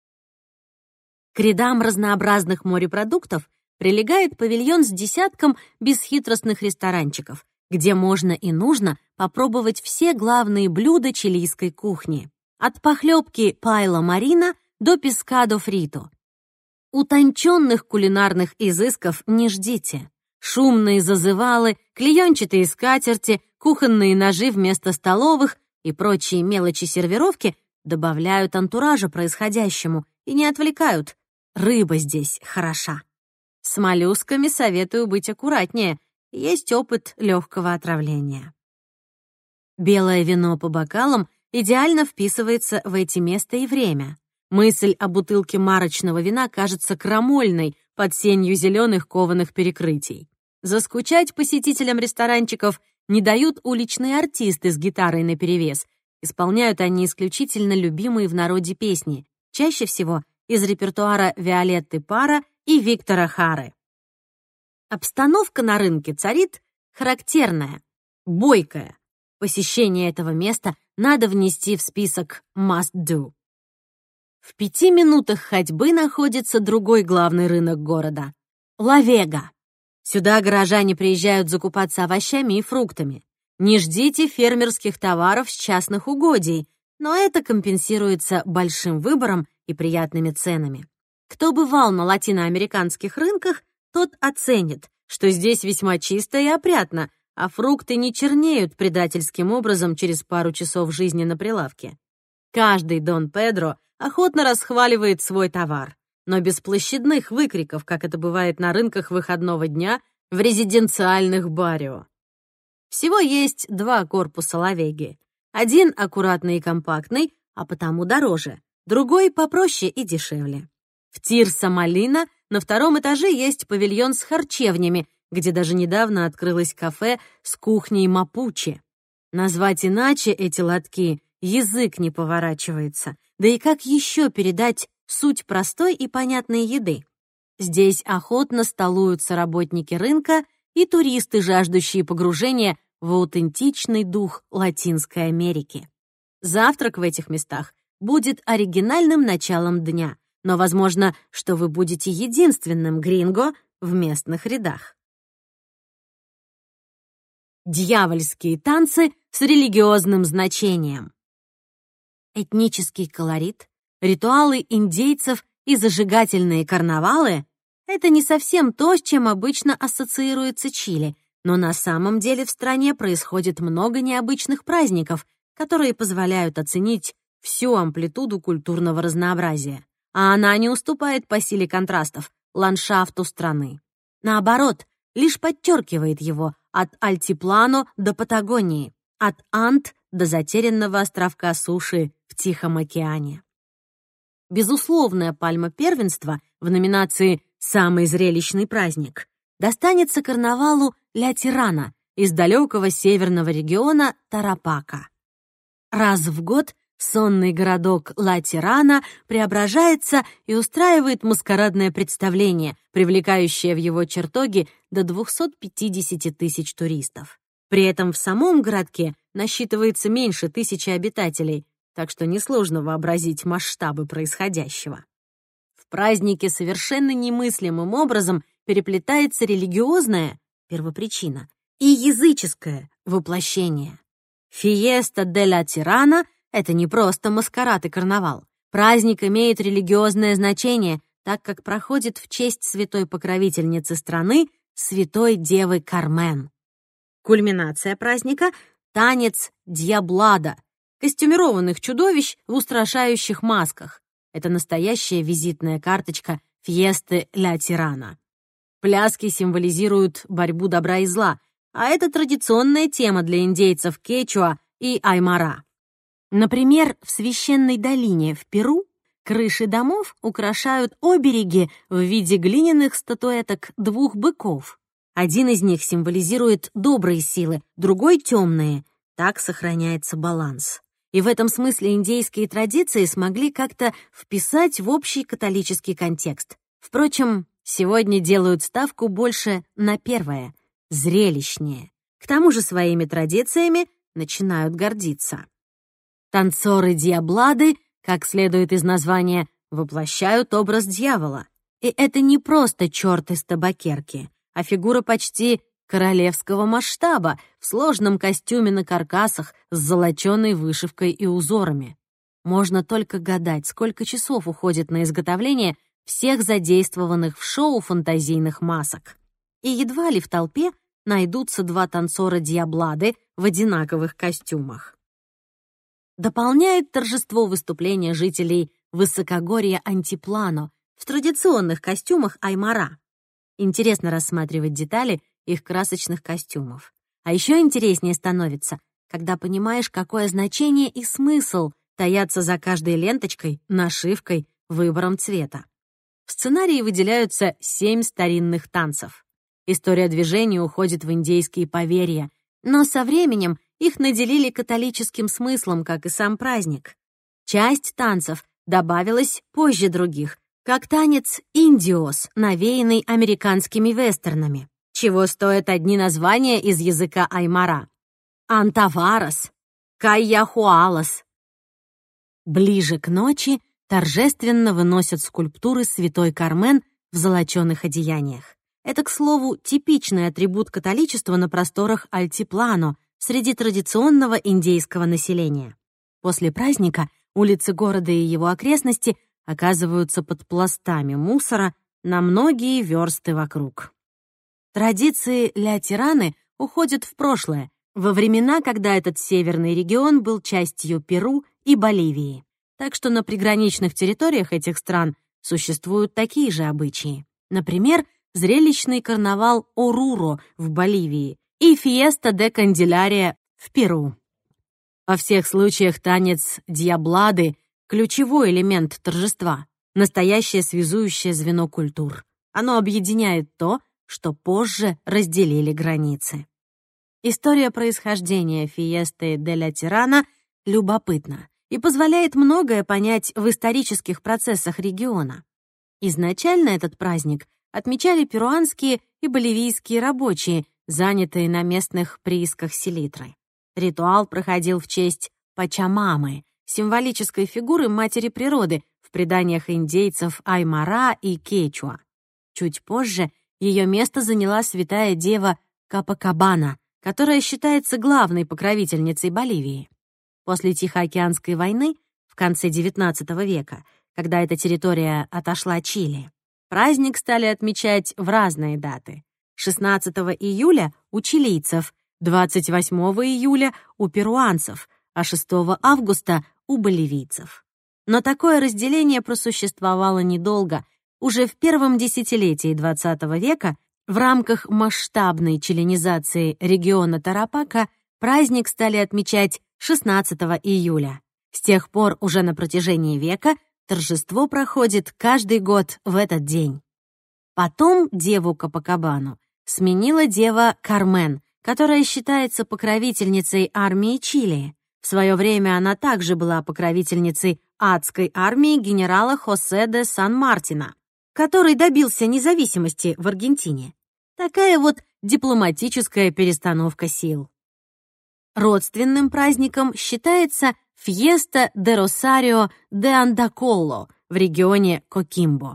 К рядам разнообразных морепродуктов прилегает павильон с десятком бесхитростных ресторанчиков, где можно и нужно попробовать все главные блюда чилийской кухни. От похлебки пайла марина до пескадо фрито. Утонченных кулинарных изысков не ждите. Шумные зазывалы, клеенчатые скатерти, кухонные ножи вместо столовых и прочие мелочи сервировки добавляют антуража происходящему и не отвлекают. Рыба здесь хороша. С моллюсками советую быть аккуратнее. Есть опыт легкого отравления. Белое вино по бокалам идеально вписывается в эти место и время. Мысль о бутылке марочного вина кажется крамольной под сенью зеленых кованых перекрытий. Заскучать посетителям ресторанчиков не дают уличные артисты с гитарой наперевес. Исполняют они исключительно любимые в народе песни, чаще всего из репертуара Виолетты Парра и Виктора Хары. Обстановка на рынке царит характерная, бойкая. Посещение этого места надо внести в список must do. В пяти минутах ходьбы находится другой главный рынок города — Ла-Вега. Сюда горожане приезжают закупаться овощами и фруктами. Не ждите фермерских товаров с частных угодий, но это компенсируется большим выбором и приятными ценами. Кто бывал на латиноамериканских рынках, тот оценит, что здесь весьма чисто и опрятно, а фрукты не чернеют предательским образом через пару часов жизни на прилавке. Каждый Дон Педро охотно расхваливает свой товар, но без площадных выкриков, как это бывает на рынках выходного дня в резиденциальных баррио. Всего есть два корпуса Ла-Веги. Один аккуратный и компактный, а потому дороже, другой попроще и дешевле. В Тирса-Молина на втором этаже есть павильон с харчевнями, где даже недавно открылось кафе с кухней Мапуче. Назвать иначе эти лотки язык не поворачивается. Да и как еще передать суть простой и понятной еды? Здесь охотно столуются работники рынка и туристы, жаждущие погружения в аутентичный дух Латинской Америки. Завтрак в этих местах будет оригинальным началом дня, но возможно, что вы будете единственным гринго в местных рядах. Дьявольские танцы с религиозным значением. Этнический колорит, ритуалы индейцев и зажигательные карнавалы — это не совсем то, с чем обычно ассоциируется Чили, но на самом деле в стране происходит много необычных праздников, которые позволяют оценить всю амплитуду культурного разнообразия. А она не уступает по силе контрастов ландшафту страны. Наоборот, лишь подчеркивает его от Альтиплано до Патагонии, от Анд до затерянного островка суши в Тихом океане. Безусловная пальма первенства в номинации «Самый зрелищный праздник» достанется карнавалу Ля Тирана из далекого северного региона Тарапака. Раз в год сонный городок Ла Тирана преображается и устраивает маскарадное представление, привлекающее в его чертоги до двухсот пятидесяти тысяч туристов. При этом в самом городке насчитывается меньше тысячи обитателей, так что несложно вообразить масштабы происходящего. В празднике совершенно немыслимым образом переплетается религиозное, первопричина, и языческое, воплощение. Фиеста де ла Тирана — это не просто маскарад и карнавал. Праздник имеет религиозное значение, так как проходит в честь святой покровительницы страны, святой девы Кармен. Кульминация праздника — танец Дьяблада, костюмированных чудовищ в устрашающих масках. Это настоящая визитная карточка Фиесты Ля Тирана. Пляски символизируют борьбу добра и зла, а это традиционная тема для индейцев Кечуа и Аймара. Например, в священной долине в Перу крыши домов украшают обереги в виде глиняных статуэток двух быков. Один из них символизирует добрые силы, другой — темные. Так сохраняется баланс. И в этом смысле индейские традиции смогли как-то вписать в общий католический контекст. Впрочем, сегодня делают ставку больше на первое — зрелищнее. К тому же своими традициями начинают гордиться. Танцоры Дьяблады, как следует из названия, воплощают образ дьявола. И это не просто черт из табакерки, а фигура почти королевского масштаба в сложном костюме на каркасах с золоченой вышивкой и узорами. Можно только гадать, сколько часов уходит на изготовление всех задействованных в шоу фантазийных масок. И едва ли в толпе найдутся два танцора Дьяблады в одинаковых костюмах. Дополняет торжество выступления жителей высокогорья Антиплано в традиционных костюмах Аймара. Интересно рассматривать детали их красочных костюмов. А еще интереснее становится, когда понимаешь, какое значение и смысл таятся за каждой ленточкой, нашивкой, выбором цвета. В сценарии выделяются семь старинных танцев. История движения уходит в индейские поверья, но со временем их наделили католическим смыслом, как и сам праздник. Часть танцев добавилась позже других, как танец «Индиос», навеянный американскими вестернами, чего стоят одни названия из языка аймара. «Антаварас», «Кайяхуалас». Ближе к ночи торжественно выносят скульптуры святой Кармен в золочёных одеяниях. Это, к слову, типичный атрибут католичества на просторах Альтиплано среди традиционного индейского населения. После праздника улицы города и его окрестности оказываются под пластами мусора на многие версты вокруг. Традиции ля-тираны уходят в прошлое, во времена, когда этот северный регион был частью Перу и Боливии. Так что на приграничных территориях этих стран существуют такие же обычаи. Например, зрелищный карнавал Оруро в Боливии и Фиеста де Канделярия в Перу. Во всех случаях танец Дьяблады — ключевой элемент торжества, настоящее связующее звено культур. Оно объединяет то, что позже разделили границы. История происхождения Фиесты де ля Тирана любопытна и позволяет многое понять в исторических процессах региона. Изначально этот праздник отмечали перуанские и боливийские рабочие, занятые на местных приисках селитры. Ритуал проходил в честь Пачамамы, символической фигуры матери природы в преданиях индейцев Аймара и Кечуа. Чуть позже ее место заняла святая дева Капакабана, которая считается главной покровительницей Боливии. После Тихоокеанской войны в конце девятнадцатого века, когда эта территория отошла Чили, праздник стали отмечать в разные даты. шестнадцатого июля у чилийцев, двадцать восьмого июля у перуанцев, а шестого августа у боливийцев. Но такое разделение просуществовало недолго. Уже в первом десятилетии двадцатого века в рамках масштабной чилинизации региона Тарапака праздник стали отмечать шестнадцатого июля. С тех пор уже на протяжении века торжество проходит каждый год в этот день. Потом деву Капакабану сменила дева Кармен, которая считается покровительницей армии Чили. В свое время она также была покровительницей адской армии генерала Хосе де Сан-Мартина, который добился независимости в Аргентине. Такая вот дипломатическая перестановка сил. Родственным праздником считается Фьеста де Росарио де Андаколло в регионе Кокимбо.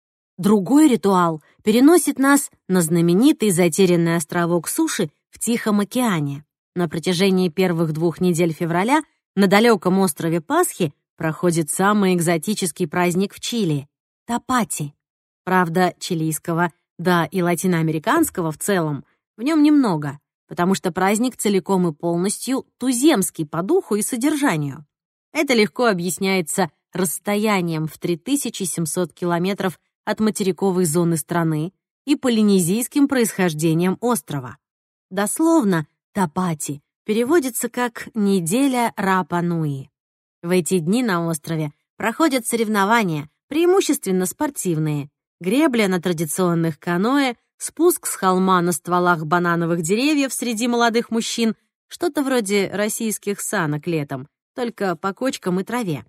Другой ритуал переносит нас на знаменитый затерянный островок суши в Тихом океане. На протяжении первых двух недель февраля на далеком острове Пасхи проходит самый экзотический праздник в Чили — Тапати. Правда, чилийского, да и латиноамериканского в целом в нем немного, потому что праздник целиком и полностью туземский по духу и содержанию. Это легко объясняется расстоянием в три тысячи семьсот километров от материковой зоны страны и полинезийским происхождением острова. Дословно, Тапати переводится как «неделя Рапа-Нуи». В эти дни на острове проходят соревнования, преимущественно спортивные, гребля на традиционных каноэ, спуск с холма на стволах банановых деревьев среди молодых мужчин, что-то вроде российских санок летом, только по кочкам и траве.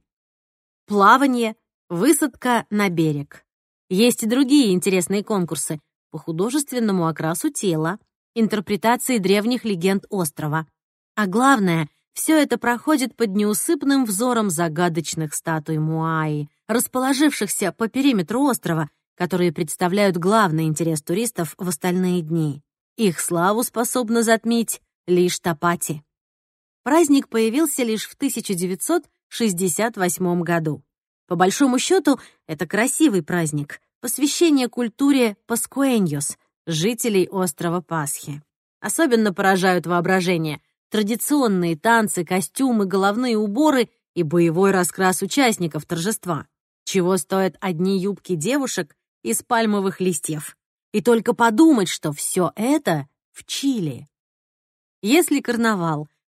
Плавание, высадка на берег. Есть и другие интересные конкурсы по художественному окрасу тела, интерпретации древних легенд острова. А главное, все это проходит под неусыпным взором загадочных статуй Муаи, расположившихся по периметру острова, которые представляют главный интерес туристов в остальные дни. Их славу способна затмить лишь Тапати. Праздник появился лишь в тысяча девятьсот шестьдесят восьмом году. По большому счету, это красивый праздник, посвящение культуре паскуэньос, жителей острова Пасхи. Особенно поражают воображение традиционные танцы, костюмы, головные уборы и боевой раскрас участников торжества, чего стоят одни юбки девушек из пальмовых листьев. И только подумать, что все это в Чили. Если карнавал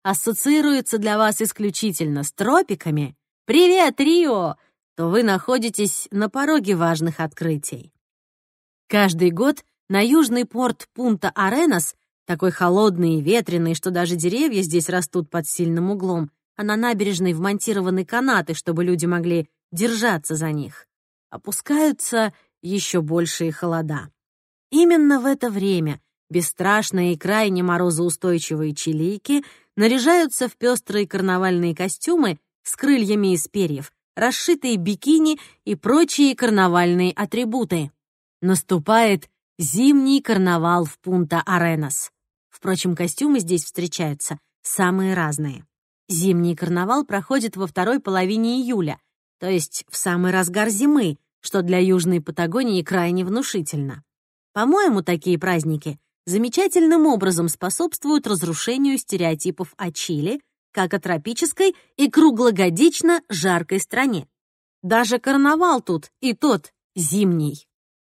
ассоциируется для вас исключительно с тропиками, привет, Рио, то вы находитесь на пороге важных открытий. Каждый год на южный порт Пунта-Аренас, такой холодный и ветреный, что даже деревья здесь растут под сильным углом, а на набережной вмонтированы канаты, чтобы люди могли держаться за них, опускаются еще большие холода. Именно в это время бесстрашные и крайне морозоустойчивые чилийки наряжаются в пестрые карнавальные костюмы с крыльями из перьев, расшитые бикини и прочие карнавальные атрибуты. Наступает зимний карнавал в Пунта-Аренас. Впрочем, костюмы здесь встречаются самые разные. Зимний карнавал проходит во второй половине июля, то есть в самый разгар зимы, что для Южной Патагонии крайне внушительно. По-моему, такие праздники замечательным образом способствуют разрушению стереотипов о Чили как о тропической и круглогодично жаркой стране. Даже карнавал тут и тот зимний.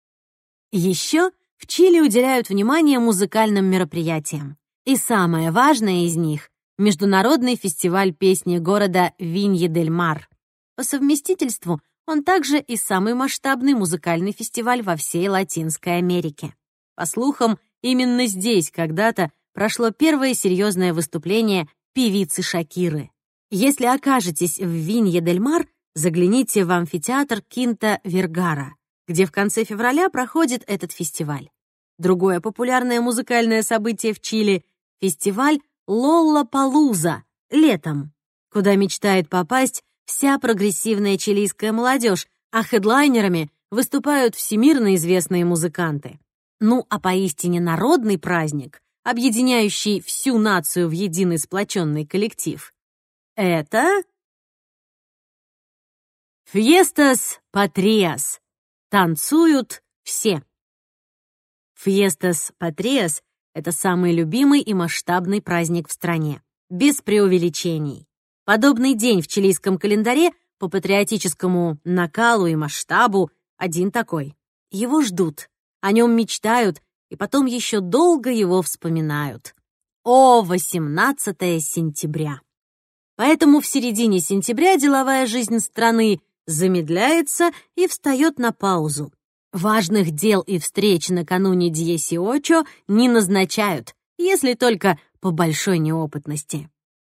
Еще в Чили уделяют внимание музыкальным мероприятиям. И самое важное из них — Международный фестиваль песни города Винья-дель-Мар. По совместительству он также и самый масштабный музыкальный фестиваль во всей Латинской Америке. По слухам, именно здесь когда-то прошло первое серьезное выступление певицы Шакиры. Если окажетесь в Винья-дель-Мар, загляните в амфитеатр Кинта-Вергара, где в конце февраля проходит этот фестиваль. Другое популярное музыкальное событие в Чили — фестиваль Лоллапалуза летом, куда мечтает попасть вся прогрессивная чилийская молодежь, а хедлайнерами выступают всемирно известные музыканты. Ну, а поистине народный праздник, объединяющий всю нацию в единый сплоченный коллектив, это Фьестас Патриас. Танцуют все. Фьестас Патриас — это самый любимый и масштабный праздник в стране, без преувеличений. Подобный день в чилийском календаре по патриотическому накалу и масштабу один такой. Его ждут, о нем мечтают и потом еще долго его вспоминают. О, восемнадцатое сентября! Поэтому в середине сентября деловая жизнь страны замедляется и встает на паузу. Важных дел и встреч накануне Дьесиочо не назначают, если только по большой неопытности.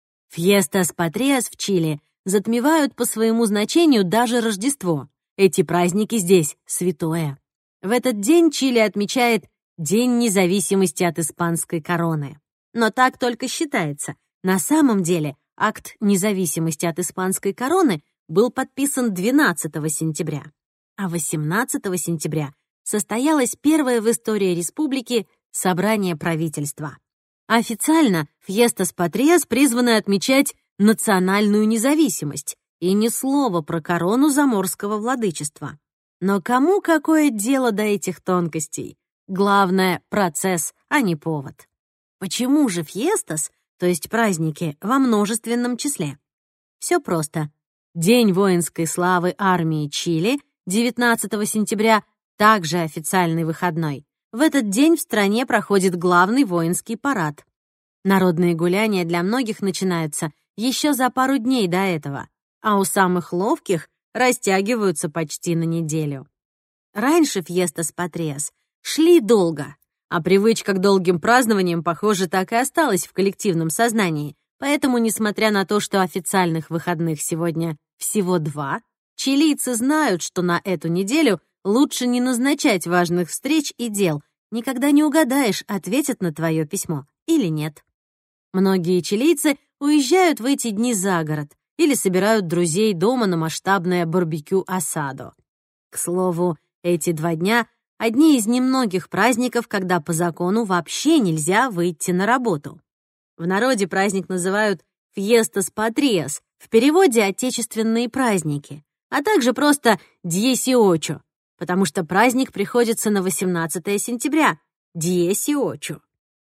Фьестас Патриас в Чили затмевают по своему значению даже Рождество. Эти праздники здесь святое. В этот день Чили отмечает День независимости от испанской короны. Но так только считается. На самом деле акт независимости от испанской короны был подписан двенадцатого сентября, а восемнадцатого сентября состоялось первое в истории республики собрание правительства. Официально Фьестас Патриас призваны отмечать национальную независимость и ни слова про корону заморского владычества. Но кому какое дело до этих тонкостей? Главное — процесс, а не повод. Почему же Фьестас, то есть праздники, во множественном числе? Все просто. День воинской славы армии Чили, девятнадцатого сентября, также официальный выходной. В этот день в стране проходит главный воинский парад. Народные гуляния для многих начинаются еще за пару дней до этого, а у самых ловких растягиваются почти на неделю. Раньше Фьестас Патриас шли долго, а привычка к долгим празднованиям, похоже, так и осталась в коллективном сознании. Поэтому, несмотря на то, что официальных выходных сегодня всего два, чилийцы знают, что на эту неделю лучше не назначать важных встреч и дел. Никогда не угадаешь, ответят на твое письмо или нет. Многие чилийцы уезжают в эти дни за город или собирают друзей дома на масштабное барбекю-асадо. К слову, эти два дня — одни из немногих праздников, когда по закону вообще нельзя выйти на работу. В народе праздник называют «Фьестас Патриас», в переводе «отечественные праздники», а также просто «Дьесиочо», потому что праздник приходится на восемнадцатое сентября, Дьесиочо.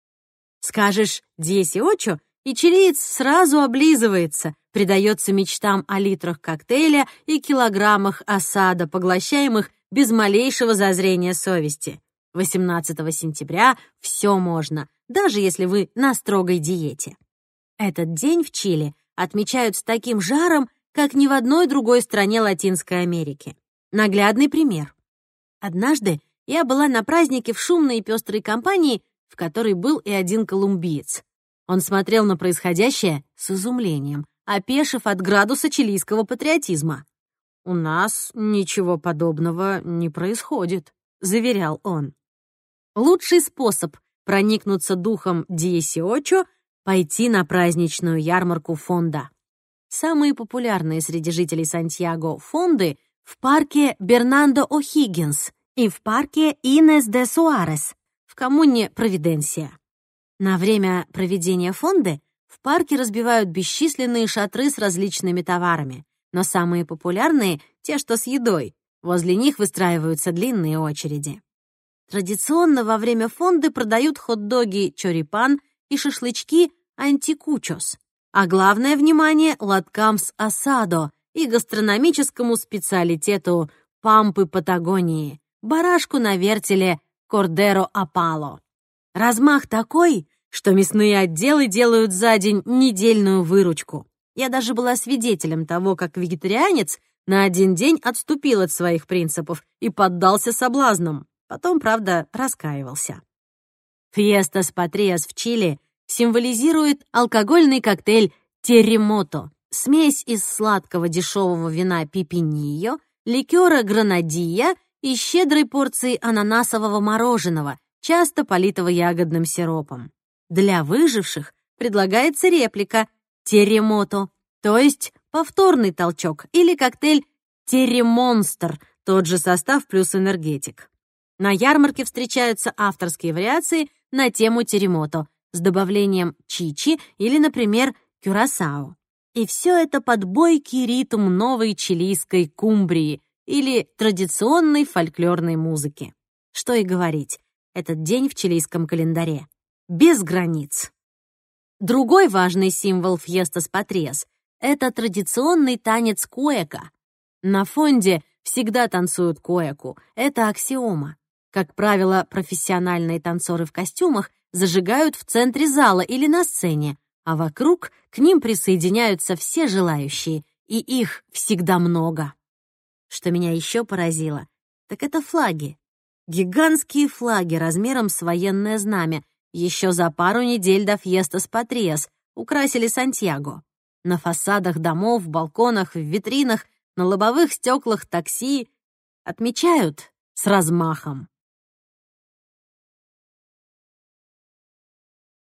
Скажешь «Дьесиочо», и чилиец сразу облизывается, предается мечтам о литрах коктейля и килограммах осада, поглощаемых без малейшего зазрения совести. восемнадцатого сентября все можно, даже если вы на строгой диете. Этот день в Чили отмечают с таким жаром, как ни в одной другой стране Латинской Америки. Наглядный пример. Однажды я была на празднике в шумной и пестрой компании, в которой был и один колумбиец. Он смотрел на происходящее с изумлением, опешив от градуса чилийского патриотизма. «У нас ничего подобного не происходит», — заверял он. Лучший способ проникнуться духом диесиочо — пойти на праздничную ярмарку фонда. Самые популярные среди жителей Сантьяго фонды в парке Бернандо О'Хиггинс и в парке Инес де Суарес в коммуне Провиденсия. На время проведения фонды в парке разбивают бесчисленные шатры с различными товарами, но самые популярные — те, что с едой. Возле них выстраиваются длинные очереди. Традиционно во время фонды продают хот-доги чорипан и шашлычки антикучос, а главное внимание — лоткам с асадо и гастрономическому специалитету пампы Патагонии — барашку на вертеле кордеро апало. Размах такой, что мясные отделы делают за день недельную выручку. Я даже была свидетелем того, как вегетарианец на один день отступил от своих принципов и поддался соблазнам. Потом, правда, раскаивался. Фьестас Патриас в Чили символизирует алкогольный коктейль терремото, смесь из сладкого дешевого вина пипиньо, ликера гранадия и щедрой порции ананасового мороженого, часто политого ягодным сиропом. Для выживших предлагается реплика терремото, то есть повторный толчок, или коктейль терремонстр, тот же состав плюс энергетик. На ярмарке встречаются авторские вариации на тему терремото с добавлением чичи или, например, кюрасао. И все это под бойкий ритм новой чилийской кумбрии или традиционной фольклорной музыки. Что и говорить, этот день в чилийском календаре без границ. Другой важный символ Фьестас Патриас — это традиционный танец куэка. На фонде всегда танцуют куэку, это аксиома. Как правило, профессиональные танцоры в костюмах зажигают в центре зала или на сцене, а вокруг к ним присоединяются все желающие, и их всегда много. Что меня еще поразило, так это флаги. Гигантские флаги размером с военное знамя еще за пару недель до Фьестас Патриас украсили Сантьяго. На фасадах домов, балконах, в витринах, на лобовых стеклах такси отмечают с размахом.